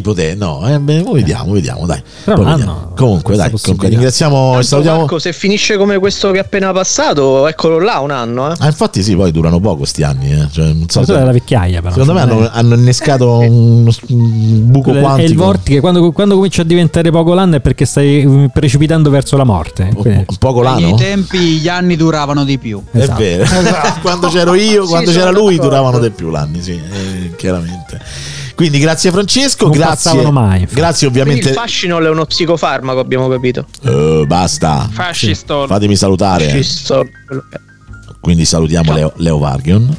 Vediamo, dai. Fra un anno. Comunque, dai, ringraziamo e salutiamo. Marco, se finisce come questo che è appena passato, eccolo là, un anno. Infatti sì, poi durano poco questi anni. Cioè, non so è la vecchiaia, però. Secondo me hanno innescato un buco quantico. È il vortice, quando comincia a diventare poco l'anno è perché stai precipitando verso la morte. Un poco l'anno? Ai tempi gli anni duravano di più. Esatto. È vero. Esatto. Quando c'ero io, quando c'era lui, duravano di più l'anni, sì, chiaramente. Quindi grazie Francesco, non grazie. Mai, grazie ovviamente. Quindi il fascinol è uno psicofarmaco, abbiamo capito. Basta. Fascistol. Fatemi salutare. Fascistol. Quindi salutiamo Leo Vargion.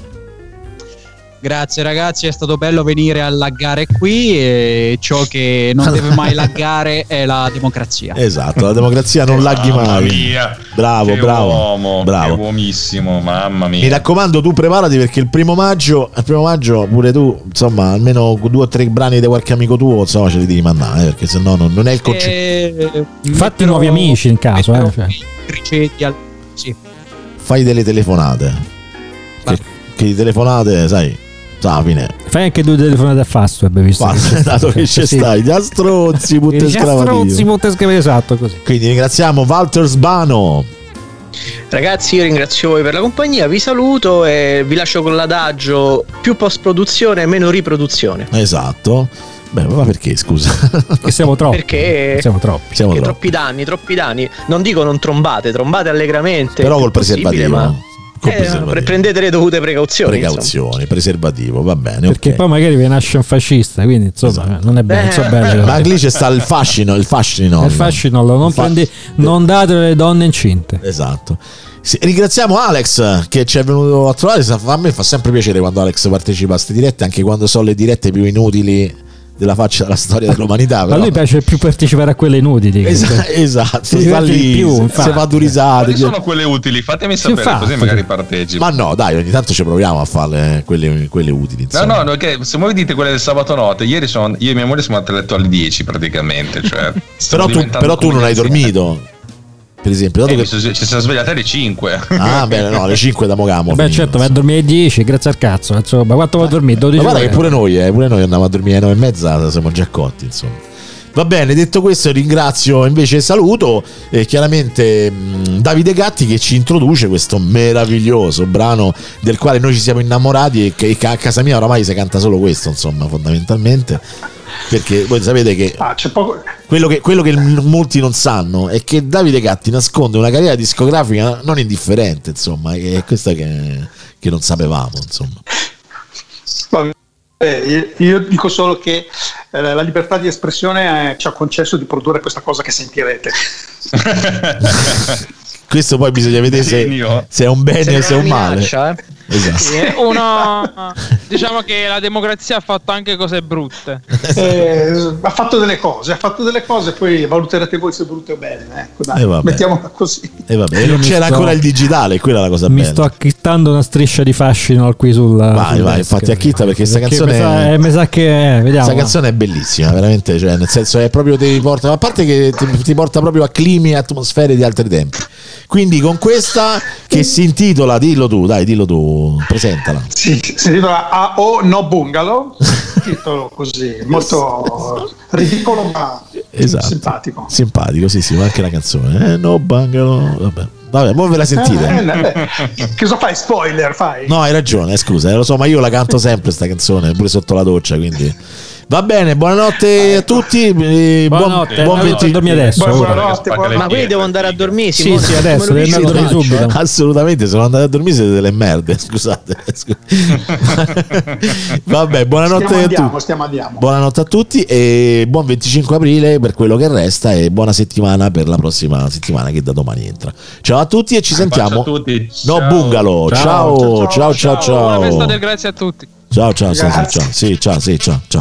Grazie ragazzi, è stato bello venire a laggare qui e ciò che non deve mai laggare è la democrazia. Esatto, la democrazia non laghi mai. Mamma mia. Bravo. Che uomissimo, mamma mia. Mi raccomando, tu preparati perché il primo maggio pure tu, insomma, almeno 2 o 3 brani di qualche amico tuo, insomma, ce li devi mandare, perché sennò non è il concetto. Fatti nuovi amici in caso, sì. Fai delle telefonate. Che di telefonate, sai. Fine. Fai anche 2 telefonate a Fastweb, visto dato che c'è stai già stronzi esatto, così. Quindi ringraziamo Walter Sbano. Ragazzi, io ringrazio voi per la compagnia, vi saluto e vi lascio con l'adagio: più post produzione, meno riproduzione. Esatto. Beh, ma perché, scusa? Che siamo troppi. Perché siamo troppi. Troppi danni. Non dico non trombate allegramente. Però col preservativo. Prendete le dovute precauzioni, preservativo, va bene. Perché poi magari vi nasce un fascista, quindi insomma non è bello. Ma lì c'è sta il fascino, non date le donne incinte. Esatto. Ringraziamo Alex che ci è venuto a trovare. A me fa sempre piacere quando Alex partecipa a queste dirette, anche quando sono le dirette più inutili della faccia della storia dell'umanità. Però. A lui piace più partecipare a quelle inutili. Esatto, sta lì, si fa due risate. Quali sono quelle utili? Fatemi sapere, così magari partecipo. Ma no, dai, ogni tanto ci proviamo a fare quelle utili. Insomma. No, che se voi dite quelle del sabato notte, ieri io e mia moglie siamo andati a letto alle 10 praticamente. Cioè, però tu non hai dormito. Per esempio, dato che ci siamo svegliati alle 5. Ah, bene, no, alle 5 da Mogamo. Beh, certo, vai a dormire alle 10, grazie al cazzo. Insomma, quanto vai a dormire? 12 ore. Guarda che pure noi andavamo a dormire alle 9:30, siamo già cotti, insomma. Va bene, detto questo, ringrazio invece saluto chiaramente Davide Gatti che ci introduce questo meraviglioso brano del quale noi ci siamo innamorati e che a casa mia oramai si canta solo questo, insomma, fondamentalmente. Perché voi sapete che c'è poco... quello che molti non sanno è che Davide Gatti nasconde una carriera discografica non indifferente, insomma, è questa che non sapevamo, insomma. Io dico solo che la libertà di espressione ci ha concesso di produrre questa cosa che sentirete. Questo poi bisogna vedere se è un bene o se è un male. Esatto. Sì, diciamo che la democrazia ha fatto anche cose brutte. Ha fatto delle cose, poi valuterete voi se brutte o belle. Ecco, dai, mettiamola così. Vabbè, non c'era ancora il digitale, quella è la cosa bella. Mi sto acchittando una striscia di fascino qui sulla. Vai, infatti acchitta perché questa canzone. Mi sa che vediamo. Questa canzone è bellissima, veramente, cioè, nel senso è proprio ti porta, a parte che ti porta proprio a climi e atmosfere di altri tempi. Quindi con questa che si intitola, dillo tu, presentala. Sì, si intitola A.O. No Bungalow, titolo così, molto ridicolo ma simpatico. Simpatico, sì, ma anche la canzone. No Bungalow, vabbè, mo ve la sentite. Che cosa fai? Spoiler fai? No, hai ragione, scusa, lo so, ma io la canto sempre sta canzone, pure sotto la doccia, quindi... Va bene, buonanotte a tutti. Buonanotte, buon 20 dormi adesso. Buonanotte. Ma quindi devo andare a dormire? Sì, adesso devi andare a dormire subito. Assolutamente, se non andate a dormire siete delle merde. Scusate. Vabbè, buonanotte a tutti. Buonanotte a tutti e buon 25 aprile per quello che resta e buona settimana per la prossima settimana che da domani entra. Ciao a tutti e ci sentiamo. No Bungalow. Ciao. Buona festa del grazie a tutti. Ciao. Sì, ciao.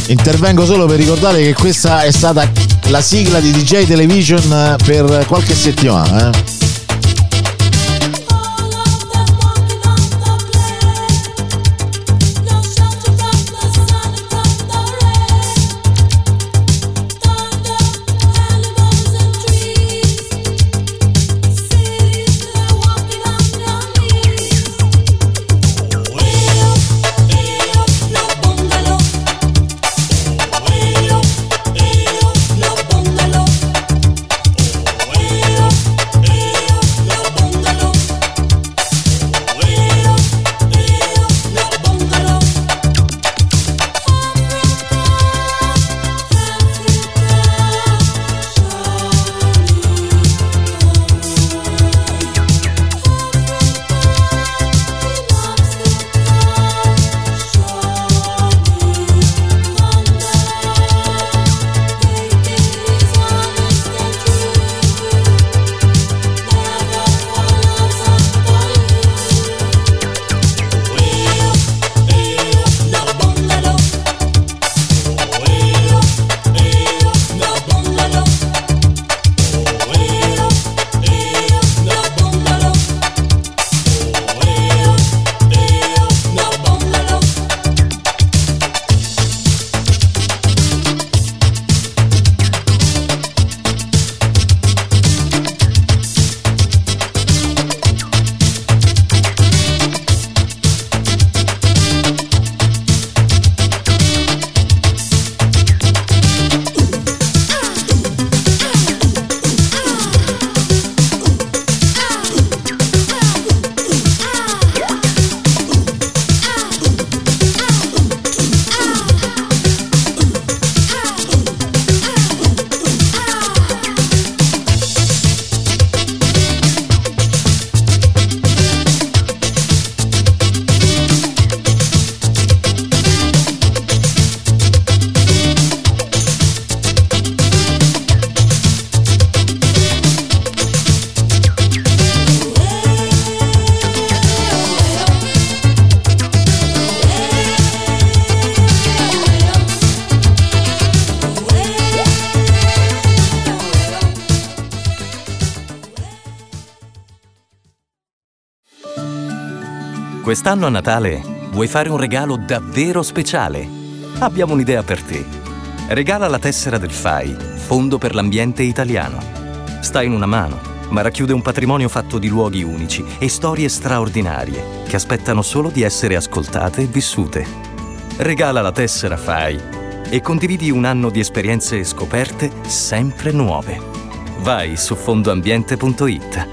Intervengo solo per ricordare che questa è stata la sigla di DJ Television per qualche settimana. Quest'anno a Natale vuoi fare un regalo davvero speciale? Abbiamo un'idea per te. Regala la tessera del FAI, Fondo per l'Ambiente Italiano. Sta in una mano, ma racchiude un patrimonio fatto di luoghi unici e storie straordinarie che aspettano solo di essere ascoltate e vissute. Regala la tessera FAI e condividi un anno di esperienze e scoperte sempre nuove. Vai su fondoambiente.it.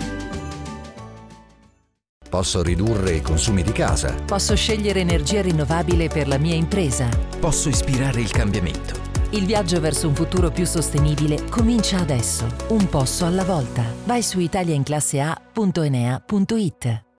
Posso ridurre i consumi di casa. Posso scegliere energia rinnovabile per la mia impresa. Posso ispirare il cambiamento. Il viaggio verso un futuro più sostenibile comincia adesso, un passo alla volta. Vai su italiainclasseA.enea.it.